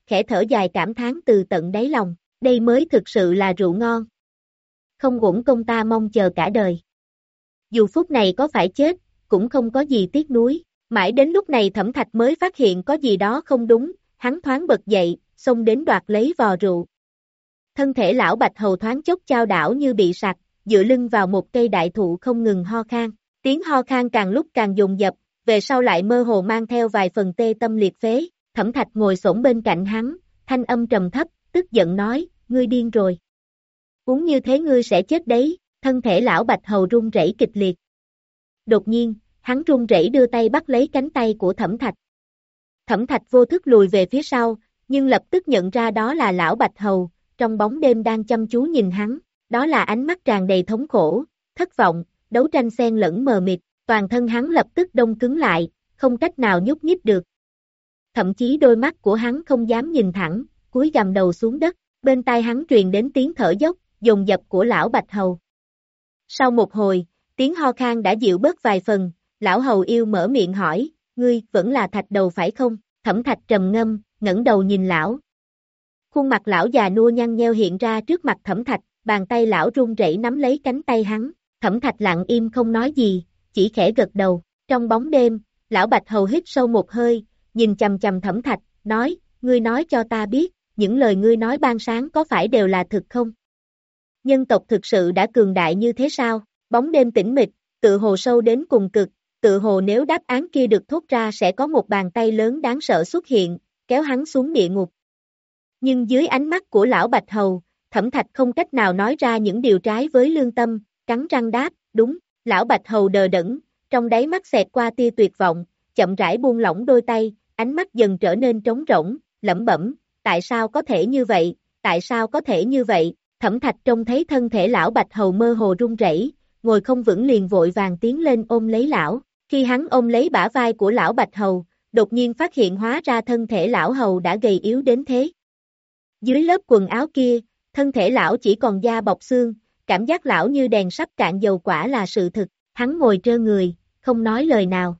khẽ thở dài cảm thán từ tận đáy lòng, đây mới thực sự là rượu ngon. Không uổng công ta mong chờ cả đời. Dù phút này có phải chết, cũng không có gì tiếc nuối. Mãi đến lúc này Thẩm Thạch mới phát hiện có gì đó không đúng, hắn thoáng bật dậy, xông đến đoạt lấy vò rượu. Thân thể lão Bạch Hầu thoáng chốc chao đảo như bị sặc, dựa lưng vào một cây đại thụ không ngừng ho khan. Tiếng ho khan càng lúc càng dồn dập, về sau lại mơ hồ mang theo vài phần tê tâm liệt phế. Thẩm Thạch ngồi xổm bên cạnh hắn, thanh âm trầm thấp, tức giận nói, ngươi điên rồi. Uống như thế ngươi sẽ chết đấy. Thân thể lão Bạch Hầu run rẩy kịch liệt. Đột nhiên, hắn run rẩy đưa tay bắt lấy cánh tay của Thẩm Thạch. Thẩm Thạch vô thức lùi về phía sau, nhưng lập tức nhận ra đó là lão Bạch Hầu, trong bóng đêm đang chăm chú nhìn hắn, đó là ánh mắt tràn đầy thống khổ, thất vọng, đấu tranh xen lẫn mờ mịt, toàn thân hắn lập tức đông cứng lại, không cách nào nhúc nhích được. Thậm chí đôi mắt của hắn không dám nhìn thẳng, cúi gằm đầu xuống đất, bên tai hắn truyền đến tiếng thở dốc, dồn dập của lão Bạch Hầu. Sau một hồi, tiếng ho khan đã dịu bớt vài phần, lão Hầu yêu mở miệng hỏi, ngươi vẫn là Thạch Đầu phải không? Thẩm Thạch trầm ngâm, ngẩng đầu nhìn lão. Khuôn mặt lão già nua nhăn nheo hiện ra trước mặt Thẩm Thạch, bàn tay lão run rẩy nắm lấy cánh tay hắn. Thẩm Thạch lặng im không nói gì, chỉ khẽ gật đầu. Trong bóng đêm, lão Bạch Hầu hít sâu một hơi, nhìn chằm chằm Thẩm Thạch, nói, ngươi nói cho ta biết, những lời ngươi nói ban sáng có phải đều là thực không? Nhân tộc thực sự đã cường đại như thế sao? Bóng đêm tĩnh mịch, tự hồ sâu đến cùng cực, tự hồ nếu đáp án kia được thốt ra sẽ có một bàn tay lớn đáng sợ xuất hiện, kéo hắn xuống địa ngục. Nhưng dưới ánh mắt của lão Bạch Hầu, Thẩm Thạch không cách nào nói ra những điều trái với lương tâm, cắn răng đáp, đúng. Lão Bạch Hầu đờ đẫn, trong đáy mắt xẹt qua tia tuyệt vọng, chậm rãi buông lỏng đôi tay, ánh mắt dần trở nên trống rỗng, lẩm bẩm, tại sao có thể như vậy, tại sao có thể như vậy? Thẩm Thạch trông thấy thân thể lão Bạch Hầu mơ hồ run rẩy, ngồi không vững liền vội vàng tiến lên ôm lấy lão. Khi hắn ôm lấy bả vai của lão Bạch Hầu, đột nhiên phát hiện hóa ra thân thể lão Hầu đã gầy yếu đến thế. Dưới lớp quần áo kia, thân thể lão chỉ còn da bọc xương, cảm giác lão như đèn sắp cạn dầu quả là sự thực. Hắn ngồi trơ người, không nói lời nào.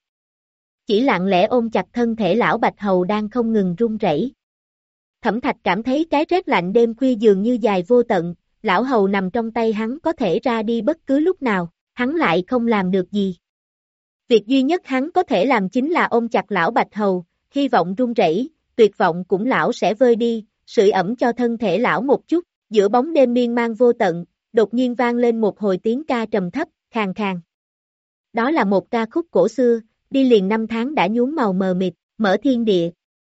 Chỉ lặng lẽ ôm chặt thân thể lão Bạch Hầu đang không ngừng run rẩy. Thẩm Thạch cảm thấy cái rét lạnh đêm khuya dường như dài vô tận, lão Hầu nằm trong tay hắn có thể ra đi bất cứ lúc nào, hắn lại không làm được gì. Việc duy nhất hắn có thể làm chính là ôm chặt lão Bạch Hầu, hy vọng run rẩy, tuyệt vọng cũng lão sẽ vơi đi, sưởi ẩm cho thân thể lão một chút. Giữa bóng đêm miên man vô tận, đột nhiên vang lên một hồi tiếng ca trầm thấp, khàn khàn. Đó là một ca khúc cổ xưa, đi liền năm tháng đã nhuốm màu mờ mịt, mở thiên địa.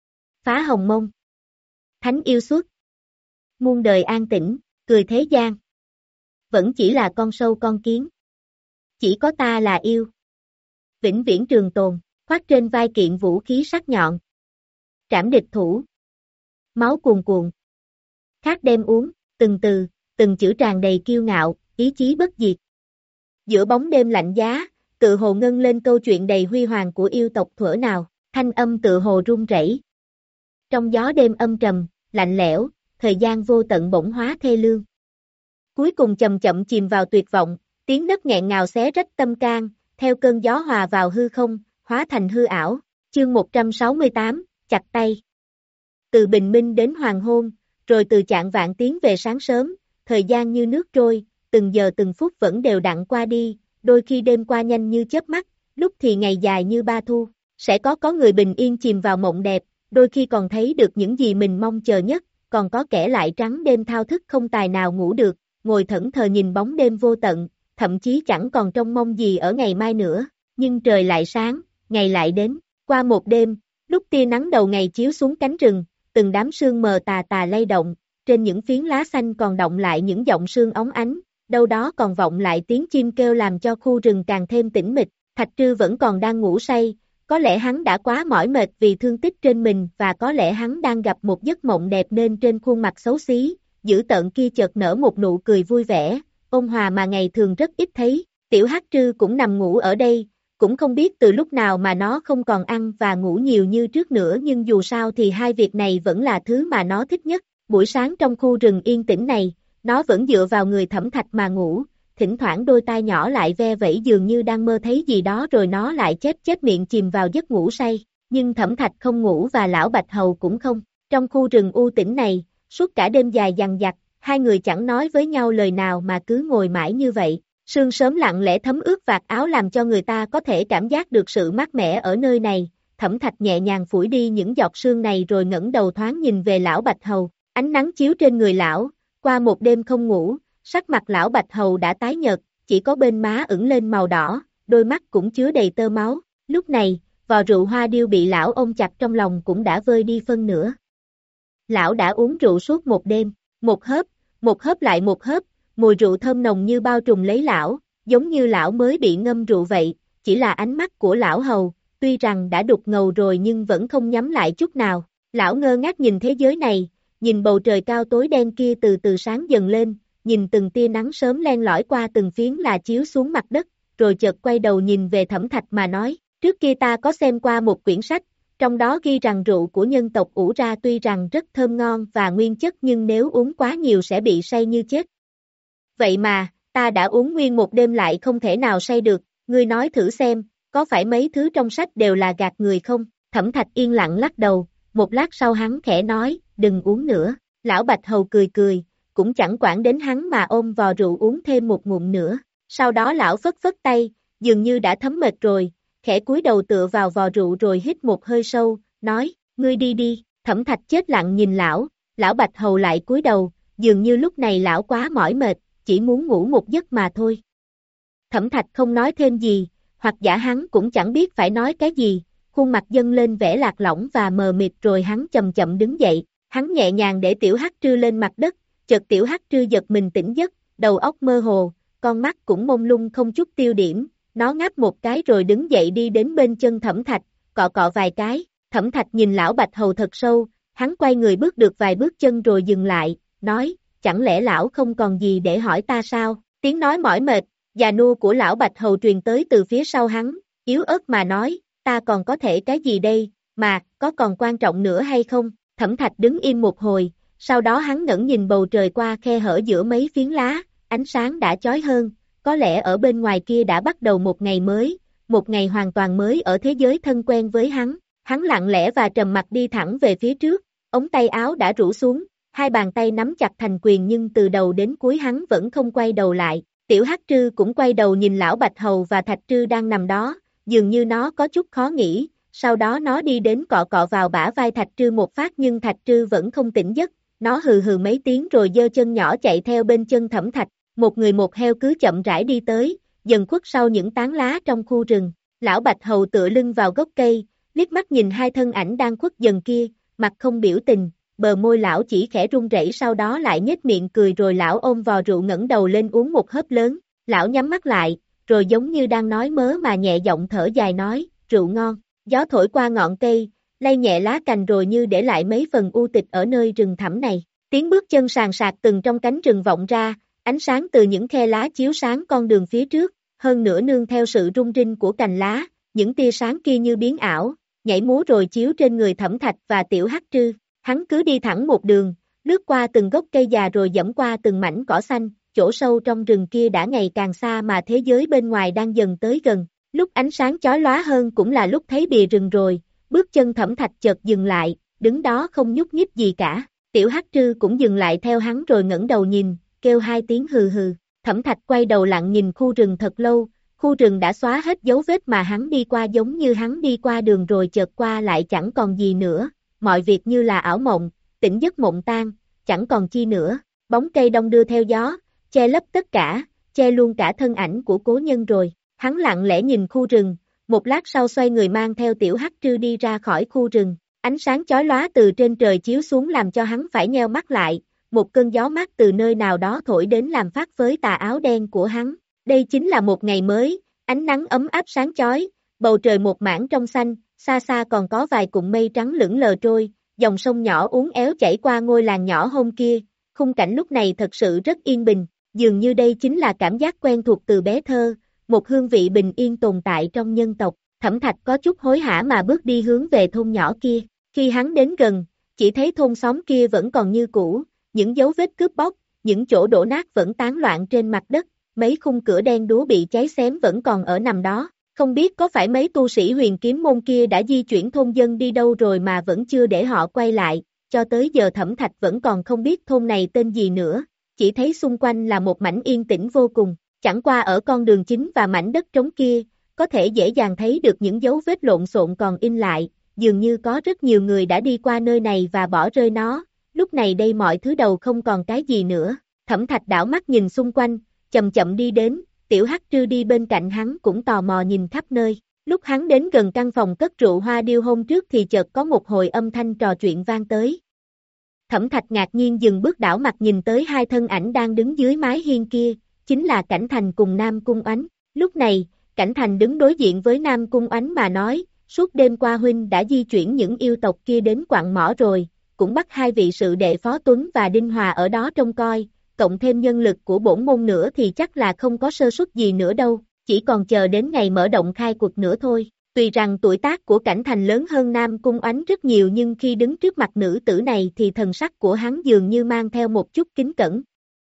Phá hồng mông. Thánh yêu xuất. Muôn đời an tĩnh, cười thế gian. Vẫn chỉ là con sâu con kiến. Chỉ có ta là yêu. Vĩnh viễn trường tồn, khoác trên vai kiện vũ khí sắc nhọn. Trảm địch thủ. Máu cuồn cuộn. Khát đem uống, từng từ, từng chữ tràn đầy kiêu ngạo, ý chí bất diệt. Giữa bóng đêm lạnh giá, tự hồ ngân lên câu chuyện đầy huy hoàng của yêu tộc thuở nào, thanh âm tự hồ run rẩy. Trong gió đêm âm trầm, lạnh lẽo, thời gian vô tận bỗng hóa thê lương. Cuối cùng chậm chậm chìm vào tuyệt vọng, tiếng nấc nghẹn ngào xé rách tâm can, theo cơn gió hòa vào hư không, hóa thành hư ảo. Chương một trăm sáu mươi tám, chặt tay. Từ bình minh đến hoàng hôn, rồi từ chạng vạng tiến về sáng sớm, thời gian như nước trôi, từng giờ từng phút vẫn đều đặn qua đi, đôi khi đêm qua nhanh như chớp mắt, lúc thì ngày dài như ba thu, sẽ có có người bình yên chìm vào mộng đẹp, đôi khi còn thấy được những gì mình mong chờ nhất, còn có kẻ lại trắng đêm thao thức không tài nào ngủ được, ngồi thẫn thờ nhìn bóng đêm vô tận, thậm chí chẳng còn trông mong gì ở ngày mai nữa, nhưng trời lại sáng, ngày lại đến, qua một đêm, lúc tia nắng đầu ngày chiếu xuống cánh rừng, từng đám sương mờ tà tà lay động, trên những phiến lá xanh còn động lại những giọng sương óng ánh, đâu đó còn vọng lại tiếng chim kêu làm cho khu rừng càng thêm tĩnh mịch. Thạch Trư vẫn còn đang ngủ say, có lẽ hắn đã quá mỏi mệt vì thương tích trên mình và có lẽ hắn đang gặp một giấc mộng đẹp nên trên khuôn mặt xấu xí, dữ tợn kia chợt nở một nụ cười vui vẻ, ôn hòa mà ngày thường rất ít thấy. Tiểu Hắc Trư cũng nằm ngủ ở đây, cũng không biết từ lúc nào mà nó không còn ăn và ngủ nhiều như trước nữa, nhưng dù sao thì hai việc này vẫn là thứ mà nó thích nhất. Buổi sáng trong khu rừng yên tĩnh này, nó vẫn dựa vào người Thẩm Thạch mà ngủ, thỉnh thoảng đôi tai nhỏ lại ve vẫy dường như đang mơ thấy gì đó rồi nó lại chép chép miệng chìm vào giấc ngủ say. Nhưng Thẩm Thạch không ngủ và lão Bạch Hầu cũng không. Trong khu rừng u tĩnh này, suốt cả đêm dài dằng dặc, hai người chẳng nói với nhau lời nào mà cứ ngồi mãi như vậy. Sương sớm lặng lẽ thấm ướt vạt áo làm cho người ta có thể cảm giác được sự mát mẻ ở nơi này. Thẩm Thạch nhẹ nhàng phủi đi những giọt sương này rồi ngẩng đầu thoáng nhìn về lão Bạch Hầu. Ánh nắng chiếu trên người lão, qua một đêm không ngủ, sắc mặt lão Bạch Hầu đã tái nhợt, chỉ có bên má ửng lên màu đỏ, đôi mắt cũng chứa đầy tơ máu. Lúc này, vò rượu hoa điêu bị lão ôm chặt trong lòng cũng đã vơi đi phân nửa. Lão đã uống rượu suốt một đêm, một hớp, một hớp lại một hớp, mùi rượu thơm nồng như bao trùm lấy lão, giống như lão mới bị ngâm rượu vậy, chỉ là ánh mắt của lão Hầu, tuy rằng đã đục ngầu rồi nhưng vẫn không nhắm lại chút nào. Lão ngơ ngác nhìn thế giới này, nhìn bầu trời cao tối đen kia từ từ sáng dần lên, nhìn từng tia nắng sớm len lỏi qua từng phiến là chiếu xuống mặt đất, rồi chợt quay đầu nhìn về Thẩm Thạch mà nói, trước kia ta có xem qua một quyển sách, trong đó ghi rằng rượu của nhân tộc ủ ra tuy rằng rất thơm ngon và nguyên chất nhưng nếu uống quá nhiều sẽ bị say như chết. Vậy mà, ta đã uống nguyên một đêm lại không thể nào say được, ngươi nói thử xem, có phải mấy thứ trong sách đều là gạt người không? Thẩm Thạch yên lặng lắc đầu, một lát sau hắn khẽ nói, đừng uống nữa. Lão Bạch Hầu cười cười, cũng chẳng quản đến hắn mà ôm vò rượu uống thêm một ngụm nữa. Sau đó lão phất phất tay, dường như đã thấm mệt rồi, khẽ cúi đầu tựa vào vò rượu rồi hít một hơi sâu, nói, ngươi đi đi. Thẩm Thạch chết lặng nhìn lão, lão Bạch Hầu lại cúi đầu, dường như lúc này lão quá mỏi mệt, chỉ muốn ngủ một giấc mà thôi. Thẩm Thạch không nói thêm gì, hoặc giả hắn cũng chẳng biết phải nói cái gì, khuôn mặt dâng lên vẻ lạc lõng và mờ mịt rồi hắn chậm chậm đứng dậy, hắn nhẹ nhàng để Tiểu Hắc Trư lên mặt đất, chợt Tiểu Hắc Trư giật mình tỉnh giấc, đầu óc mơ hồ, con mắt cũng mông lung không chút tiêu điểm, nó ngáp một cái rồi đứng dậy đi đến bên chân Thẩm Thạch, cọ cọ vài cái. Thẩm Thạch nhìn lão Bạch Hầu thật sâu, hắn quay người bước được vài bước chân rồi dừng lại, nói, chẳng lẽ lão không còn gì để hỏi ta sao? Tiếng nói mỏi mệt, già nua của lão Bạch Hầu truyền tới từ phía sau hắn, yếu ớt mà nói, ta còn có thể cái gì đây, mà, có còn quan trọng nữa hay không? Thẩm Thạch đứng im một hồi, sau đó hắn ngẩng nhìn bầu trời qua khe hở giữa mấy phiến lá, ánh sáng đã chói hơn, có lẽ ở bên ngoài kia đã bắt đầu một ngày mới, một ngày hoàn toàn mới ở thế giới thân quen với hắn. Hắn lặng lẽ và trầm mặc đi thẳng về phía trước, ống tay áo đã rũ xuống, hai bàn tay nắm chặt thành quyền nhưng từ đầu đến cuối hắn vẫn không quay đầu lại. Tiểu Hắc Trư cũng quay đầu nhìn lão Bạch Hầu và Thạch Trư đang nằm đó, dường như nó có chút khó nghĩ, sau đó nó đi đến cọ cọ vào bả vai Thạch Trư một phát nhưng Thạch Trư vẫn không tỉnh giấc, nó hừ hừ mấy tiếng rồi giơ chân nhỏ chạy theo bên chân Thẩm Thạch, một người một heo cứ chậm rãi đi tới, dần khuất sau những tán lá trong khu rừng. Lão Bạch Hầu tựa lưng vào gốc cây, liếc mắt nhìn hai thân ảnh đang khuất dần kia, mặt không biểu tình, bờ môi lão chỉ khẽ run rẩy sau đó lại nhếch miệng cười rồi lão ôm vò rượu ngẩng đầu lên uống một hớp lớn, lão nhắm mắt lại, rồi giống như đang nói mớ mà nhẹ giọng thở dài nói, rượu ngon, gió thổi qua ngọn cây, lay nhẹ lá cành rồi như để lại mấy phần u tịch ở nơi rừng thẳm này, tiếng bước chân sàn sạc từng trong cánh rừng vọng ra, ánh sáng từ những khe lá chiếu sáng con đường phía trước, hơn nữa nương theo sự rung rinh của cành lá, những tia sáng kia như biến ảo, nhảy múa rồi chiếu trên người Thẩm Thạch và Tiểu Hắc Trư. Hắn cứ đi thẳng một đường, lướt qua từng gốc cây già rồi dẫm qua từng mảnh cỏ xanh, chỗ sâu trong rừng kia đã ngày càng xa mà thế giới bên ngoài đang dần tới gần. Lúc ánh sáng chói lóa hơn cũng là lúc thấy bìa rừng rồi, bước chân Thẩm Thạch chợt dừng lại, đứng đó không nhúc nhích gì cả. Tiểu Hắc Trư cũng dừng lại theo hắn rồi ngẩng đầu nhìn, kêu hai tiếng hừ hừ. Thẩm Thạch quay đầu lặng nhìn khu rừng thật lâu, khu rừng đã xóa hết dấu vết mà hắn đi qua giống như hắn đi qua đường rồi chợt qua lại chẳng còn gì nữa, mọi việc như là ảo mộng, tỉnh giấc mộng tan, chẳng còn chi nữa, bóng cây đông đưa theo gió, che lấp tất cả, che luôn cả thân ảnh của cố nhân rồi, hắn lặng lẽ nhìn khu rừng, một lát sau xoay người mang theo Tiểu Hắc Trư đi ra khỏi khu rừng, ánh sáng chói lóa từ trên trời chiếu xuống làm cho hắn phải nheo mắt lại, một cơn gió mát từ nơi nào đó thổi đến làm phất phới tà áo đen của hắn. Đây chính là một ngày mới, ánh nắng ấm áp sáng chói, bầu trời một mảng trong xanh, xa xa còn có vài cụm mây trắng lững lờ trôi, dòng sông nhỏ uốn éo chảy qua ngôi làng nhỏ hôm kia, khung cảnh lúc này thật sự rất yên bình, dường như đây chính là cảm giác quen thuộc từ bé thơ, một hương vị bình yên tồn tại trong nhân tộc. Thẩm Thạch có chút hối hả mà bước đi hướng về thôn nhỏ kia, khi hắn đến gần, chỉ thấy thôn xóm kia vẫn còn như cũ, những dấu vết cướp bóc, những chỗ đổ nát vẫn tán loạn trên mặt đất. Mấy khung cửa đen đúa bị cháy xém vẫn còn ở nằm đó, không biết có phải mấy tu sĩ huyền kiếm môn kia đã di chuyển thôn dân đi đâu rồi mà vẫn chưa để họ quay lại, cho tới giờ Thẩm Thạch vẫn còn không biết thôn này tên gì nữa, chỉ thấy xung quanh là một mảnh yên tĩnh vô cùng, chẳng qua ở con đường chính và mảnh đất trống kia, có thể dễ dàng thấy được những dấu vết lộn xộn còn in lại, dường như có rất nhiều người đã đi qua nơi này và bỏ rơi nó, lúc này đây mọi thứ đầu không còn cái gì nữa, Thẩm Thạch đảo mắt nhìn xung quanh, chậm chậm đi đến, Tiểu Hắc Trư đi bên cạnh hắn cũng tò mò nhìn khắp nơi, lúc hắn đến gần căn phòng cất rượu hoa điêu hôm trước thì chợt có một hồi âm thanh trò chuyện vang tới. Thẩm Thạch ngạc nhiên dừng bước đảo mặt nhìn tới hai thân ảnh đang đứng dưới mái hiên kia, chính là Cảnh Thành cùng Nam Cung Oánh. Lúc này, Cảnh Thành đứng đối diện với Nam Cung Oánh mà nói, suốt đêm qua huynh đã di chuyển những yêu tộc kia đến quặng mỏ rồi, cũng bắt hai vị sự đệ Phó Tuấn và Đinh Hòa ở đó trông coi, cộng thêm nhân lực của bổn môn nữa thì chắc là không có sơ suất gì nữa đâu, chỉ còn chờ đến ngày mở động khai cuộc nữa thôi. Tuy rằng tuổi tác của Cảnh Thành lớn hơn Nam Cung Oánh rất nhiều nhưng khi đứng trước mặt nữ tử này thì thần sắc của hắn dường như mang theo một chút kính cẩn.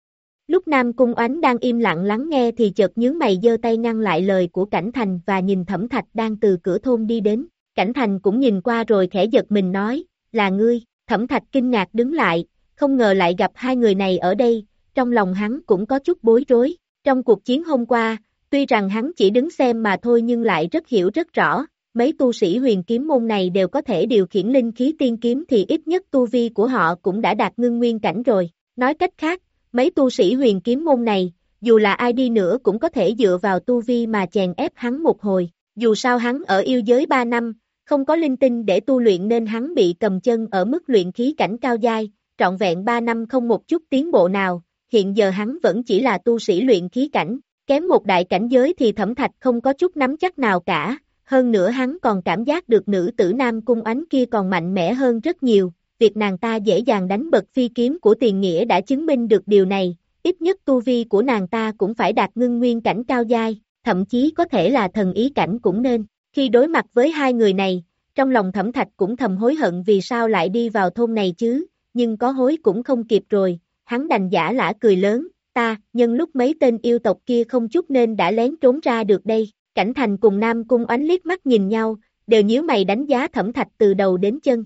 Lúc Nam Cung Oánh đang im lặng lắng nghe thì chợt nhướng mày giơ tay ngăn lại lời của Cảnh Thành và nhìn Thẩm Thạch đang từ cửa thôn đi đến. Cảnh Thành cũng nhìn qua rồi khẽ giật mình nói, là ngươi. Thẩm Thạch kinh ngạc đứng lại, không ngờ lại gặp hai người này ở đây, trong lòng hắn cũng có chút bối rối. Trong cuộc chiến hôm qua, tuy rằng hắn chỉ đứng xem mà thôi nhưng lại rất hiểu rất rõ, mấy tu sĩ huyền kiếm môn này đều có thể điều khiển linh khí tiên kiếm thì ít nhất tu vi của họ cũng đã đạt ngưng nguyên cảnh rồi. Nói cách khác, mấy tu sĩ huyền kiếm môn này, dù là ai đi nữa cũng có thể dựa vào tu vi mà chèn ép hắn một hồi. Dù sao hắn ở yêu giới ba năm, không có linh tinh để tu luyện nên hắn bị cầm chân ở mức luyện khí cảnh cao giai, trọn vẹn ba năm không một chút tiến bộ nào, hiện giờ hắn vẫn chỉ là tu sĩ luyện khí cảnh. Kém một đại cảnh giới thì Thẩm Thạch không có chút nắm chắc nào cả, hơn nữa hắn còn cảm giác được nữ tử Nam Cung Oánh kia còn mạnh mẽ hơn rất nhiều, việc nàng ta dễ dàng đánh bật phi kiếm của Tiền Nghĩa đã chứng minh được điều này, ít nhất tu vi của nàng ta cũng phải đạt ngưng nguyên cảnh cao giai, thậm chí có thể là thần ý cảnh cũng nên. Khi đối mặt với hai người này, trong lòng Thẩm Thạch cũng thầm hối hận vì sao lại đi vào thôn này chứ, nhưng có hối cũng không kịp rồi, hắn đành giả lả cười lớn. Ta, nhân lúc mấy tên yêu tộc kia không chút nên đã lén trốn ra được đây. Cảnh Thành cùng Nam Cung Oánh liếc mắt nhìn nhau, đều nhíu mày đánh giá Thẩm Thạch từ đầu đến chân.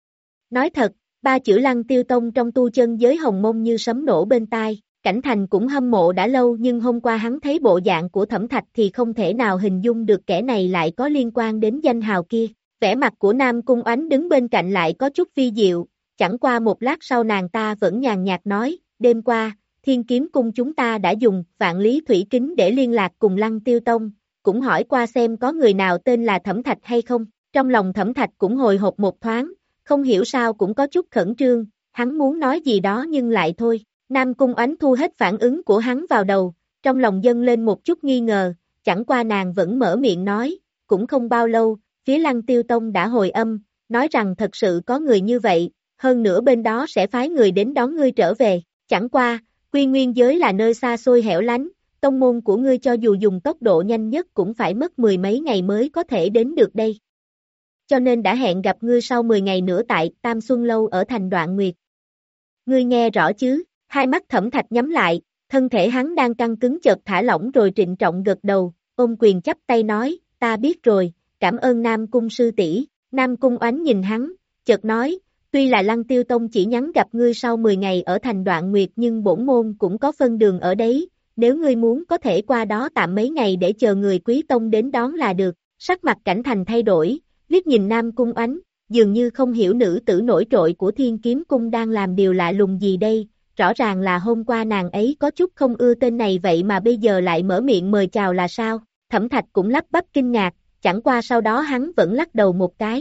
Nói thật, ba chữ Lăng Tiêu Tông trong tu chân giới hồng môn như sấm nổ bên tai, Cảnh Thành cũng hâm mộ đã lâu nhưng hôm qua hắn thấy bộ dạng của Thẩm Thạch thì không thể nào hình dung được kẻ này lại có liên quan đến danh hào kia. Vẻ mặt của Nam Cung Oánh đứng bên cạnh lại có chút vi diệu, chẳng qua một lát sau nàng ta vẫn nhàn nhạt nói, đêm qua, Thiên Kiếm Cung chúng ta đã dùng Vạn Lý Thủy Kính để liên lạc cùng Lăng Tiêu Tông, cũng hỏi qua xem có người nào tên là Thẩm Thạch hay không. Trong lòng Thẩm Thạch cũng hồi hộp một thoáng, không hiểu sao cũng có chút khẩn trương, hắn muốn nói gì đó nhưng lại thôi. Nam Cung Oánh thu hết phản ứng của hắn vào đầu, trong lòng dâng lên một chút nghi ngờ, chẳng qua nàng vẫn mở miệng nói, cũng không bao lâu, phía Lăng Tiêu Tông đã hồi âm, nói rằng thật sự có người như vậy, hơn nữa bên đó sẽ phái người đến đón ngươi trở về, chẳng qua, Quy Nguyên giới là nơi xa xôi hẻo lánh, tông môn của ngươi cho dù dùng tốc độ nhanh nhất cũng phải mất mười mấy ngày mới có thể đến được đây. Cho nên đã hẹn gặp ngươi sau mười ngày nữa tại Tam Xuân Lâu ở thành Đoạn Nguyệt. Ngươi nghe rõ chứ? Hai mắt Thẩm Thạch nhắm lại, thân thể hắn đang căng cứng chợt thả lỏng rồi trịnh trọng gật đầu, ôm quyền chắp tay nói, ta biết rồi, cảm ơn Nam Cung sư tỷ. Nam Cung Oánh nhìn hắn, chợt nói, tuy là Lăng Tiêu Tông chỉ nhắn gặp ngươi sau mười ngày ở thành Đoạn Nguyệt nhưng bổn môn cũng có phân đường ở đấy, nếu ngươi muốn có thể qua đó tạm mấy ngày để chờ người quý tông đến đón là được. Sắc mặt Cảnh Thành thay đổi, liếc nhìn Nam Cung Oánh, dường như không hiểu nữ tử nổi trội của Thiên Kiếm Cung đang làm điều lạ lùng gì đây, rõ ràng là hôm qua nàng ấy có chút không ưa tên này vậy mà bây giờ lại mở miệng mời chào là sao. Thẩm Thạch cũng lắp bắp kinh ngạc, chẳng qua sau đó hắn vẫn lắc đầu một cái.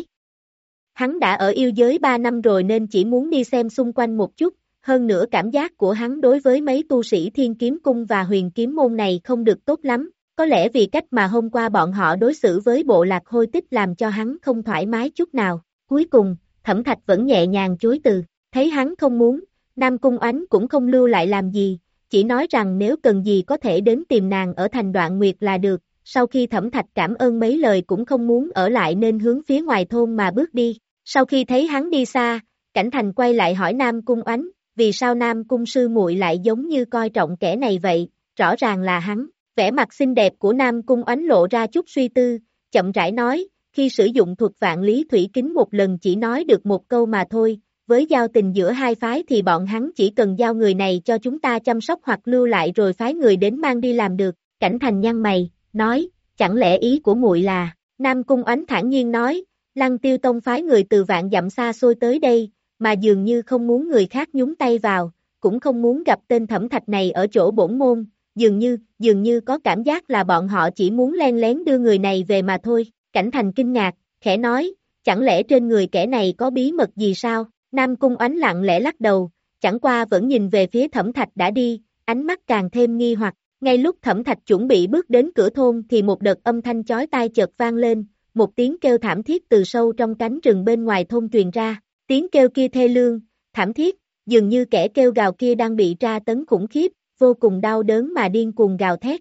Hắn đã ở yêu giới ba năm rồi nên chỉ muốn đi xem xung quanh một chút, hơn nữa cảm giác của hắn đối với mấy tu sĩ Thiên Kiếm Cung và Huyền Kiếm Môn này không được tốt lắm, có lẽ vì cách mà hôm qua bọn họ đối xử với bộ lạc hôi tích làm cho hắn không thoải mái chút nào. Cuối cùng, Thẩm Thạch vẫn nhẹ nhàng chối từ, thấy hắn không muốn, Nam Cung Oánh cũng không lưu lại làm gì, chỉ nói rằng nếu cần gì có thể đến tìm nàng ở thành Đoạn Nguyệt là được. Sau khi Thẩm Thạch cảm ơn mấy lời cũng không muốn ở lại nên hướng phía ngoài thôn mà bước đi. Sau khi thấy hắn đi xa, Cảnh Thành quay lại hỏi Nam Cung Oánh, vì sao Nam Cung sư muội lại giống như coi trọng kẻ này vậy, rõ ràng là hắn. Vẻ mặt xinh đẹp của Nam Cung Oánh lộ ra chút suy tư, chậm rãi nói, khi sử dụng thuật Vạn Lý Thủy Kính một lần chỉ nói được một câu mà thôi, với giao tình giữa hai phái thì bọn hắn chỉ cần giao người này cho chúng ta chăm sóc hoặc lưu lại rồi phái người đến mang đi làm được. Cảnh Thành nhăn mày, nói, chẳng lẽ ý của muội là, Nam Cung Oánh thản nhiên nói, Lăng Tiêu Tông phái người từ vạn dặm xa xôi tới đây, mà dường như không muốn người khác nhúng tay vào, cũng không muốn gặp tên Thẩm Thạch này ở chỗ bổn môn, dường như, dường như có cảm giác là bọn họ chỉ muốn len lén đưa người này về mà thôi. Cảnh Thành kinh ngạc, khẽ nói, chẳng lẽ trên người kẻ này có bí mật gì sao? Nam Cung Oánh lặng lẽ lắc đầu, chẳng qua vẫn nhìn về phía Thẩm Thạch đã đi, ánh mắt càng thêm nghi hoặc. Ngay lúc Thẩm Thạch chuẩn bị bước đến cửa thôn thì một đợt âm thanh chói tai chợt vang lên, một tiếng kêu thảm thiết từ sâu trong cánh rừng bên ngoài thôn truyền ra. Tiếng kêu kia thê lương, thảm thiết, dường như kẻ kêu gào kia đang bị tra tấn khủng khiếp, vô cùng đau đớn mà điên cuồng gào thét.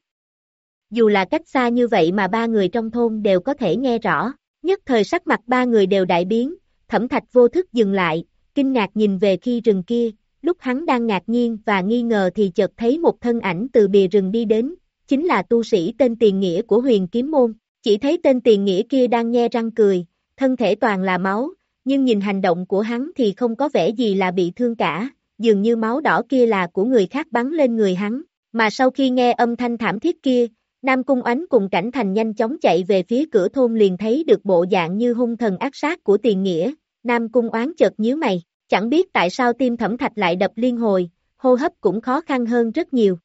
Dù là cách xa như vậy mà ba người trong thôn đều có thể nghe rõ, nhất thời sắc mặt ba người đều đại biến, Thẩm Thạch vô thức dừng lại, kinh ngạc nhìn về khi rừng kia, lúc hắn đang ngạc nhiên và nghi ngờ thì chợt thấy một thân ảnh từ bìa rừng đi đến, chính là tu sĩ tên Tiền Nghĩa của Huyền Kiếm Môn, chỉ thấy tên Tiền Nghĩa kia đang nhe răng cười, thân thể toàn là máu, nhưng nhìn hành động của hắn thì không có vẻ gì là bị thương cả, dường như máu đỏ kia là của người khác bắn lên người hắn, mà sau khi nghe âm thanh thảm thiết kia, Nam Cung Oánh cùng Cảnh Thành nhanh chóng chạy về phía cửa thôn liền thấy được bộ dạng như hung thần ác sát của Tiền Nghĩa, Nam Cung Oán chợt nhíu mày, chẳng biết tại sao tim Thẩm Thạch lại đập liên hồi, hô hấp cũng khó khăn hơn rất nhiều.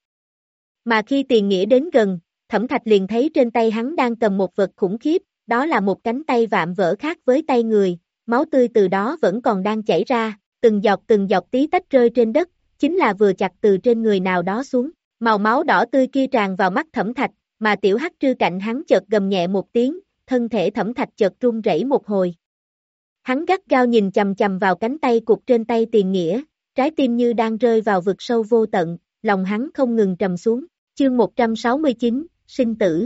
Mà khi Tiền Nghĩa đến gần, Thẩm Thạch liền thấy trên tay hắn đang cầm một vật khủng khiếp, đó là một cánh tay vạm vỡ khác với tay người, máu tươi từ đó vẫn còn đang chảy ra, từng giọt từng giọt tí tách rơi trên đất, chính là vừa chặt từ trên người nào đó xuống, màu máu đỏ tươi kia tràn vào mắt Thẩm Thạch, mà tiểu hắc trư cạnh hắn chợt gầm nhẹ một tiếng, thân thể Thẩm Thạch chợt run rẩy một hồi. Hắn gắt gao nhìn chằm chằm vào cánh tay cụt trên tay Tiền Nghĩa, trái tim như đang rơi vào vực sâu vô tận, lòng hắn không ngừng trầm xuống. Chương một trăm sáu mươi chín, sinh tử.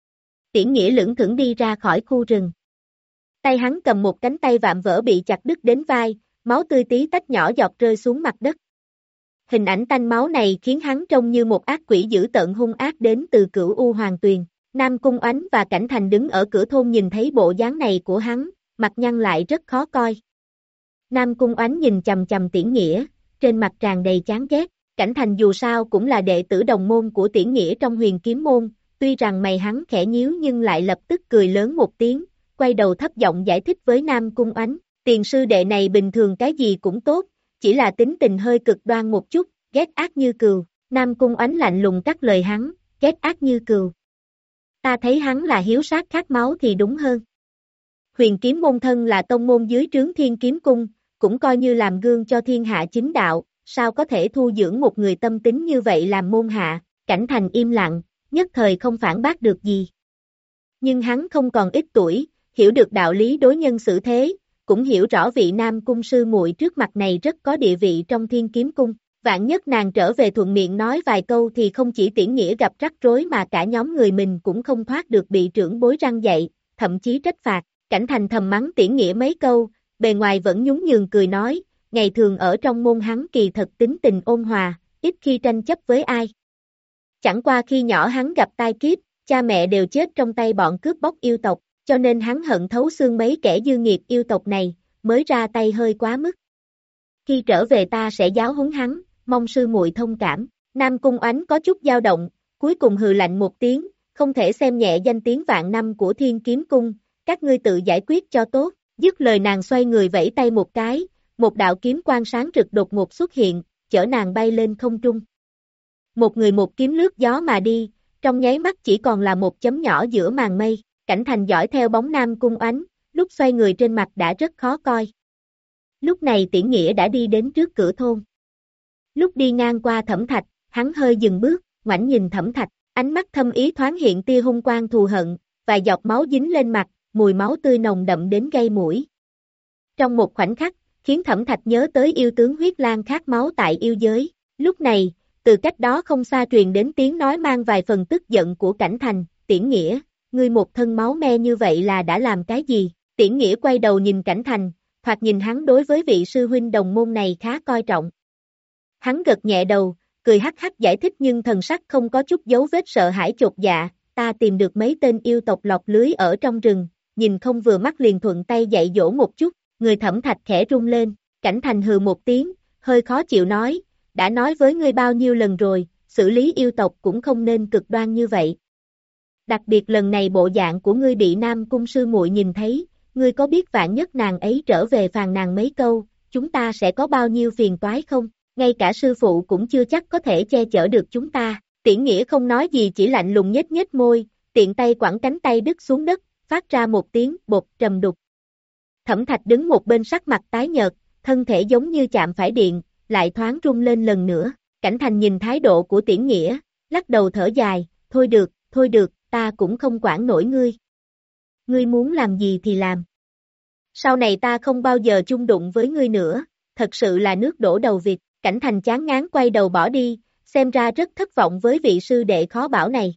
Tiễn Nghĩa lững thững đi ra khỏi khu rừng. Tay hắn cầm một cánh tay vạm vỡ bị chặt đứt đến vai, máu tươi tí tách nhỏ giọt rơi xuống mặt đất. Hình ảnh tanh máu này khiến hắn trông như một ác quỷ dữ tợn hung ác đến từ Cửu U Hoàng Tuyền. Nam Cung Oánh và Cảnh Thành đứng ở cửa thôn nhìn thấy bộ dáng này của hắn, mặt nhăn lại rất khó coi. Nam Cung Oánh nhìn chằm chằm Tiễn Nghĩa, trên mặt tràn đầy chán ghét. Cảnh Thành dù sao cũng là đệ tử đồng môn của Tiễn Nghĩa trong Huyền Kiếm Môn, tuy rằng mày hắn khẽ nhíu nhưng lại lập tức cười lớn một tiếng, quay đầu thấp giọng giải thích với Nam Cung Oánh, tiền sư đệ này bình thường cái gì cũng tốt, chỉ là tính tình hơi cực đoan một chút, ghét ác như cừu. Nam Cung Oánh lạnh lùng cắt lời hắn, ghét ác như cừu. Ta thấy hắn là hiếu sát khát máu thì đúng hơn. Huyền Kiếm Môn thân là tông môn dưới trướng Thiên Kiếm Cung, cũng coi như làm gương cho thiên hạ chính đạo, sao có thể thu dưỡng một người tâm tính như vậy làm môn hạ. Cảnh Thành im lặng, nhất thời không phản bác được gì. Nhưng hắn không còn ít tuổi, hiểu được đạo lý đối nhân xử thế, cũng hiểu rõ vị Nam Cung sư muội trước mặt này rất có địa vị trong Thiên Kiếm Cung. Vạn nhất nàng trở về thuận miệng nói vài câu thì không chỉ Tiễn Nghĩa gặp rắc rối mà cả nhóm người mình cũng không thoát được bị trưởng bối răn dạy, thậm chí trách phạt. Cảnh Thành thầm mắng Tiễn Nghĩa mấy câu, bề ngoài vẫn nhún nhường cười nói, ngày thường ở trong môn hắn kỳ thật tính tình ôn hòa, ít khi tranh chấp với ai. Chẳng qua khi nhỏ hắn gặp tai kiếp, cha mẹ đều chết trong tay bọn cướp bóc yêu tộc, cho nên hắn hận thấu xương mấy kẻ dư nghiệt yêu tộc này, mới ra tay hơi quá mức. Khi trở về ta sẽ giáo huấn hắn, mong sư muội thông cảm. Nam Cung Oánh có chút dao động, cuối cùng hừ lạnh một tiếng, không thể xem nhẹ danh tiếng vạn năm của Thiên Kiếm Cung, các ngươi tự giải quyết cho tốt. Dứt lời nàng xoay người vẫy tay một cái, một đạo kiếm quang sáng rực đột ngột xuất hiện, chở nàng bay lên không trung. Một người một kiếm lướt gió mà đi, trong nháy mắt chỉ còn là một chấm nhỏ giữa màn mây. Cảnh Thành dõi theo bóng Nam Cung Oánh, lúc xoay người trên mặt đã rất khó coi. Lúc này Tiễn Nghĩa đã đi đến trước cửa thôn. Lúc đi ngang qua Thẩm Thạch, hắn hơi dừng bước, ngoảnh nhìn Thẩm Thạch, ánh mắt thâm ý thoáng hiện tia hung quang thù hận, vài giọt máu dính lên mặt, mùi máu tươi nồng đậm đến gây mũi. Trong một khoảnh khắc, khiến Thẩm Thạch nhớ tới yêu tướng huyết lang khát máu tại yêu giới. Lúc này, từ cách đó không xa truyền đến tiếng nói mang vài phần tức giận của Cảnh Thành, Tiễn Nghĩa, ngươi một thân máu me như vậy là đã làm cái gì? Tiễn Nghĩa quay đầu nhìn Cảnh Thành, thoạt nhìn hắn đối với vị sư huynh đồng môn này khá coi trọng. Hắn gật nhẹ đầu, cười hắc hắc giải thích nhưng thần sắc không có chút dấu vết sợ hãi chột dạ, ta tìm được mấy tên yêu tộc lọt lưới ở trong rừng, nhìn không vừa mắt liền thuận tay dạy dỗ một chút, người Thẩm Thạch khẽ rung lên, Cảnh Thành hừ một tiếng, hơi khó chịu nói, đã nói với ngươi bao nhiêu lần rồi, xử lý yêu tộc cũng không nên cực đoan như vậy. Đặc biệt lần này bộ dạng của ngươi bị Nam Cung sư muội nhìn thấy, ngươi có biết vạn nhất nàng ấy trở về phàn nàn mấy câu, chúng ta sẽ có bao nhiêu phiền toái không? Ngay cả sư phụ cũng chưa chắc có thể che chở được chúng ta. Tiễn Nghĩa không nói gì chỉ lạnh lùng nhếch nhếch môi, tiện tay quẳng cánh tay đứt xuống đất, phát ra một tiếng bột trầm đục. Thẩm Thạch đứng một bên sắc mặt tái nhợt, thân thể giống như chạm phải điện, lại thoáng rung lên lần nữa. Cảnh Thành nhìn thái độ của Tiễn Nghĩa, lắc đầu thở dài, thôi được, thôi được, ta cũng không quản nổi ngươi. Ngươi muốn làm gì thì làm. Sau này ta không bao giờ chung đụng với ngươi nữa, thật sự là nước đổ đầu vịt. Cảnh Thành chán ngán quay đầu bỏ đi, xem ra rất thất vọng với vị sư đệ khó bảo này.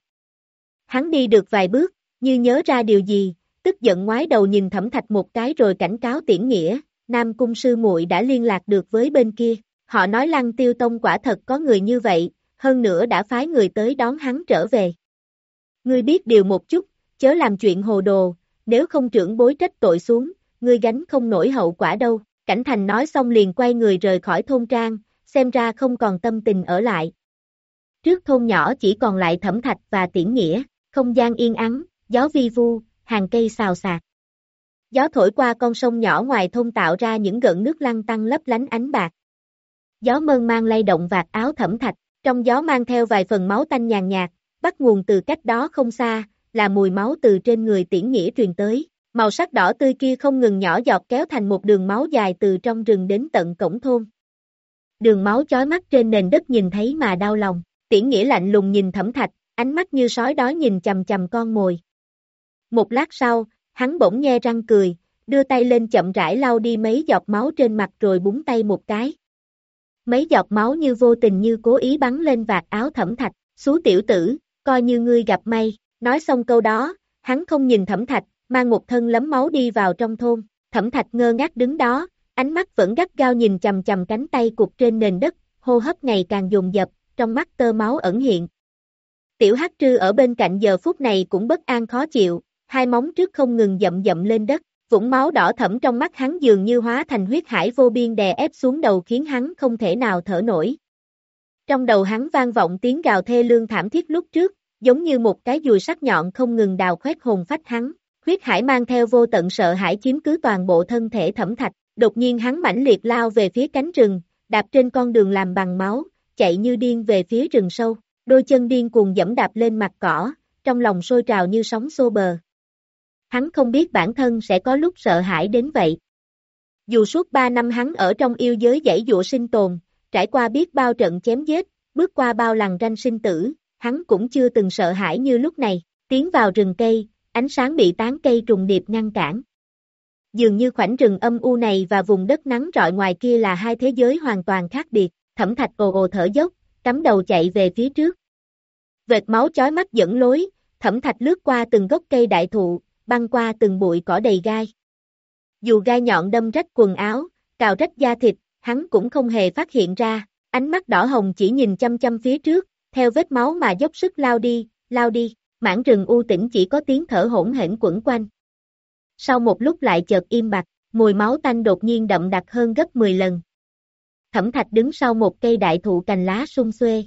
Hắn đi được vài bước, như nhớ ra điều gì, tức giận ngoái đầu nhìn Thẩm Thạch một cái rồi cảnh cáo Tiễn Nghĩa, Nam Cung sư muội đã liên lạc được với bên kia, họ nói Lăng Tiêu Tông quả thật có người như vậy, hơn nữa đã phái người tới đón hắn trở về. Ngươi biết điều một chút, chớ làm chuyện hồ đồ, nếu không trưởng bối trách tội xuống, ngươi gánh không nổi hậu quả đâu. Cảnh Thành nói xong liền quay người rời khỏi thôn trang, xem ra không còn tâm tình ở lại. Trước thôn nhỏ chỉ còn lại Thẩm Thạch và Tiễn Nghĩa, không gian yên ắng, gió vi vu, hàng cây xào xạc. Gió thổi qua con sông nhỏ ngoài thôn tạo ra những gợn nước lăn tăn lấp lánh ánh bạc. Gió mơn man lay động vạt áo Thẩm Thạch, trong gió mang theo vài phần máu tanh nhàn nhạt, bắt nguồn từ cách đó không xa, là mùi máu từ trên người Tiễn Nghĩa truyền tới. Màu sắc đỏ tươi kia không ngừng nhỏ giọt kéo thành một đường máu dài từ trong rừng đến tận cổng thôn. Đường máu chói mắt trên nền đất nhìn thấy mà đau lòng. Tiễn Nghĩa lạnh lùng nhìn Thẩm Thạch, ánh mắt như sói đói nhìn chằm chằm con mồi. Một lát sau, hắn bỗng nhe răng cười, đưa tay lên chậm rãi lau đi mấy giọt máu trên mặt rồi búng tay một cái. Mấy giọt máu như vô tình như cố ý bắn lên vạt áo Thẩm Thạch, "Xú tiểu tử, coi như ngươi gặp may." Nói xong câu đó, hắn không nhìn Thẩm Thạch, mang một thân lấm máu đi vào trong thôn. Thẩm Thạch ngơ ngác đứng đó, ánh mắt vẫn gắt gao nhìn chằm chằm cánh tay cụt trên nền đất, hô hấp ngày càng dồn dập, trong mắt tơ máu ẩn hiện. Tiểu Hắc Trư ở bên cạnh giờ phút này cũng bất an khó chịu, hai móng trước không ngừng dậm dậm lên đất, vũng máu đỏ thẫm trong mắt hắn dường như hóa thành huyết hải vô biên đè ép xuống đầu khiến hắn không thể nào thở nổi. Trong đầu hắn vang vọng tiếng gào thê lương thảm thiết lúc trước, giống như một cái dùi sắc nhọn không ngừng đào khoét hồn phách hắn. Huyết hải mang theo vô tận sợ hãi chiếm cứ toàn bộ thân thể Thẩm Thạch, đột nhiên hắn mãnh liệt lao về phía cánh rừng, đạp trên con đường làm bằng máu, chạy như điên về phía rừng sâu, đôi chân điên cuồng dẫm đạp lên mặt cỏ, trong lòng sôi trào như sóng xô bờ. Hắn không biết bản thân sẽ có lúc sợ hãi đến vậy. Dù suốt ba năm hắn ở trong yêu giới giãy giụa sinh tồn, trải qua biết bao trận chém giết, bước qua bao lằn ranh sinh tử, hắn cũng chưa từng sợ hãi như lúc này, tiến vào rừng cây. Ánh sáng bị tán cây trùng điệp ngăn cản. Dường như khoảnh rừng âm u này và vùng đất nắng rọi ngoài kia là hai thế giới hoàn toàn khác biệt. Thẩm Thạch ồ ồ thở dốc, cắm đầu chạy về phía trước. Vệt máu chói mắt dẫn lối, Thẩm Thạch lướt qua từng gốc cây đại thụ, băng qua từng bụi cỏ đầy gai. Dù gai nhọn đâm rách quần áo, cào rách da thịt, hắn cũng không hề phát hiện ra, ánh mắt đỏ hồng chỉ nhìn chăm chăm phía trước, theo vết máu mà dốc sức lao đi, lao đi. Mảng rừng u tĩnh chỉ có tiếng thở hỗn hển quẩn quanh. Sau một lúc lại chợt im bặt, mùi máu tanh đột nhiên đậm đặc hơn gấp mười lần. Thẩm Thạch đứng sau một cây đại thụ cành lá sum xuê.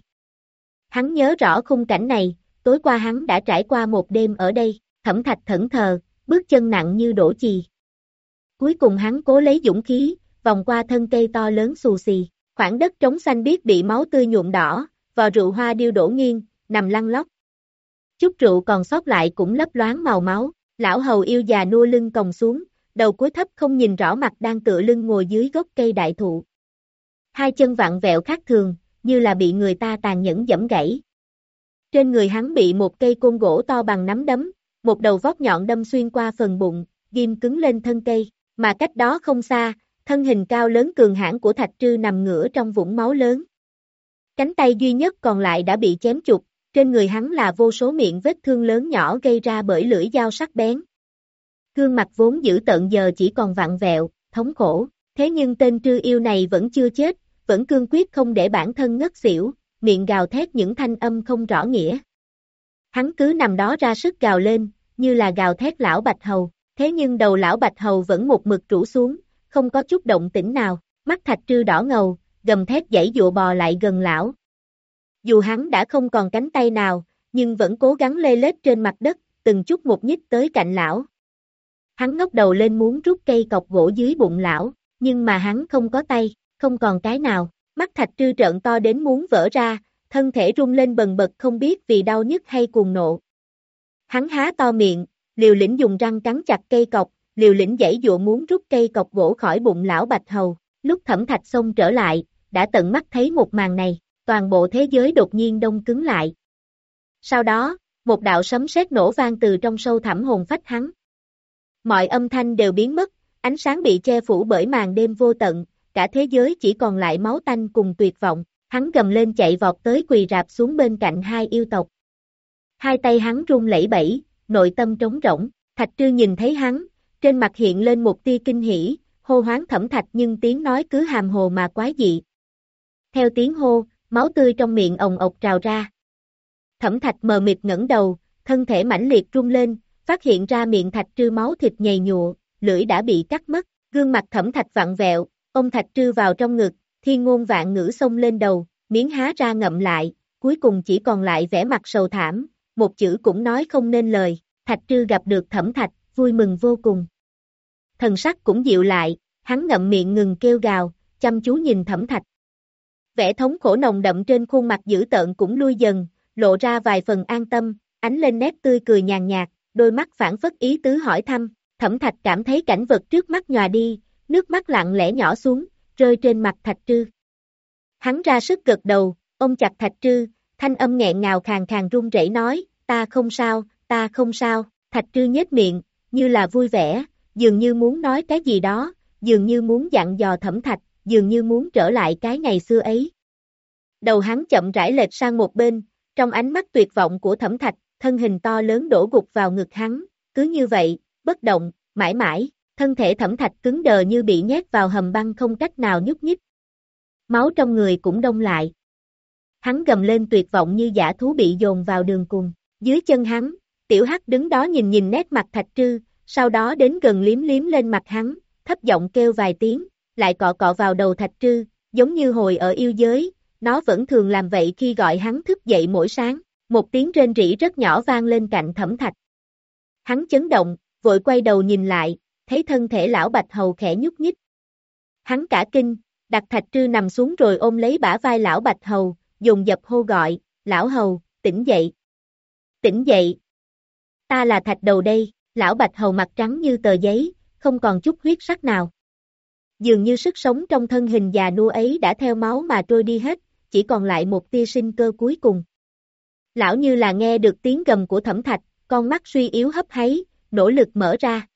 Hắn nhớ rõ khung cảnh này, tối qua hắn đã trải qua một đêm ở đây, Thẩm Thạch thẫn thờ, bước chân nặng như đổ chì. Cuối cùng hắn cố lấy dũng khí, vòng qua thân cây to lớn xù xì, khoảng đất trống xanh biếc bị máu tươi nhuộm đỏ, vò rượu hoa điêu đổ nghiêng, nằm lăn lóc. Chút rượu còn sót lại cũng lấp loáng màu máu, lão hầu yêu già nua lưng còng xuống, đầu cúi thấp không nhìn rõ mặt đang tựa lưng ngồi dưới gốc cây đại thụ. Hai chân vặn vẹo khác thường, như là bị người ta tàn nhẫn giẫm gãy. Trên người hắn bị một cây côn gỗ to bằng nắm đấm, một đầu vót nhọn đâm xuyên qua phần bụng, ghim cứng lên thân cây, mà cách đó không xa, thân hình cao lớn cường hãn của Thạch Trư nằm ngửa trong vũng máu lớn. Cánh tay duy nhất còn lại đã bị chém chục. Trên người hắn là vô số miệng vết thương lớn nhỏ gây ra bởi lưỡi dao sắc bén. Gương mặt vốn dữ tợn giờ chỉ còn vặn vẹo, thống khổ, thế nhưng tên Trư yêu này vẫn chưa chết, vẫn cương quyết không để bản thân ngất xỉu, miệng gào thét những thanh âm không rõ nghĩa. Hắn cứ nằm đó ra sức gào lên, như là gào thét lão Bạch Hầu, thế nhưng đầu lão Bạch Hầu vẫn một mực rũ xuống, không có chút động tĩnh nào, Mắt Thạch Trư đỏ ngầu, gầm thét giãy giụa bò lại gần lão. Dù hắn đã không còn cánh tay nào, nhưng vẫn cố gắng lê lết trên mặt đất, từng chút một nhích tới cạnh lão. Hắn ngóc đầu lên muốn rút cây cọc gỗ dưới bụng lão, nhưng mà hắn không có tay, không còn cái nào. Mắt Thạch Trư trợn to đến muốn vỡ ra, thân thể rung lên bần bật không biết vì đau nhức hay cuồng nộ. Hắn há to miệng, liều lĩnh dùng răng cắn chặt cây cọc, liều lĩnh giãy giụa muốn rút cây cọc gỗ khỏi bụng lão Bạch Hầu. Lúc Thẩm Thạch xông trở lại, đã tận mắt thấy một màn này, toàn bộ thế giới đột nhiên đông cứng lại. Sau đó, một đạo sấm sét nổ vang từ trong sâu thẳm hồn phách hắn. Mọi âm thanh đều biến mất, ánh sáng bị che phủ bởi màn đêm vô tận, cả thế giới chỉ còn lại máu tanh cùng tuyệt vọng. Hắn gầm lên chạy vọt tới quỳ rạp xuống bên cạnh hai yêu tộc. Hai tay hắn run lẩy bẩy, nội tâm trống rỗng. Thạch Trư nhìn thấy hắn, trên mặt hiện lên một tia kinh hỉ, hô hoán Thẩm Thạch nhưng tiếng nói cứ hàm hồ mà quái dị. Theo tiếng hô, máu tươi trong miệng ồng ộc trào ra. Thẩm Thạch mờ mịt ngẩng đầu, thân thể mãnh liệt rung lên, phát hiện ra miệng Thạch Trư máu thịt nhầy nhụa, lưỡi đã bị cắt mất, gương mặt Thẩm Thạch vặn vẹo, ôm Thạch Trư vào trong ngực, thiên ngôn vạn ngữ xông lên đầu, miếng há ra ngậm lại, cuối cùng chỉ còn lại vẻ mặt sầu thảm, một chữ cũng nói không nên lời. Thạch Trư gặp được Thẩm Thạch, vui mừng vô cùng. Thần sắc cũng dịu lại, hắn ngậm miệng ngừng kêu gào, chăm chú nhìn Thẩm Thạch. Vẻ thống khổ nồng đậm trên khuôn mặt dữ tợn cũng lui dần, lộ ra vài phần an tâm, ánh lên nét tươi cười nhàn nhạt, đôi mắt phảng phất ý tứ hỏi thăm. Thẩm Thạch cảm thấy cảnh vật trước mắt nhòa đi, nước mắt lặng lẽ nhỏ xuống, rơi trên mặt Thạch Trư. Hắn ra sức gật đầu, ôm chặt Thạch Trư, thanh âm nghẹn ngào khàn khàn run rẩy nói, ta không sao, ta không sao. Thạch Trư nhếch miệng, như là vui vẻ, dường như muốn nói cái gì đó, dường như muốn dặn dò Thẩm Thạch, dường như muốn trở lại cái ngày xưa ấy. Đầu hắn chậm rãi lệch sang một bên, trong ánh mắt tuyệt vọng của Thẩm Thạch, thân hình to lớn đổ gục vào ngực hắn, cứ như vậy, bất động, mãi mãi, thân thể Thẩm Thạch cứng đờ như bị nhét vào hầm băng không cách nào nhúc nhích. Máu trong người cũng đông lại. Hắn gầm lên tuyệt vọng như dã thú bị dồn vào đường cùng. Dưới chân hắn, Tiểu Hắc đứng đó nhìn nhìn nét mặt Thạch Trư, sau đó đến gần liếm liếm lên mặt hắn, thấp giọng kêu vài tiếng, lại cọ cọ vào đầu Thạch Trư, giống như hồi ở yêu giới, nó vẫn thường làm vậy khi gọi hắn thức dậy mỗi sáng. Một tiếng rên rỉ rất nhỏ vang lên cạnh Thẩm Thạch. Hắn chấn động, vội quay đầu nhìn lại, thấy thân thể lão Bạch Hầu khẽ nhúc nhích. Hắn cả kinh, đặt Thạch Trư nằm xuống rồi ôm lấy bả vai lão Bạch Hầu, dồn dập hô gọi, lão Hầu, tỉnh dậy. Tỉnh dậy. Ta là Thạch Đầu đây. Lão Bạch Hầu mặt trắng như tờ giấy, không còn chút huyết sắc nào. Dường như sức sống trong thân hình già nua ấy đã theo máu mà trôi đi hết, chỉ còn lại một tia sinh cơ cuối cùng. Lão như là nghe được tiếng gầm của Thẩm Thạch, con mắt suy yếu hấp háy, nỗ lực mở ra.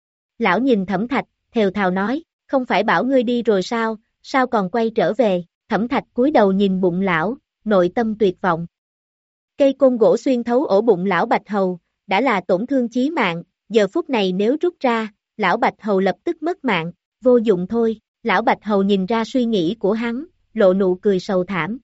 Lão nhìn Thẩm Thạch, thều thào nói, không phải bảo ngươi đi rồi sao, sao còn quay trở về. Thẩm Thạch cúi đầu nhìn bụng lão, nội tâm tuyệt vọng. Cây côn gỗ xuyên thấu ổ bụng lão Bạch Hầu, đã là tổn thương chí mạng, giờ phút này nếu rút ra, lão Bạch Hầu lập tức mất mạng, vô dụng thôi. Lão Bạch Hầu nhìn ra suy nghĩ của hắn, lộ nụ cười sầu thảm.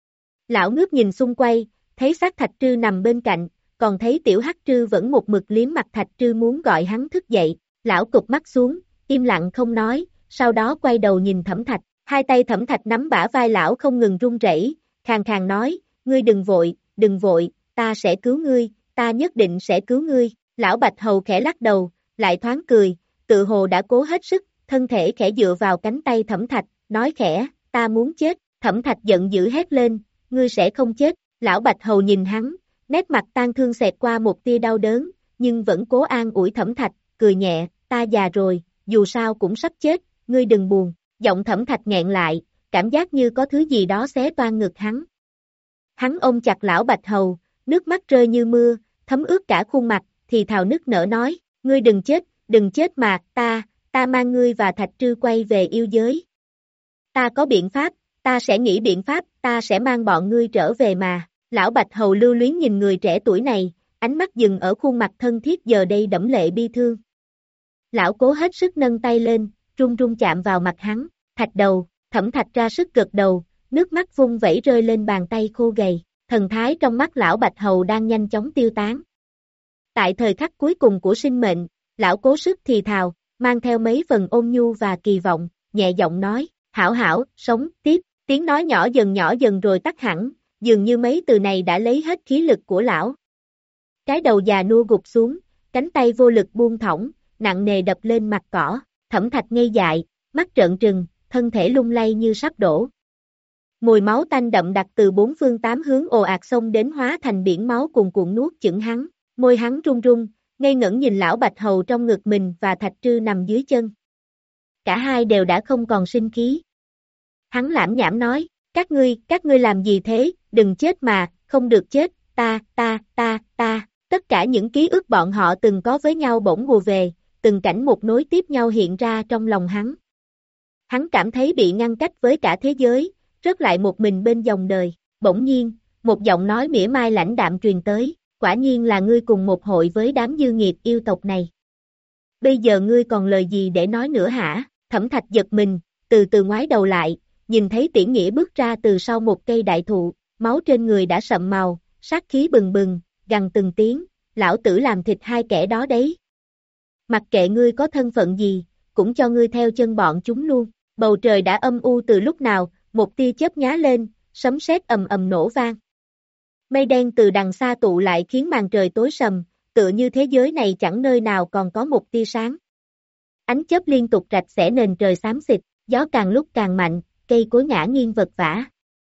Lão ngước nhìn xung quanh, thấy xác Thạch Trư nằm bên cạnh, còn thấy Tiểu Hắc Trư vẫn một mực liếm mặt Thạch Trư muốn gọi hắn thức dậy. Lão cụp mắt xuống, im lặng không nói, sau đó quay đầu nhìn Thẩm Thạch, hai tay Thẩm Thạch nắm bả vai lão không ngừng run rẩy, khàn khàn nói, ngươi đừng vội, đừng vội, ta sẽ cứu ngươi, ta nhất định sẽ cứu ngươi. Lão Bạch Hầu khẽ lắc đầu, lại thoáng cười, tự hồ đã cố hết sức, thân thể khẽ dựa vào cánh tay Thẩm Thạch, nói khẽ, ta muốn chết. Thẩm Thạch giận dữ hét lên, ngươi sẽ không chết. Lão Bạch Hầu nhìn hắn, nét mặt tang thương xẹt qua một tia đau đớn, nhưng vẫn cố an ủi Thẩm Thạch, cười nhẹ, ta già rồi, dù sao cũng sắp chết, ngươi đừng buồn. Giọng Thẩm Thạch nghẹn lại, cảm giác như có thứ gì đó xé toang ngực hắn. Hắn ôm chặt lão Bạch Hầu, nước mắt rơi như mưa, thấm ướt cả khuôn mặt, thì thào nức nở nói, ngươi đừng chết, đừng chết mà, ta, ta mang ngươi và Thạch Trư quay về yêu giới. Ta có biện pháp, ta sẽ nghĩ biện pháp, ta sẽ mang bọn ngươi trở về mà. Lão Bạch Hầu lưu luyến nhìn người trẻ tuổi này, ánh mắt dừng ở khuôn mặt thân thiết giờ đây đẫm lệ bi thương. Lão cố hết sức nâng tay lên, run run chạm vào mặt hắn, Thạch Đầu. Thẩm Thạch ra sức gật đầu, nước mắt vung vẩy rơi lên bàn tay khô gầy, thần thái trong mắt lão Bạch Hầu đang nhanh chóng tiêu tán. Tại thời khắc cuối cùng của sinh mệnh, lão cố sức thì thào, mang theo mấy phần ôn nhu và kỳ vọng, nhẹ giọng nói, Hảo hảo, sống, tiếp, tiếng nói nhỏ dần nhỏ dần rồi tắt hẳn, dường như mấy từ này đã lấy hết khí lực của lão. Cái đầu già nua gục xuống, cánh tay vô lực buông thõng, nặng nề đập lên mặt cỏ, Thẩm Thạch ngây dại, mắt trợn trừng, thân thể lung lay như sắp đổ. Mùi máu tanh đậm đặc từ bốn phương tám hướng ồ ạt xông đến hóa thành biển máu cuồn cuộn nuốt chửng hắn, môi hắn run run, ngây ngẩn nhìn lão Bạch Hầu trong ngực mình và Thạch Trư nằm dưới chân. Cả hai đều đã không còn sinh khí. Hắn lảm nhảm nói, các ngươi, các ngươi làm gì thế, đừng chết mà, không được chết, ta, ta, ta, ta, tất cả những ký ức bọn họ từng có với nhau bỗng ùa về, từng cảnh một nối tiếp nhau hiện ra trong lòng hắn. Hắn cảm thấy bị ngăn cách với cả thế giới, rớt lại một mình bên dòng đời, bỗng nhiên, một giọng nói mỉa mai lãnh đạm truyền tới, quả nhiên là ngươi cùng một hội với đám dư nghiệt yêu tộc này. Bây giờ ngươi còn lời gì để nói nữa hả? Thẩm Thạch giật mình, từ từ ngoái đầu lại, nhìn thấy Tiễn Nghĩa bước ra từ sau một cây đại thụ, máu trên người đã sậm màu, sát khí bừng bừng, gằn từng tiếng, lão tử làm thịt hai kẻ đó đấy. Mặc kệ ngươi có thân phận gì, cũng cho ngươi theo chân bọn chúng luôn. Bầu trời đã âm u từ lúc nào, một tia chớp nhá lên, sấm sét ầm ầm nổ vang. Mây đen từ đằng xa tụ lại khiến màn trời tối sầm, tựa như thế giới này chẳng nơi nào còn có một tia sáng. Ánh chớp liên tục rạch xẻ nền trời xám xịt, gió càng lúc càng mạnh, cây cối ngã nghiêng vật vã.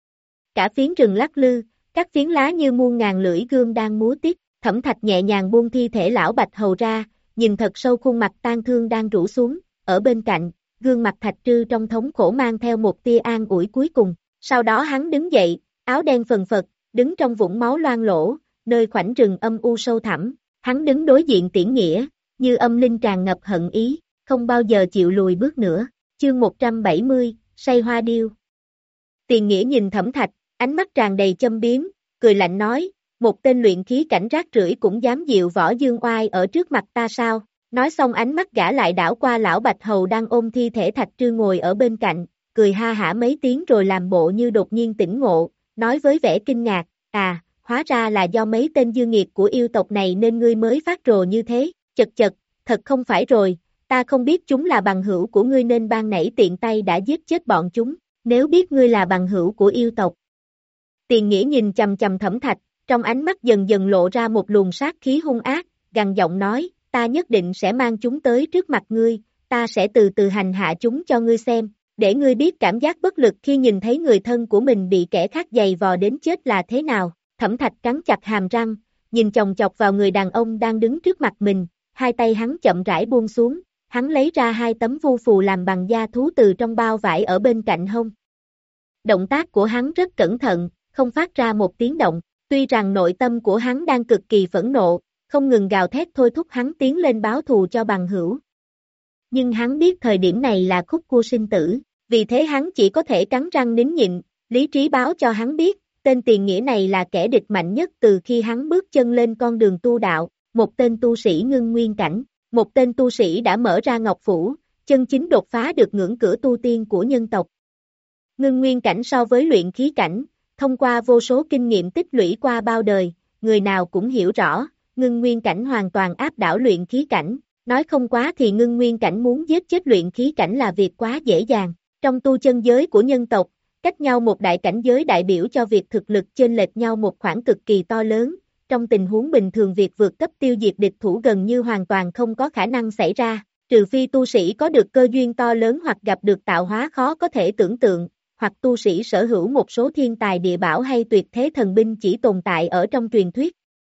Cả phiến rừng lắc lư, các phiến lá như muôn ngàn lưỡi gươm đang múa tít. Thẩm Thạch nhẹ nhàng buông thi thể lão Bạch Hầu ra, nhìn thật sâu khuôn mặt tang thương đang rũ xuống, ở bên cạnh, gương mặt Thạch Trư trong thống khổ mang theo một tia an ủi cuối cùng. Sau đó hắn đứng dậy, áo đen phần phật, đứng trong vũng máu loang lỗ, nơi khoảnh rừng âm u sâu thẳm, hắn đứng đối diện Tiễn Nghĩa, như âm linh tràn ngập hận ý, không bao giờ chịu lùi bước nữa. Chương một trăm bảy mươi, say hoa điêu. Tiền Nghĩa nhìn Thẩm Thạch, ánh mắt tràn đầy châm biếm, cười lạnh nói, một tên luyện khí cảnh rác rưởi cũng dám dịu võ dương oai ở trước mặt ta sao? Nói xong ánh mắt gã lại đảo qua lão Bạch Hầu đang ôm thi thể Thạch Trư ngồi ở bên cạnh, cười ha hả mấy tiếng rồi làm bộ như đột nhiên tỉnh ngộ, nói với vẻ kinh ngạc, à, hóa ra là do mấy tên dư nghiệt của yêu tộc này nên ngươi mới phát rồ như thế, chật chật, thật không phải rồi, ta không biết chúng là bằng hữu của ngươi nên ban nãy tiện tay đã giết chết bọn chúng, nếu biết ngươi là bằng hữu của yêu tộc. Tiền Nghĩa nhìn chằm chằm Thẩm Thạch, trong ánh mắt dần dần lộ ra một luồng sát khí hung ác, gằn giọng nói, ta nhất định sẽ mang chúng tới trước mặt ngươi, ta sẽ từ từ hành hạ chúng cho ngươi xem, để ngươi biết cảm giác bất lực khi nhìn thấy người thân của mình bị kẻ khác giày vò đến chết là thế nào. Thẩm Thạch cắn chặt hàm răng, nhìn chòng chọc vào người đàn ông đang đứng trước mặt mình, hai tay hắn chậm rãi buông xuống, hắn lấy ra hai tấm vu phù làm bằng da thú từ trong bao vải ở bên cạnh hông. Động tác của hắn rất cẩn thận, không phát ra một tiếng động, tuy rằng nội tâm của hắn đang cực kỳ phẫn nộ, không ngừng gào thét thôi thúc hắn tiến lên báo thù cho bằng hữu. Nhưng hắn biết thời điểm này là khúc cua sinh tử, vì thế hắn chỉ có thể cắn răng nín nhịn, lý trí báo cho hắn biết, tên Tiền Nghĩa này là kẻ địch mạnh nhất từ khi hắn bước chân lên con đường tu đạo, một tên tu sĩ ngưng nguyên cảnh, một tên tu sĩ đã mở ra ngọc phủ, chân chính đột phá được ngưỡng cửa tu tiên của nhân tộc. Ngưng nguyên cảnh so với luyện khí cảnh, thông qua vô số kinh nghiệm tích lũy qua bao đời, người nào cũng hiểu rõ, ngưng nguyên cảnh hoàn toàn áp đảo luyện khí cảnh, nói không quá thì ngưng nguyên cảnh muốn giết chết luyện khí cảnh là việc quá dễ dàng. Trong tu chân giới của nhân tộc, cách nhau một đại cảnh giới đại biểu cho việc thực lực chênh lệch nhau một khoảng cực kỳ to lớn, trong tình huống bình thường việc vượt cấp tiêu diệt địch thủ gần như hoàn toàn không có khả năng xảy ra, trừ phi tu sĩ có được cơ duyên to lớn hoặc gặp được tạo hóa khó có thể tưởng tượng, hoặc tu sĩ sở hữu một số thiên tài địa bảo hay tuyệt thế thần binh chỉ tồn tại ở trong truyền thuyết.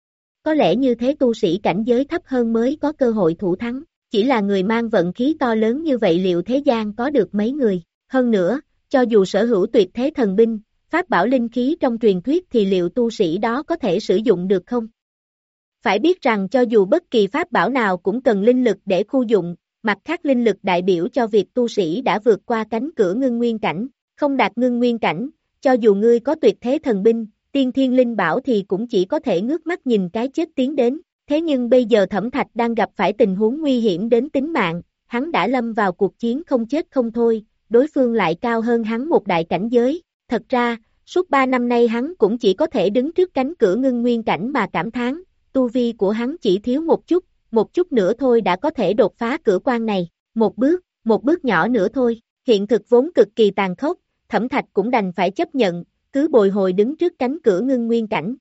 Có lẽ như thế tu sĩ cảnh giới thấp hơn mới có cơ hội thủ thắng, chỉ là người mang vận khí to lớn như vậy liệu thế gian có được mấy người, hơn nữa, cho dù sở hữu tuyệt thế thần binh, pháp bảo linh khí trong truyền thuyết thì liệu tu sĩ đó có thể sử dụng được không? Phải biết rằng cho dù bất kỳ pháp bảo nào cũng cần linh lực để khu dụng, mặt khác linh lực đại biểu cho việc tu sĩ đã vượt qua cánh cửa ngưng nguyên cảnh, không đạt ngưng nguyên cảnh, cho dù ngươi có tuyệt thế thần binh, tiên thiên linh bảo thì cũng chỉ có thể ngước mắt nhìn cái chết tiến đến, thế nhưng bây giờ Thẩm Thạch đang gặp phải tình huống nguy hiểm đến tính mạng, hắn đã lâm vào cuộc chiến không chết không thôi, đối phương lại cao hơn hắn một đại cảnh giới, thật ra, suốt ba năm nay hắn cũng chỉ có thể đứng trước cánh cửa ngưng nguyên cảnh mà cảm thán, tu vi của hắn chỉ thiếu một chút, một chút nữa thôi đã có thể đột phá cửa quan này, một bước, một bước nhỏ nữa thôi, Hiện thực vốn cực kỳ tàn khốc, Thẩm Thạch cũng đành phải chấp nhận, cứ bồi hồi đứng trước cánh cửa ngưng nguyên cảnh.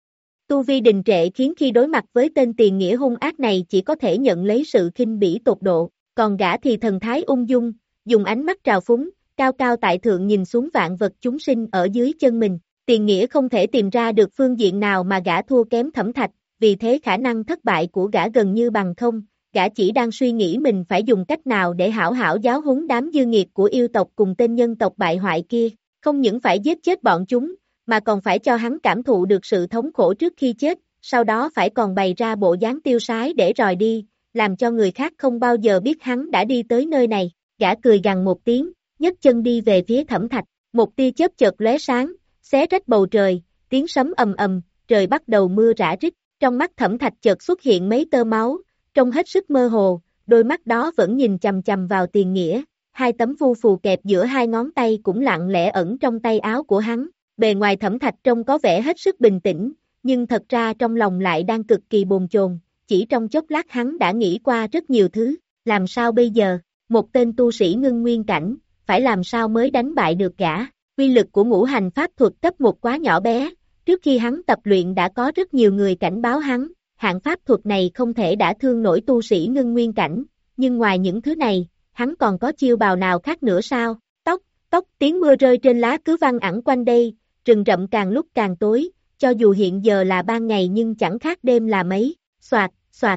Tu vi đình trệ khiến khi đối mặt với tên tiền nghĩa hung ác này chỉ có thể nhận lấy sự khinh bỉ tột độ, còn gã thì thần thái ung dung, dùng ánh mắt trào phúng, cao cao tại thượng nhìn xuống vạn vật chúng sinh ở dưới chân mình. Tiền nghĩa không thể tìm ra được phương diện nào mà gã thua kém Thẩm Thạch, vì thế khả năng thất bại của gã gần như bằng không, gã chỉ đang suy nghĩ mình phải dùng cách nào để hảo hảo giáo huấn đám dư nghiệt của yêu tộc cùng tên nhân tộc bại hoại kia, không những phải giết chết bọn chúng, mà còn phải cho hắn cảm thụ được sự thống khổ trước khi chết, sau đó phải còn bày ra bộ dáng tiêu sái để rời đi, làm cho người khác không bao giờ biết hắn đã đi tới nơi này. Gã cười gằn một tiếng, nhấc chân đi về phía Thẩm Thạch, một tia chớp chợt lóe sáng, xé rách bầu trời, tiếng sấm ầm ầm, trời bắt đầu mưa rã rích, trong mắt Thẩm Thạch chợt xuất hiện mấy tơ máu, trông hết sức mơ hồ, đôi mắt đó vẫn nhìn chằm chằm vào Tiền Nghĩa, hai tấm vu phù kẹp giữa hai ngón tay cũng lặng lẽ ẩn trong tay áo của hắn. Bề ngoài Thẩm Thạch trông có vẻ hết sức bình tĩnh, nhưng thật ra trong lòng lại đang cực kỳ bồn chồn, chỉ trong chốc lát hắn đã nghĩ qua rất nhiều thứ, làm sao bây giờ, một tên tu sĩ ngưng nguyên cảnh, phải làm sao mới đánh bại được gã, uy lực của ngũ hành pháp thuật cấp một quá nhỏ bé, trước khi hắn tập luyện đã có rất nhiều người cảnh báo hắn, hạng pháp thuật này không thể đả thương nổi tu sĩ ngưng nguyên cảnh, nhưng ngoài những thứ này, hắn còn có chiêu bào nào khác nữa sao, tóc, tóc, tiếng mưa rơi trên lá cứ văng ẳng quanh đây, rừng rậm càng lúc càng tối, cho dù hiện giờ là ban ngày nhưng chẳng khác đêm là mấy, soạt, soạt.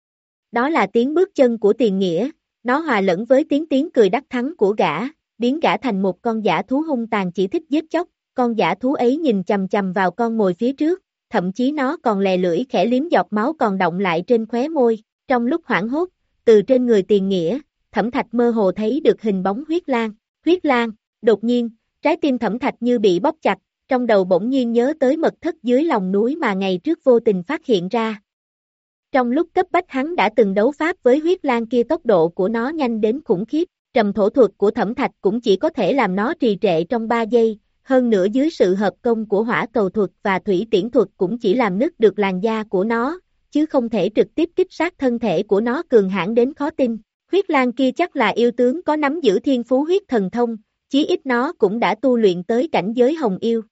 Đó là tiếng bước chân của Tiền Nghĩa, nó hòa lẫn với tiếng tiếng cười đắc thắng của gã, biến gã thành một con dã thú hung tàn chỉ thích giết chóc, con dã thú ấy nhìn chằm chằm vào con mồi phía trước, thậm chí nó còn lè lưỡi khẽ liếm giọt máu còn đọng lại trên khóe môi, trong lúc hoảng hốt, từ trên người Tiền Nghĩa, Thẩm Thạch mơ hồ thấy được hình bóng huyết lang, huyết lang, đột nhiên, trái tim Thẩm Thạch như bị bóp chặt, trong đầu bỗng nhiên nhớ tới mật thất dưới lòng núi mà ngày trước vô tình phát hiện ra. Trong lúc cấp bách hắn đã từng đấu pháp với huyết lang kia, tốc độ của nó nhanh đến khủng khiếp, trầm thổ thuật của Thẩm Thạch cũng chỉ có thể làm nó trì trệ trong ba giây, hơn nữa dưới sự hợp công của hỏa cầu thuật và thủy tiễn thuật cũng chỉ làm nứt được làn da của nó, chứ không thể trực tiếp kích sát thân thể của nó cường hãn đến khó tin. Huyết lang kia chắc là yêu tướng có nắm giữ thiên phú huyết thần thông, chí ít nó cũng đã tu luyện tới cảnh giới hồng yêu.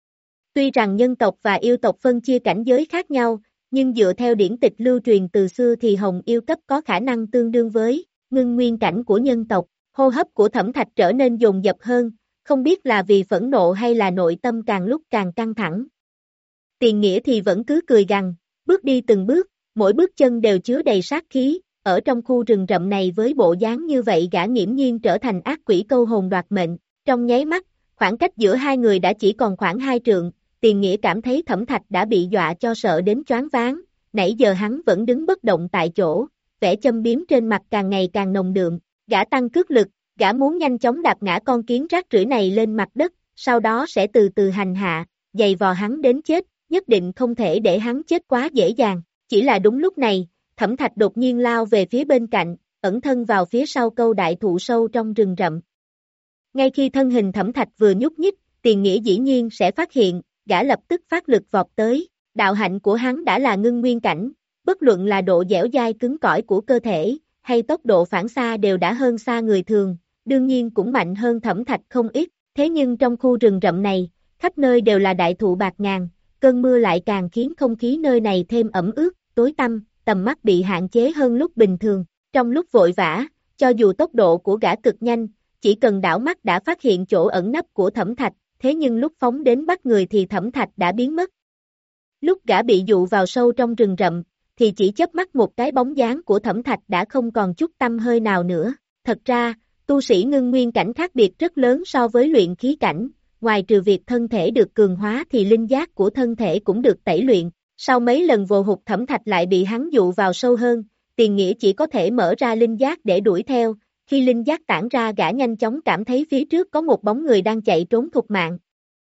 Tuy rằng nhân tộc và yêu tộc phân chia cảnh giới khác nhau, nhưng dựa theo điển tịch lưu truyền từ xưa thì hồng yêu cấp có khả năng tương đương với ngưng nguyên cảnh của nhân tộc. Hô hấp của Thẩm Thạch trở nên dồn dập hơn, không biết là vì phẫn nộ hay là nội tâm càng lúc càng căng thẳng. Tiền Nghĩa thì vẫn cứ cười gằn, bước đi từng bước, mỗi bước chân đều chứa đầy sát khí, ở trong khu rừng rậm này với bộ dáng như vậy gã nghiễm nhiên trở thành ác quỷ câu hồn đoạt mệnh. Trong nháy mắt, khoảng cách giữa hai người đã chỉ còn khoảng hai trượng, Tiền Nghĩa cảm thấy Thẩm Thạch đã bị dọa cho sợ đến choáng váng, nãy giờ hắn vẫn đứng bất động tại chỗ, vẻ châm biếm trên mặt càng ngày càng nồng đượm, gã tăng cước lực, gã muốn nhanh chóng đạp ngã con kiến rác rưởi này lên mặt đất, sau đó sẽ từ từ hành hạ, giày vò hắn đến chết, nhất định không thể để hắn chết quá dễ dàng. Chỉ là đúng lúc này, Thẩm Thạch đột nhiên lao về phía bên cạnh, ẩn thân vào phía sau câu đại thụ sâu trong rừng rậm. Ngay khi thân hình Thẩm Thạch vừa nhúc nhích, Tiền Nghĩa dĩ nhiên sẽ phát hiện, gã lập tức phát lực vọt tới, đạo hạnh của hắn đã là ngưng nguyên cảnh, bất luận là độ dẻo dai cứng cỏi của cơ thể, hay tốc độ phản xa đều đã hơn xa người thường, đương nhiên cũng mạnh hơn Thẩm Thạch không ít, thế nhưng trong khu rừng rậm này, khắp nơi đều là đại thụ bạt ngàn, cơn mưa lại càng khiến không khí nơi này thêm ẩm ướt, tối tăm, tầm mắt bị hạn chế hơn lúc bình thường, trong lúc vội vã, cho dù tốc độ của gã cực nhanh, chỉ cần đảo mắt đã phát hiện chỗ ẩn nấp của Thẩm Thạch, thế nhưng lúc phóng đến bắt người thì Thẩm Thạch đã biến mất. Lúc gã bị dụ vào sâu trong rừng rậm, thì chỉ chớp mắt một cái bóng dáng của Thẩm Thạch đã không còn chút tăm hơi nào nữa. Thật ra, tu sĩ ngưng nguyên cảnh khác biệt rất lớn so với luyện khí cảnh, ngoài trừ việc thân thể được cường hóa thì linh giác của thân thể cũng được tẩy luyện. Sau mấy lần vồ hụt Thẩm Thạch lại bị hắn dụ vào sâu hơn, Tiền Nghĩa chỉ có thể mở ra linh giác để đuổi theo, khi linh giác tản ra gã nhanh chóng cảm thấy phía trước có một bóng người đang chạy trốn thục mạng.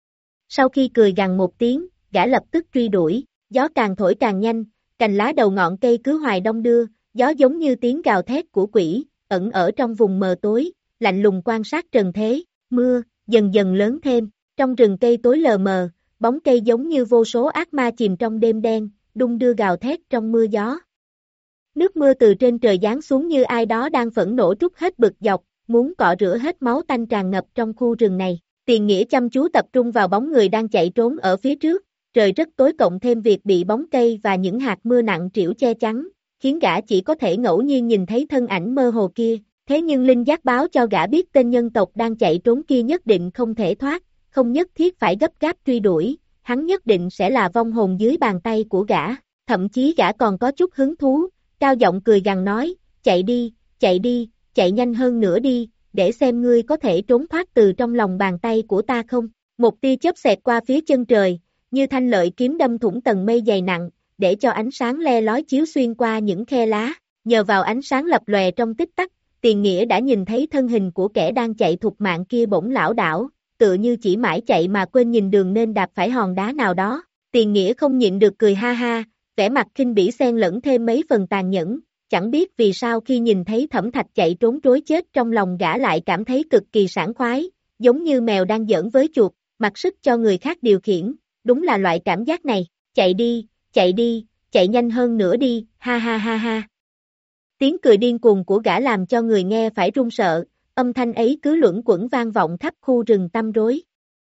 Sau khi cười gằn một tiếng, gã lập tức truy đuổi, gió càng thổi càng nhanh, cành lá đầu ngọn cây cứ hoài đong đưa, gió giống như tiếng gào thét của quỷ, ẩn ở trong vùng mờ tối, lạnh lùng quan sát trần thế, mưa, dần dần lớn thêm, trong rừng cây tối lờ mờ, bóng cây giống như vô số ác ma chìm trong đêm đen, đung đưa gào thét trong mưa gió. Nước mưa từ trên trời giáng xuống như ai đó đang phẫn nộ trút hết bực dọc, muốn cọ rửa hết máu tanh tràn ngập trong khu rừng này. Tiền Nghĩa chăm chú tập trung vào bóng người đang chạy trốn ở phía trước, trời rất tối cộng thêm việc bị bóng cây và những hạt mưa nặng trĩu che chắn, khiến gã chỉ có thể ngẫu nhiên nhìn thấy thân ảnh mơ hồ kia. Thế nhưng linh giác báo cho gã biết tên nhân tộc đang chạy trốn kia nhất định không thể thoát, không nhất thiết phải gấp gáp truy đuổi, hắn nhất định sẽ là vong hồn dưới bàn tay của gã. Thậm chí gã còn có chút hứng thú, cao giọng cười gằn nói, chạy đi, chạy đi, chạy nhanh hơn nữa đi, để xem ngươi có thể trốn thoát từ trong lòng bàn tay của ta không. Một tia chớp xẹt qua phía chân trời, như thanh lợi kiếm đâm thủng tầng mây dày nặng, để cho ánh sáng le lói chiếu xuyên qua những khe lá. Nhờ vào ánh sáng lập lòe trong tích tắc, Tiền Nghĩa đã nhìn thấy thân hình của kẻ đang chạy thục mạng kia bỗng lảo đảo, tựa như chỉ mãi chạy mà quên nhìn đường nên đạp phải hòn đá nào đó. Tiền Nghĩa không nhịn được cười ha ha, vẻ mặt khinh bỉ xen lẫn thêm mấy phần tàn nhẫn, chẳng biết vì sao khi nhìn thấy Thẩm Thạch chạy trốn trối chết trong lòng gã lại cảm thấy cực kỳ sảng khoái, giống như mèo đang giỡn với chuột, mặc sức cho người khác điều khiển, đúng là loại cảm giác này, chạy đi, chạy đi, chạy nhanh hơn nữa đi, ha ha ha ha. Tiếng cười điên cuồng của gã làm cho người nghe phải run sợ, âm thanh ấy cứ luẩn quẩn vang vọng khắp khu rừng tăm rối.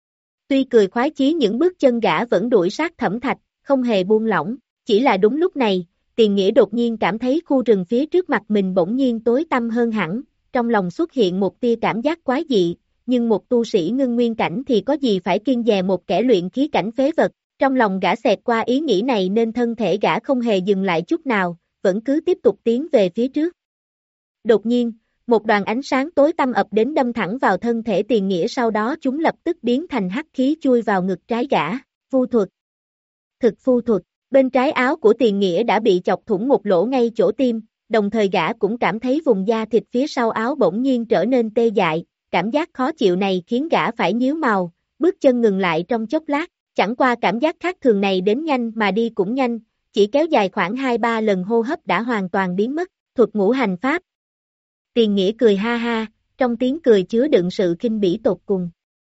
Tuy cười khoái chí những bước chân gã vẫn đuổi sát Thẩm Thạch, không hề buông lỏng, chỉ là đúng lúc này, Tiền Nghĩa đột nhiên cảm thấy khu rừng phía trước mặt mình bỗng nhiên tối tăm hơn hẳn, trong lòng xuất hiện một tia cảm giác quái dị, nhưng một tu sĩ ngưng nguyên cảnh thì có gì phải kiêng dè một kẻ luyện khí cảnh phế vật. Trong lòng gã xẹt qua ý nghĩ này nên thân thể gã không hề dừng lại chút nào, vẫn cứ tiếp tục tiến về phía trước. Đột nhiên, một đoàn ánh sáng tối tăm ập đến đâm thẳng vào thân thể Tiền Nghĩa, sau đó chúng lập tức biến thành hắc khí chui vào ngực trái gã. Phu thuật. Thực phu thuật. Bên trái áo của Tiền Nghĩa đã bị chọc thủng một lỗ ngay chỗ tim, đồng thời gã cũng cảm thấy vùng da thịt phía sau áo bỗng nhiên trở nên tê dại, cảm giác khó chịu này khiến gã phải nhíu mày, bước chân ngừng lại trong chốc lát, chẳng qua cảm giác khác thường này đến nhanh mà đi cũng nhanh, chỉ kéo dài khoảng hai ba lần hô hấp đã hoàn toàn biến mất. Thuật ngũ hành pháp. Tiền Nghĩa cười ha ha, trong tiếng cười chứa đựng sự khinh bỉ tột cùng.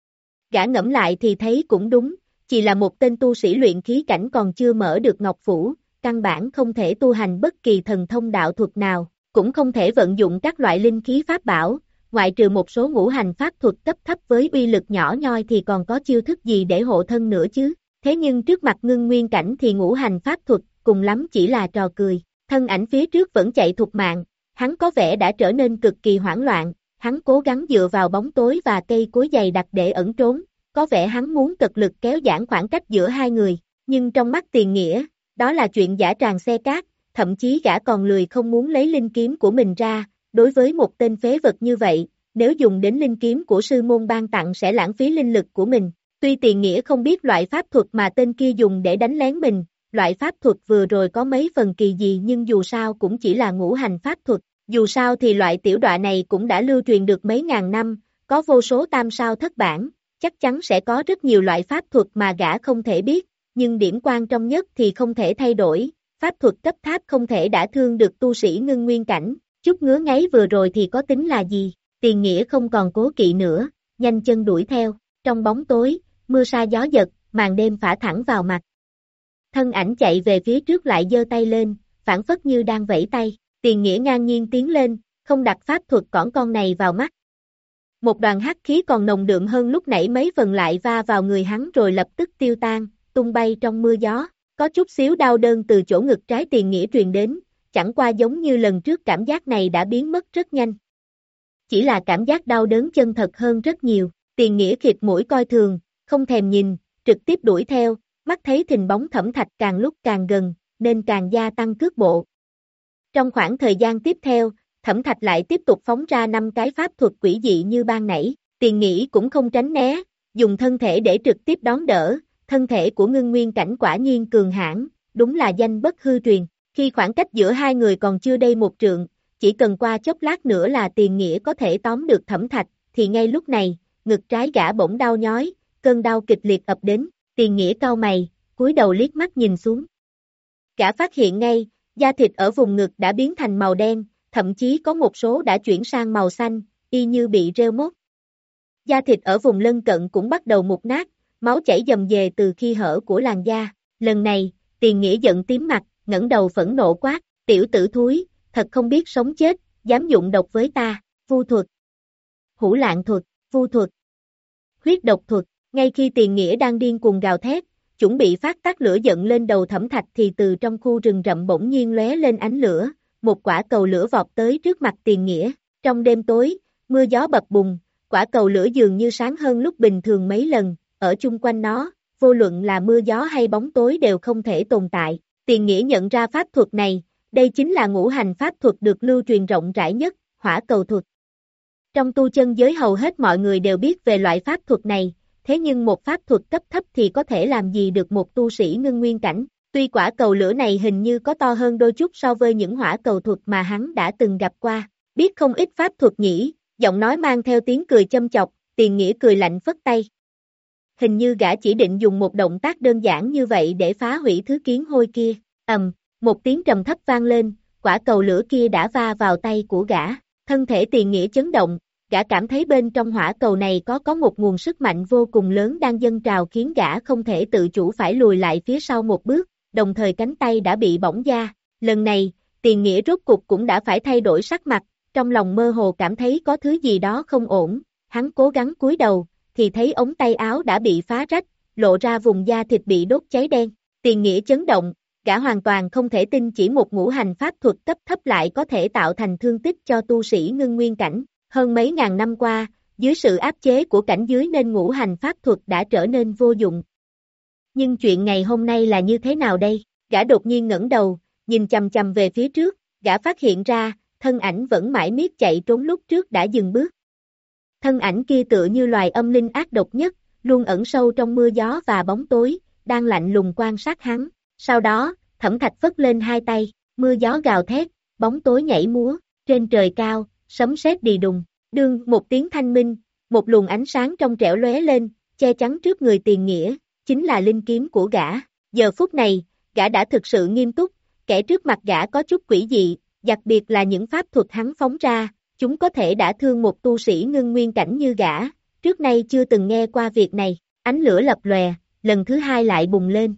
Gã ngẫm lại thì thấy cũng đúng, chỉ là một tên tu sĩ luyện khí cảnh còn chưa mở được ngọc phủ, căn bản không thể tu hành bất kỳ thần thông đạo thuật nào, cũng không thể vận dụng các loại linh khí pháp bảo, ngoại trừ một số ngũ hành pháp thuật cấp thấp với uy lực nhỏ nhoi thì còn có chiêu thức gì để hộ thân nữa chứ. Thế nhưng trước mặt ngưng nguyên cảnh thì ngũ hành pháp thuật cùng lắm chỉ là trò cười. Thân ảnh phía trước vẫn chạy thục mạng, hắn có vẻ đã trở nên cực kỳ hoảng loạn, hắn cố gắng dựa vào bóng tối và cây cối dày đặc để ẩn trốn, có vẻ hắn muốn cực lực kéo giãn khoảng cách giữa hai người, nhưng trong mắt Tiền Nghĩa, đó là chuyện giả tràng xe cát, thậm chí gã còn lười không muốn lấy linh kiếm của mình ra, đối với một tên phế vật như vậy, nếu dùng đến linh kiếm của sư môn ban tặng sẽ lãng phí linh lực của mình. Tuy Tiền Nghĩa không biết loại pháp thuật mà tên kia dùng để đánh lén mình, loại pháp thuật vừa rồi có mấy phần kỳ gì nhưng dù sao cũng chỉ là ngũ hành pháp thuật, dù sao thì loại tiểu đọa này cũng đã lưu truyền được mấy ngàn năm, có vô số tam sao thất bản, chắc chắn sẽ có rất nhiều loại pháp thuật mà gã không thể biết, nhưng điểm quan trọng nhất thì không thể thay đổi, pháp thuật cấp tháp không thể đả thương được tu sĩ ngưng nguyên cảnh, chút ngứa ngáy vừa rồi thì có tính là gì. Tiền Nghĩa không còn cố kỵ nữa, nhanh chân đuổi theo, trong bóng tối, mưa sa gió giật, màn đêm phả thẳng vào mặt. Thân ảnh chạy về phía trước lại giơ tay lên, phảng phất như đang vẫy tay, Tiền Nghĩa ngang nhiên tiến lên, không đặt pháp thuật cỏn con này vào mắt. Một đoàn hắc khí còn nồng đượm hơn lúc nãy mấy phần lại va vào người hắn rồi lập tức tiêu tan, tung bay trong mưa gió, có chút xíu đau đớn từ chỗ ngực trái Tiền Nghĩa truyền đến, chẳng qua giống như lần trước cảm giác này đã biến mất rất nhanh. Chỉ là cảm giác đau đớn chân thật hơn rất nhiều, Tiền Nghĩa khịt mũi coi thường, không thèm nhìn, trực tiếp đuổi theo, mắt thấy thình bóng Thẩm Thạch càng lúc càng gần, nên càng gia tăng cước bộ. Trong khoảng thời gian tiếp theo, Thẩm Thạch lại tiếp tục phóng ra năm cái pháp thuật quỷ dị như ban nãy, Tiền Nghĩa cũng không tránh né, dùng thân thể để trực tiếp đón đỡ, thân thể của ngưng nguyên cảnh quả nhiên cường hãn, đúng là danh bất hư truyền, khi khoảng cách giữa hai người còn chưa đầy một trượng, chỉ cần qua chốc lát nữa là Tiền Nghĩa có thể tóm được Thẩm Thạch, thì ngay lúc này, ngực trái gã bỗng đau nhói, cơn đau kịch liệt ập đến, Tiền Nghĩa cau mày, cúi đầu liếc mắt nhìn xuống. Gã phát hiện ngay, da thịt ở vùng ngực đã biến thành màu đen, thậm chí có một số đã chuyển sang màu xanh, y như bị rêu mốt. Da thịt ở vùng lân cận cũng bắt đầu mục nát, máu chảy dầm dề từ khi hở của làn da. Lần này, Tiền Nghĩa giận tím mặt, ngẩng đầu phẫn nộ quát, tiểu tử thúi, thật không biết sống chết, dám dụng độc với ta, phu thuật. hủ lạn thuật, vu thuật, huyết độc thuật. Ngay khi Tiền Nghĩa đang điên cuồng gào thét, chuẩn bị phát tác lửa giận lên đầu Thẩm Thạch thì từ trong khu rừng rậm bỗng nhiên lóe lên ánh lửa, một quả cầu lửa vọt tới trước mặt Tiền Nghĩa. Trong đêm tối, mưa gió bập bùng, quả cầu lửa dường như sáng hơn lúc bình thường mấy lần, ở chung quanh nó, vô luận là mưa gió hay bóng tối đều không thể tồn tại. Tiền Nghĩa nhận ra pháp thuật này, đây chính là ngũ hành pháp thuật được lưu truyền rộng rãi nhất, hỏa cầu thuật. Trong tu chân giới hầu hết mọi người đều biết về loại pháp thuật này, thế nhưng một pháp thuật cấp thấp thì có thể làm gì được một tu sĩ ngưng nguyên cảnh. Tuy quả cầu lửa này hình như có to hơn đôi chút so với những hỏa cầu thuật mà hắn đã từng gặp qua. Biết không ít pháp thuật nhỉ, giọng nói mang theo tiếng cười châm chọc, Tiền Nghĩa cười lạnh phất tay. Hình như gã chỉ định dùng một động tác đơn giản như vậy để phá hủy thứ kiến hôi kia. Ầm, một tiếng trầm thấp vang lên, quả cầu lửa kia đã va vào tay của gã. Thân thể Tiền Nghĩa chấn động, gã cảm thấy bên trong hỏa cầu này có có một nguồn sức mạnh vô cùng lớn đang dâng trào khiến gã không thể tự chủ phải lùi lại phía sau một bước, đồng thời cánh tay đã bị bỏng da. Lần này, Tiền Nghĩa rốt cục cũng đã phải thay đổi sắc mặt, trong lòng mơ hồ cảm thấy có thứ gì đó không ổn, hắn cố gắng cúi đầu, thì thấy ống tay áo đã bị phá rách, lộ ra vùng da thịt bị đốt cháy đen. Tiền Nghĩa chấn động, gã hoàn toàn không thể tin chỉ một ngũ hành pháp thuật cấp thấp lại có thể tạo thành thương tích cho tu sĩ ngưng nguyên cảnh. Hơn mấy ngàn năm qua, dưới sự áp chế của cảnh giới nên ngũ hành pháp thuật đã trở nên vô dụng. Nhưng chuyện ngày hôm nay là như thế nào đây? Gã đột nhiên ngẩng đầu, nhìn chằm chằm về phía trước, gã phát hiện ra, thân ảnh vẫn mãi miết chạy trốn lúc trước đã dừng bước. Thân ảnh kia tựa như loài âm linh ác độc nhất, luôn ẩn sâu trong mưa gió và bóng tối, đang lạnh lùng quan sát hắn. Sau đó, Thẩm Thạch phất lên hai tay, mưa gió gào thét, bóng tối nhảy múa, trên trời cao, sấm sét đì đùng, đương một tiếng thanh minh, một luồng ánh sáng trong trẻo lóe lên, che chắn trước người Tiền Nghĩa, chính là linh kiếm của gã. Giờ phút này, gã đã thực sự nghiêm túc, kẻ trước mặt gã có chút quỷ dị, đặc biệt là những pháp thuật hắn phóng ra, chúng có thể đã thương một tu sĩ ngưng nguyên cảnh như gã, trước nay chưa từng nghe qua việc này. Ánh lửa lập lòe, lần thứ hai lại bùng lên.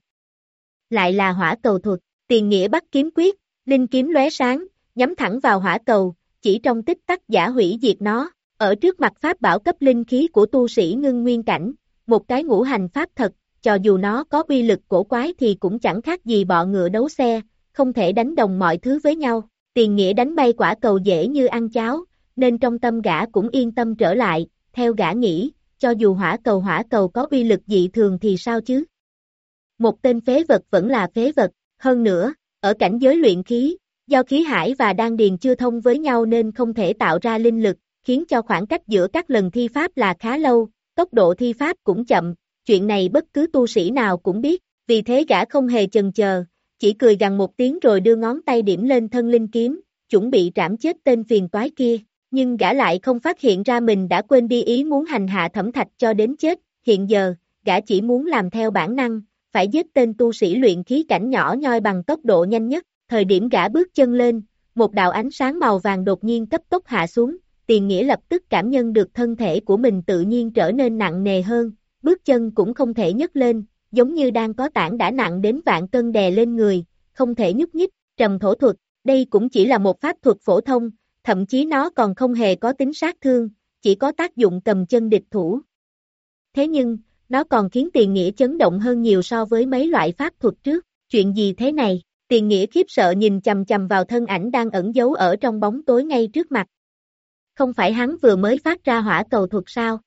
Lại là hỏa cầu thuật, Tiền Nghĩa bắt kiếm quyết, linh kiếm lóe sáng, nhắm thẳng vào hỏa cầu, chỉ trong tích tắc giả hủy diệt nó. Ở trước mặt pháp bảo cấp linh khí của tu sĩ ngưng nguyên cảnh, một cái ngũ hành pháp thật, cho dù nó có uy lực cổ quái thì cũng chẳng khác gì bọ ngựa đấu xe, không thể đánh đồng mọi thứ với nhau. Tiền Nghĩa đánh bay quả cầu dễ như ăn cháo, nên trong tâm gã cũng yên tâm trở lại, theo gã nghĩ, cho dù hỏa cầu hỏa cầu có uy lực dị thường thì sao chứ? Một tên phế vật vẫn là phế vật, hơn nữa, ở cảnh giới luyện khí, do khí hải và đan điền chưa thông với nhau nên không thể tạo ra linh lực, khiến cho khoảng cách giữa các lần thi pháp là khá lâu, tốc độ thi pháp cũng chậm, chuyện này bất cứ tu sĩ nào cũng biết, vì thế gã không hề chần chờ, chỉ cười gằn một tiếng rồi đưa ngón tay điểm lên thân linh kiếm, chuẩn bị trảm chết tên phiền toái kia, nhưng gã lại không phát hiện ra mình đã quên đi ý muốn hành hạ Thẩm Thạch cho đến chết, hiện giờ, gã chỉ muốn làm theo bản năng, phải giết tên tu sĩ luyện khí cảnh nhỏ nhoi bằng tốc độ nhanh nhất. Thời điểm gã bước chân lên, một đạo ánh sáng màu vàng đột nhiên cấp tốc hạ xuống, Tiền Nghĩa lập tức cảm nhận được thân thể của mình tự nhiên trở nên nặng nề hơn, bước chân cũng không thể nhấc lên, giống như đang có tảng đã nặng đến vạn cân đè lên người, không thể nhúc nhích. Trầm thổ thuật, đây cũng chỉ là một pháp thuật phổ thông, thậm chí nó còn không hề có tính sát thương, chỉ có tác dụng cầm chân địch thủ. Thế nhưng, nó còn khiến Tiền Nghĩa chấn động hơn nhiều so với mấy loại pháp thuật trước. Chuyện gì thế này? Tiền Nghĩa khiếp sợ nhìn chằm chằm vào thân ảnh đang ẩn giấu ở trong bóng tối ngay trước mặt. Không phải hắn vừa mới phát ra hỏa cầu thuật sao?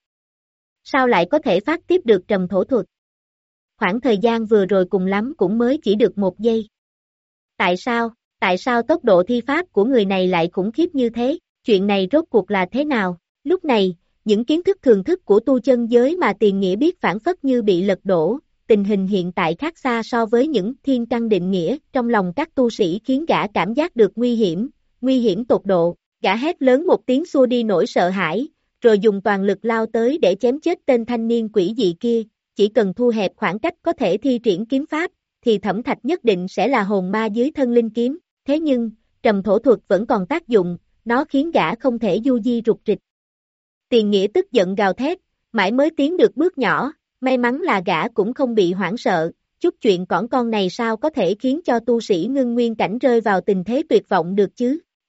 Sao lại có thể phát tiếp được trầm thổ thuật? Khoảng thời gian vừa rồi cùng lắm cũng mới chỉ được một giây. Tại sao, tại sao tốc độ thi pháp của người này lại khủng khiếp như thế? Chuyện này rốt cuộc là thế nào? Lúc này, những kiến thức thường thức của tu chân giới mà Tiền Nghĩa biết phản phất như bị lật đổ. Tình hình hiện tại khác xa so với những thiên căn định nghĩa trong lòng các tu sĩ khiến gã cảm giác được nguy hiểm, nguy hiểm tột độ. Gã hét lớn một tiếng xua đi nỗi sợ hãi, rồi dùng toàn lực lao tới để chém chết tên thanh niên quỷ dị kia. Chỉ cần thu hẹp khoảng cách có thể thi triển kiếm pháp, thì Thẩm Thạch nhất định sẽ là hồn ma dưới thân linh kiếm. Thế nhưng, trầm thổ thuật vẫn còn tác dụng, nó khiến gã không thể du di rụt rịch. Tiền Nghĩa tức giận gào thét, mãi mới tiến được bước nhỏ. May mắn là gã cũng không bị hoảng sợ, chút chuyện cỏn con này sao có thể khiến cho tu sĩ ngưng nguyên cảnh rơi vào tình thế tuyệt vọng được chứ.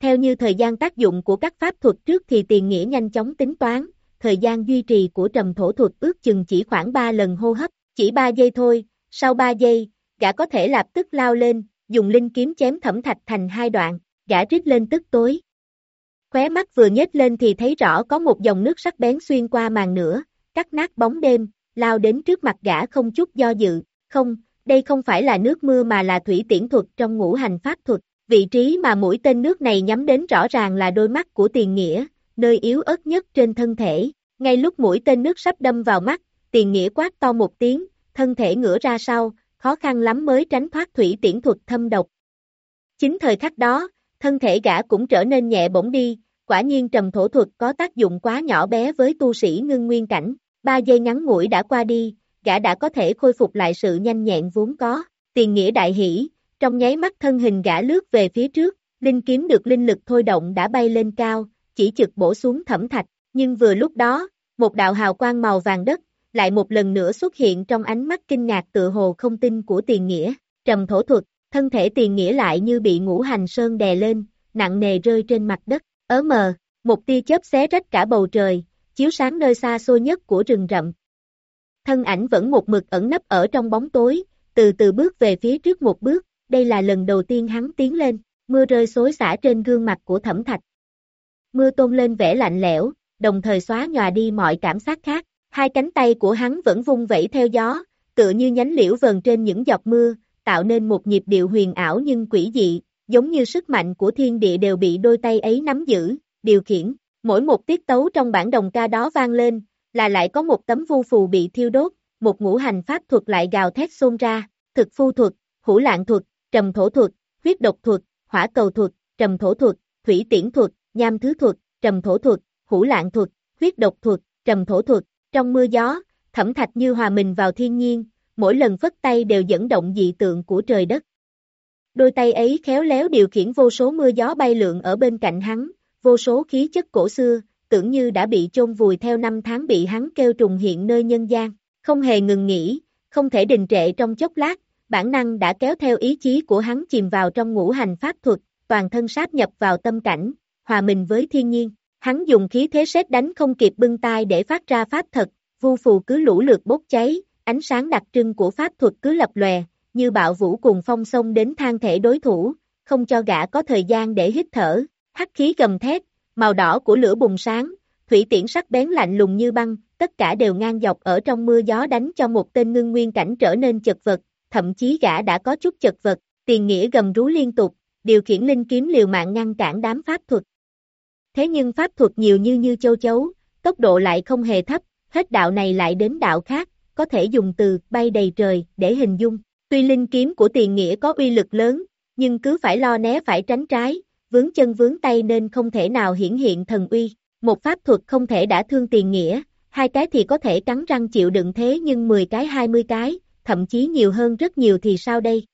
Theo như thời gian tác dụng của các pháp thuật trước thì Tiền Nghĩa nhanh chóng tính toán, thời gian duy trì của trầm thổ thuật ước chừng chỉ khoảng ba lần hô hấp, chỉ ba giây thôi, sau ba giây, gã có thể lập tức lao lên, dùng linh kiếm chém Thẩm Thạch thành hai đoạn, gã rít lên tức tối. Khóe mắt vừa nhếch lên thì thấy rõ có một dòng nước sắc bén xuyên qua màn nữa, cắt nát bóng đêm, lao đến trước mặt gã không chút do dự, không, đây không phải là nước mưa mà là thủy tiễn thuật trong ngũ hành pháp thuật, vị trí mà mũi tên nước này nhắm đến rõ ràng là đôi mắt của Tiền Nghĩa, nơi yếu ớt nhất trên thân thể, ngay lúc mũi tên nước sắp đâm vào mắt, Tiền Nghĩa quát to một tiếng, thân thể ngửa ra sau, khó khăn lắm mới tránh thoát thủy tiễn thuật thâm độc. Chính thời khắc đó, thân thể gã cũng trở nên nhẹ bỗng đi, quả nhiên trầm thổ thuật có tác dụng quá nhỏ bé với tu sĩ ngưng nguyên cảnh, ba giây ngắn ngủi đã qua đi, gã đã có thể khôi phục lại sự nhanh nhẹn vốn có, Tiền Nghĩa đại hỉ, trong nháy mắt thân hình gã lướt về phía trước, linh kiếm được linh lực thôi động đã bay lên cao, chỉ chực bổ xuống Thẩm Thạch, nhưng vừa lúc đó, một đạo hào quang màu vàng đất, lại một lần nữa xuất hiện trong ánh mắt kinh ngạc tựa hồ không tin của Tiền Nghĩa, trầm thổ thuật, thân thể Tiền Nghĩa lại như bị ngũ hành sơn đè lên, nặng nề rơi trên mặt đất, ớ mờ, một tia chớp xé rách cả bầu trời, chiếu sáng nơi xa xôi nhất của rừng rậm. Thân ảnh vẫn một mực ẩn nấp ở trong bóng tối, từ từ bước về phía trước một bước, đây là lần đầu tiên hắn tiến lên, mưa rơi xối xả trên gương mặt của Thẩm Thạch. Mưa tôn lên vẻ lạnh lẽo, đồng thời xóa nhòa đi mọi cảm giác khác, hai cánh tay của hắn vẫn vung vẩy theo gió, tựa như nhánh liễu vờn trên những giọt mưa, tạo nên một nhịp điệu huyền ảo nhưng quỷ dị, giống như sức mạnh của thiên địa đều bị đôi tay ấy nắm giữ, điều khiển, mỗi một tiết tấu trong bản đồng ca đó vang lên, là lại có một tấm vu phù bị thiêu đốt, một ngũ hành pháp thuật lại gào thét xôn ra, thực phu thuật, hữu lạng thuật, trầm thổ thuật, huyết độc thuật, hỏa cầu thuật, trầm thổ thuật, thủy tiễn thuật, nham thứ thuật, trầm thổ thuật, hữu lạng thuật, huyết độc thuật, trầm thổ thuật, trong mưa gió, Thẩm Thạch như hòa mình vào thiên nhiên, mỗi lần phất tay đều dẫn động dị tượng của trời đất. Đôi tay ấy khéo léo điều khiển vô số mưa gió bay lượn ở bên cạnh hắn, vô số khí chất cổ xưa, tưởng như đã bị chôn vùi theo năm tháng bị hắn kêu trùng hiện nơi nhân gian, không hề ngừng nghỉ, không thể đình trệ trong chốc lát, bản năng đã kéo theo ý chí của hắn chìm vào trong ngũ hành pháp thuật, toàn thân sáp nhập vào tâm cảnh, hòa mình với thiên nhiên. Hắn dùng khí thế sét đánh không kịp bưng tay để phát ra pháp thật, vu phù cứ lũ lượt bốc cháy, ánh sáng đặc trưng của pháp thuật cứ lập lòe, như bạo vũ cùng phong xông đến than thể đối thủ, không cho gã có thời gian để hít thở, hắc khí gầm thét, màu đỏ của lửa bùng sáng, thủy tiễn sắc bén lạnh lùng như băng, tất cả đều ngang dọc ở trong mưa gió đánh cho một tên ngưng nguyên cảnh trở nên chật vật, thậm chí gã đã có chút chật vật, Tiền Nghĩa gầm rú liên tục, điều khiển linh kiếm liều mạng ngăn cản đám pháp thuật. Thế nhưng pháp thuật nhiều như như châu chấu, tốc độ lại không hề thấp, hết đạo này lại đến đạo khác, có thể dùng từ bay đầy trời để hình dung. Tuy linh kiếm của Tiền Nghĩa có uy lực lớn, nhưng cứ phải lo né phải tránh trái, vướng chân vướng tay nên không thể nào hiển hiện thần uy. Một pháp thuật không thể đả thương Tiền Nghĩa, hai cái thì có thể cắn răng chịu đựng thế nhưng mười cái hai mươi cái, thậm chí nhiều hơn rất nhiều thì sao đây?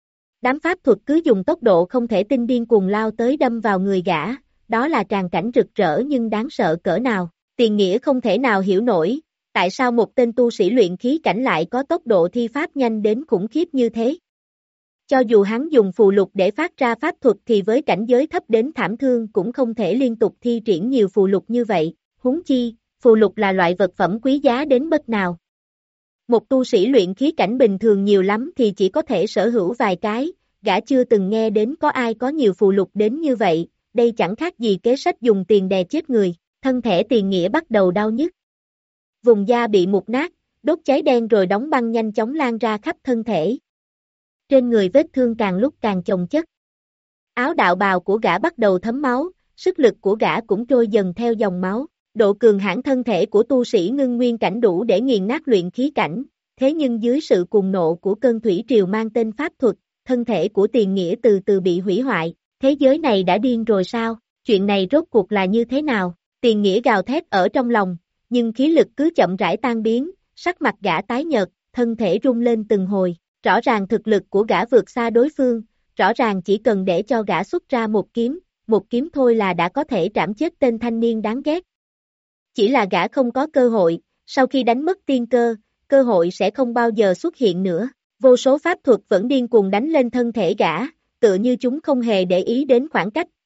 Đám pháp thuật cứ dùng tốc độ không thể tin điên cuồng lao tới đâm vào người gã, đó là tràng cảnh rực rỡ nhưng đáng sợ cỡ nào. Tiền Nghĩa không thể nào hiểu nổi, tại sao một tên tu sĩ luyện khí cảnh lại có tốc độ thi pháp nhanh đến khủng khiếp như thế. Cho dù hắn dùng phù lục để phát ra pháp thuật thì với cảnh giới thấp đến thảm thương cũng không thể liên tục thi triển nhiều phù lục như vậy, huống chi, phù lục là loại vật phẩm quý giá đến bất nào. Một tu sĩ luyện khí cảnh bình thường nhiều lắm thì chỉ có thể sở hữu vài cái, gã chưa từng nghe đến có ai có nhiều phù lục đến như vậy, đây chẳng khác gì kế sách dùng tiền đè chết người, thân thể Tiền Nghĩa bắt đầu đau nhức. Vùng da bị mục nát, đốt cháy đen rồi đóng băng nhanh chóng lan ra khắp thân thể. Trên người vết thương càng lúc càng chồng chất. Áo đạo bào của gã bắt đầu thấm máu, sức lực của gã cũng trôi dần theo dòng máu. Độ cường hãn thân thể của tu sĩ ngưng nguyên cảnh đủ để nghiền nát luyện khí cảnh, thế nhưng dưới sự cuồng nộ của cơn thủy triều mang tên pháp thuật, thân thể của Tiền Nghĩa từ từ bị hủy hoại, thế giới này đã điên rồi sao, chuyện này rốt cuộc là như thế nào, Tiền Nghĩa gào thét ở trong lòng, nhưng khí lực cứ chậm rãi tan biến, sắc mặt gã tái nhợt, thân thể rung lên từng hồi, rõ ràng thực lực của gã vượt xa đối phương, rõ ràng chỉ cần để cho gã xuất ra một kiếm, một kiếm thôi là đã có thể trảm chết tên thanh niên đáng ghét. Chỉ là gã không có cơ hội, sau khi đánh mất tiên cơ, cơ hội sẽ không bao giờ xuất hiện nữa. Vô số pháp thuật vẫn điên cuồng đánh lên thân thể gã, tựa như chúng không hề để ý đến khoảng cách,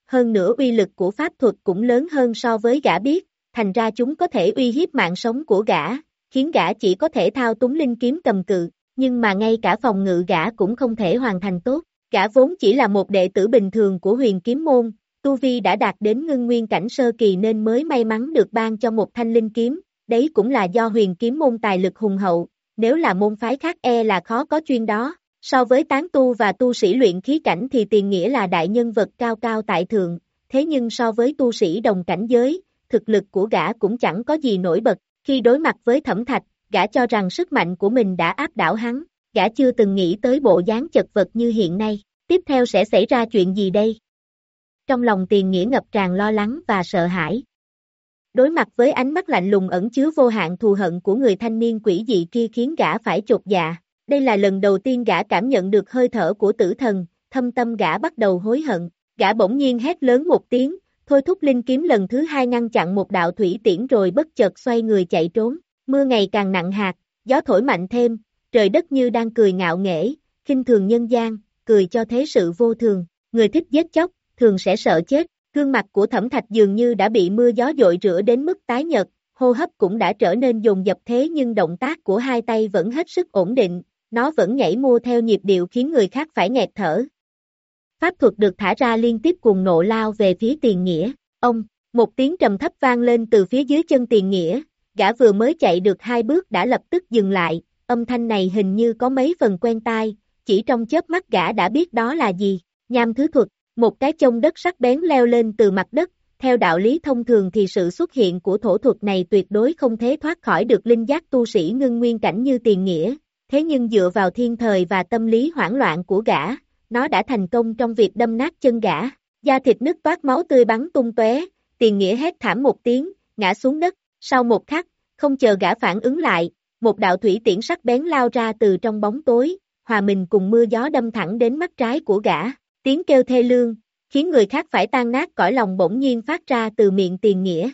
hơn nữa uy lực của pháp thuật cũng lớn hơn so với gã biết, thành ra chúng có thể uy hiếp mạng sống của gã, khiến gã chỉ có thể thao túng linh kiếm cầm cự, nhưng mà ngay cả phòng ngự gã cũng không thể hoàn thành tốt, gã vốn chỉ là một đệ tử bình thường của Huyền Kiếm Môn, tu vi đã đạt đến ngưng nguyên cảnh sơ kỳ nên mới may mắn được ban cho một thanh linh kiếm, đấy cũng là do Huyền Kiếm Môn tài lực hùng hậu, nếu là môn phái khác e là khó có chuyên đó. So với tán tu và tu sĩ luyện khí cảnh thì Tiền Nghĩa là đại nhân vật cao cao tại thượng, thế nhưng so với tu sĩ đồng cảnh giới, thực lực của gã cũng chẳng có gì nổi bật, khi đối mặt với Thẩm Thạch, gã cho rằng sức mạnh của mình đã áp đảo hắn, gã chưa từng nghĩ tới bộ dáng chật vật như hiện nay, tiếp theo sẽ xảy ra chuyện gì đây? Trong lòng Tiền Nghĩa ngập tràn lo lắng và sợ hãi. Đối mặt với ánh mắt lạnh lùng ẩn chứa vô hạn thù hận của người thanh niên quỷ dị kia khiến gã phải chột dạ. Đây là lần đầu tiên gã cảm nhận được hơi thở của tử thần, thâm tâm gã bắt đầu hối hận. Gã bỗng nhiên hét lớn một tiếng, thôi thúc linh kiếm lần thứ hai ngăn chặn một đạo thủy tiễn rồi bất chợt xoay người chạy trốn. Mưa ngày càng nặng hạt, gió thổi mạnh thêm, trời đất như đang cười ngạo nghễ, khinh thường nhân gian, cười cho thế sự vô thường. Người thích giết chóc, thường sẽ sợ chết. Gương mặt của Thẩm Thạch dường như đã bị mưa gió dội rửa đến mức tái nhợt, hô hấp cũng đã trở nên dồn dập thế nhưng động tác của hai tay vẫn hết sức ổn định, nó vẫn nhảy mua theo nhịp điệu khiến người khác phải nghẹt thở. Pháp thuật được thả ra liên tiếp cuồng nộ lao về phía Tiền Nghĩa. Ông, một tiếng trầm thấp vang lên từ phía dưới chân Tiền Nghĩa, gã vừa mới chạy được hai bước đã lập tức dừng lại, âm thanh này hình như có mấy phần quen tai, chỉ trong chớp mắt gã đã biết đó là gì, nham thứ thuật. Một cái chông đất sắc bén leo lên từ mặt đất, theo đạo lý thông thường thì sự xuất hiện của thổ thuật này tuyệt đối không thể thoát khỏi được linh giác tu sĩ ngưng nguyên cảnh như Tiền Nghĩa, thế nhưng dựa vào thiên thời và tâm lý hoảng loạn của gã, nó đã thành công trong việc đâm nát chân gã, da thịt nứt toát máu tươi bắn tung tóe, Tiền Nghĩa hét thảm một tiếng, ngã xuống đất, sau một khắc, không chờ gã phản ứng lại, một đạo thủy tiễn sắc bén lao ra từ trong bóng tối, hòa mình cùng mưa gió đâm thẳng đến mắt trái của gã. Tiếng kêu thê lương, khiến người khác phải tan nát cõi lòng bỗng nhiên phát ra từ miệng Tiền Nghĩa.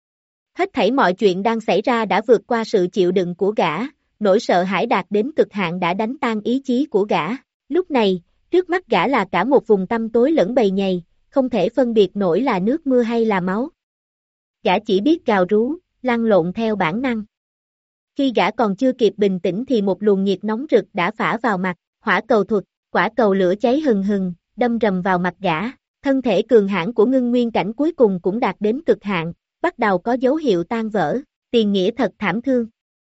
Hết thảy mọi chuyện đang xảy ra đã vượt qua sự chịu đựng của gã, nỗi sợ hãi đạt đến cực hạn đã đánh tan ý chí của gã. Lúc này, trước mắt gã là cả một vùng tăm tối lẫn bầy nhầy, không thể phân biệt nổi là nước mưa hay là máu. Gã chỉ biết gào rú, lăn lộn theo bản năng. Khi gã còn chưa kịp bình tĩnh thì một luồng nhiệt nóng rực đã phả vào mặt, hỏa cầu thuật, quả cầu lửa cháy hừng hừng, đâm rầm vào mặt gã, thân thể cường hãn của ngưng nguyên cảnh cuối cùng cũng đạt đến cực hạn, bắt đầu có dấu hiệu tan vỡ, Tiền Nghĩa thật thảm thương.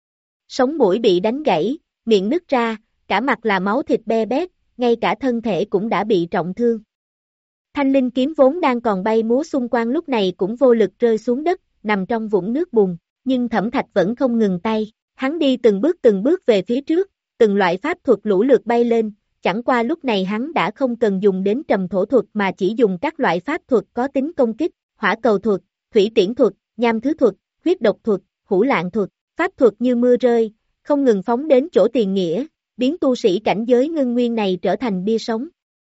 Sống mũi bị đánh gãy, miệng nứt ra, cả mặt là máu thịt be bét, ngay cả thân thể cũng đã bị trọng thương. Thanh linh kiếm vốn đang còn bay múa xung quanh lúc này cũng vô lực rơi xuống đất, nằm trong vũng nước bùn, nhưng Thẩm Thạch vẫn không ngừng tay, hắn đi từng bước từng bước về phía trước, từng loại pháp thuật lũ lượt bay lên. Chẳng qua lúc này hắn đã không cần dùng đến trầm thổ thuật mà chỉ dùng các loại pháp thuật có tính công kích, hỏa cầu thuật, thủy tiễn thuật, nham thứ thuật, huyết độc thuật, hủ lạn thuật, pháp thuật như mưa rơi, không ngừng phóng đến chỗ Tiền Nghĩa, biến tu sĩ cảnh giới ngưng nguyên này trở thành bia sống.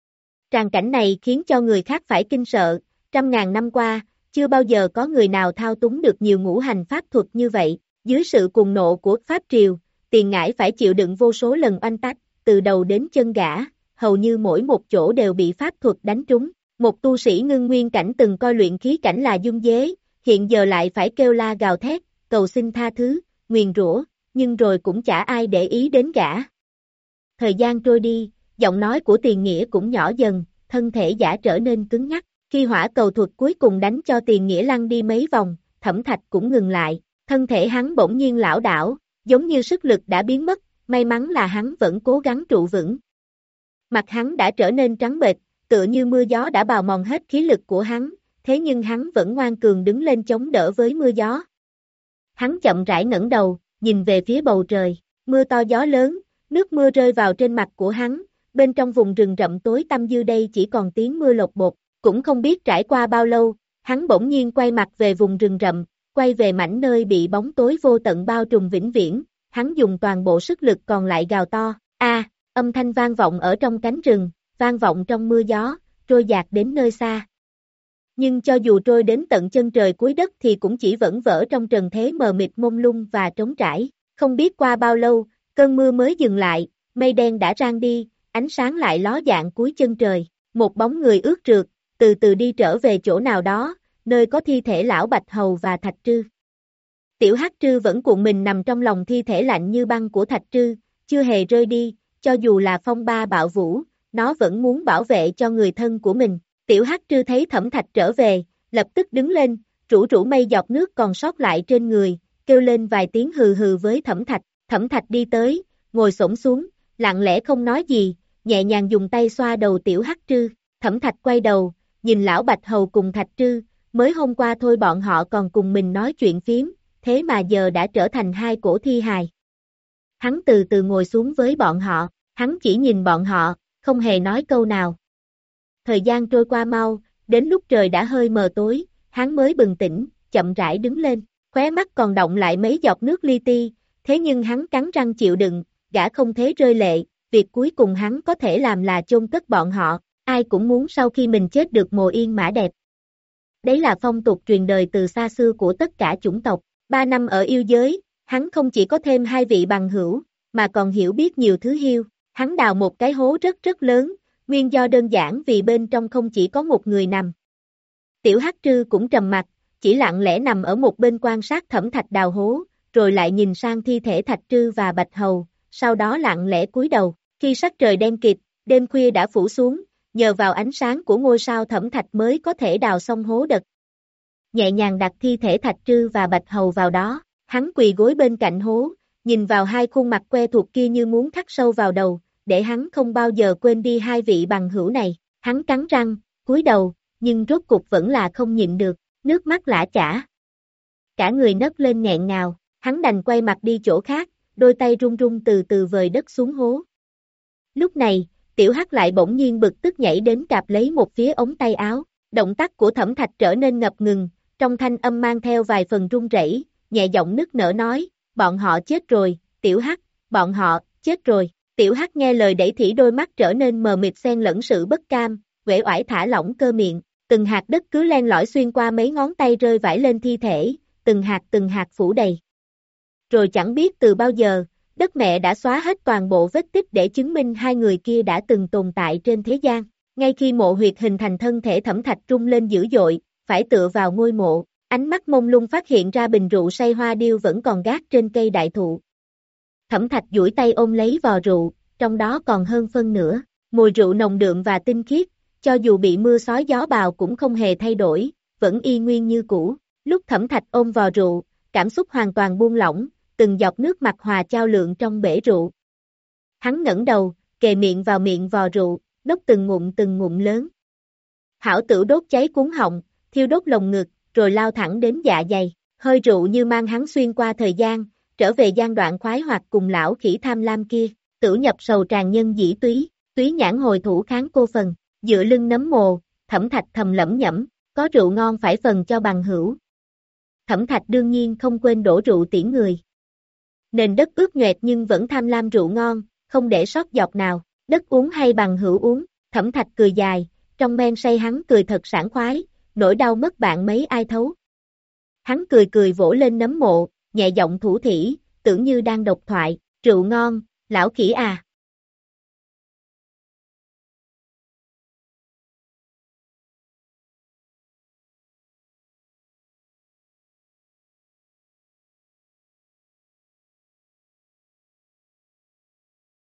Tràng cảnh này khiến cho người khác phải kinh sợ, trăm ngàn năm qua, chưa bao giờ có người nào thao túng được nhiều ngũ hành pháp thuật như vậy, dưới sự cuồng nộ của Pháp Triều, Tiền Ngải phải chịu đựng vô số lần oanh tách. Từ đầu đến chân gã, hầu như mỗi một chỗ đều bị pháp thuật đánh trúng. Một tu sĩ ngưng nguyên cảnh từng coi luyện khí cảnh là dung dế, hiện giờ lại phải kêu la gào thét, cầu xin tha thứ, nguyền rủa, nhưng rồi cũng chả ai để ý đến gã. Thời gian trôi đi, giọng nói của Tiền Nghĩa cũng nhỏ dần, thân thể gã trở nên cứng nhắc. Khi hỏa cầu thuật cuối cùng đánh cho Tiền Nghĩa lăn đi mấy vòng, Thẩm Thạch cũng ngừng lại, thân thể hắn bỗng nhiên lảo đảo, giống như sức lực đã biến mất. May mắn là hắn vẫn cố gắng trụ vững. Mặt hắn đã trở nên trắng bệch, tựa như mưa gió đã bào mòn hết khí lực của hắn, thế nhưng hắn vẫn ngoan cường đứng lên chống đỡ với mưa gió. Hắn chậm rãi ngẩng đầu, nhìn về phía bầu trời, mưa to gió lớn, nước mưa rơi vào trên mặt của hắn, bên trong vùng rừng rậm tối tăm dư đây chỉ còn tiếng mưa lột bột, cũng không biết trải qua bao lâu, hắn bỗng nhiên quay mặt về vùng rừng rậm, quay về mảnh nơi bị bóng tối vô tận bao trùm vĩnh viễn. Hắn dùng toàn bộ sức lực còn lại gào to, a, âm thanh vang vọng ở trong cánh rừng, vang vọng trong mưa gió, trôi dạt đến nơi xa. Nhưng cho dù trôi đến tận chân trời cuối đất thì cũng chỉ vẩn vỡ trong trần thế mờ mịt mông lung và trống trải. Không biết qua bao lâu, cơn mưa mới dừng lại, mây đen đã rang đi, ánh sáng lại ló dạng cuối chân trời. Một bóng người ướt rượt, từ từ đi trở về chỗ nào đó, nơi có thi thể lão Bạch Hầu và Thạch Trư. Tiểu Hắc Trư vẫn cuộn mình nằm trong lòng thi thể lạnh như băng của Thạch Trư, chưa hề rơi đi, cho dù là phong ba bạo vũ, nó vẫn muốn bảo vệ cho người thân của mình. Tiểu Hắc Trư thấy Thẩm Thạch trở về, lập tức đứng lên, rủ rủ mây giọt nước còn sót lại trên người, kêu lên vài tiếng hừ hừ với Thẩm Thạch. Thẩm Thạch đi tới, ngồi xổm xuống, lặng lẽ không nói gì, nhẹ nhàng dùng tay xoa đầu Tiểu Hắc Trư. Thẩm Thạch quay đầu, nhìn lão Bạch Hầu cùng Thạch Trư, mới hôm qua thôi bọn họ còn cùng mình nói chuyện phím, thế mà giờ đã trở thành hai cổ thi hài. Hắn từ từ ngồi xuống với bọn họ, hắn chỉ nhìn bọn họ, không hề nói câu nào. Thời gian trôi qua mau, đến lúc trời đã hơi mờ tối, hắn mới bừng tỉnh, chậm rãi đứng lên, khóe mắt còn đọng lại mấy giọt nước li ti, thế nhưng hắn cắn răng chịu đựng, gã không thế rơi lệ, việc cuối cùng hắn có thể làm là chôn cất bọn họ, ai cũng muốn sau khi mình chết được mồ yên mã đẹp. Đấy là phong tục truyền đời từ xa xưa của tất cả chủng tộc. Ba năm ở yêu giới, hắn không chỉ có thêm hai vị bằng hữu, mà còn hiểu biết nhiều thứ hiêu. Hắn đào một cái hố rất rất lớn, nguyên do đơn giản vì bên trong không chỉ có một người nằm. Tiểu Hắc Trư cũng trầm mặt, chỉ lặng lẽ nằm ở một bên quan sát Thẩm Thạch đào hố, rồi lại nhìn sang thi thể Thạch Trư và Bạch Hầu, sau đó lặng lẽ cúi đầu. Khi sắc trời đen kịt, đêm khuya đã phủ xuống, nhờ vào ánh sáng của ngôi sao Thẩm Thạch mới có thể đào xong hố đực. Nhẹ nhàng đặt thi thể Thạch Trư và Bạch Hầu vào đó, hắn quỳ gối bên cạnh hố, nhìn vào hai khuôn mặt quen thuộc kia như muốn khắc sâu vào đầu, để hắn không bao giờ quên đi hai vị bằng hữu này. Hắn cắn răng, cúi đầu, nhưng rốt cục vẫn là không nhịn được, nước mắt lã chả. Cả người nấc lên nghẹn ngào, hắn đành quay mặt đi chỗ khác, đôi tay run run từ từ vời đất xuống hố. Lúc này, Tiểu Hắc lại bỗng nhiên bực tức nhảy đến cạp lấy một phía ống tay áo, động tác của Thẩm Thạch trở nên ngập ngừng, trong thanh âm mang theo vài phần run rẩy, nhẹ giọng nức nở nói, bọn họ chết rồi, Tiểu Hắc, bọn họ, chết rồi. Tiểu Hắc nghe lời đẩy thỉ đôi mắt trở nên mờ mịt xen lẫn sự bất cam, uể oải thả lỏng cơ miệng, từng hạt đất cứ len lỏi xuyên qua mấy ngón tay rơi vãi lên thi thể, từng hạt từng hạt phủ đầy. Rồi chẳng biết từ bao giờ, đất mẹ đã xóa hết toàn bộ vết tích để chứng minh hai người kia đã từng tồn tại trên thế gian. Ngay khi mộ huyệt hình thành thân thể Thẩm Thạch rung lên dữ dội, phải tựa vào ngôi mộ, ánh mắt mông lung phát hiện ra bình rượu say hoa điêu vẫn còn gác trên cây đại thụ. Thẩm Thạch duỗi tay ôm lấy vò rượu, trong đó còn hơn phân nửa, mùi rượu nồng đượm và tinh khiết, cho dù bị mưa xói gió bào cũng không hề thay đổi, vẫn y nguyên như cũ. Lúc Thẩm Thạch ôm vò rượu, cảm xúc hoàn toàn buông lỏng, từng giọt nước mặt hòa chao lượng trong bể rượu. Hắn ngẩng đầu, kề miệng vào miệng vò rượu, đốt từng ngụm từng ngụm lớn. Hảo tử đốt cháy cuống họng, thiêu đốt lồng ngực, rồi lao thẳng đến dạ dày, hơi rượu như mang hắn xuyên qua thời gian, trở về giai đoạn khoái hoạt cùng lão khỉ tham lam kia, tử nhập sầu tràn nhân dĩ túy, túy nhãn hồi thủ kháng cô phần, dựa lưng nấm mồ, Thẩm Thạch thầm lẩm nhẩm, có rượu ngon phải phần cho bằng hữu. Thẩm Thạch đương nhiên không quên đổ rượu tiễn người. Nền đất ướt nhoẹt nhưng vẫn tham lam rượu ngon, không để sót giọt nào, đất uống hay bằng hữu uống, Thẩm Thạch cười dài, trong men say hắn cười thật sảng khoái, nỗi đau mất bạn mấy ai thấu. Hắn cười cười vỗ lên nấm mộ, nhẹ giọng thủ thỉ, tưởng như đang độc thoại, rượu ngon, lão khỉ à.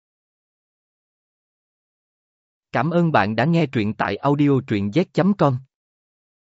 Cảm ơn bạn đã nghe truyện tại audio truyện z chấm com.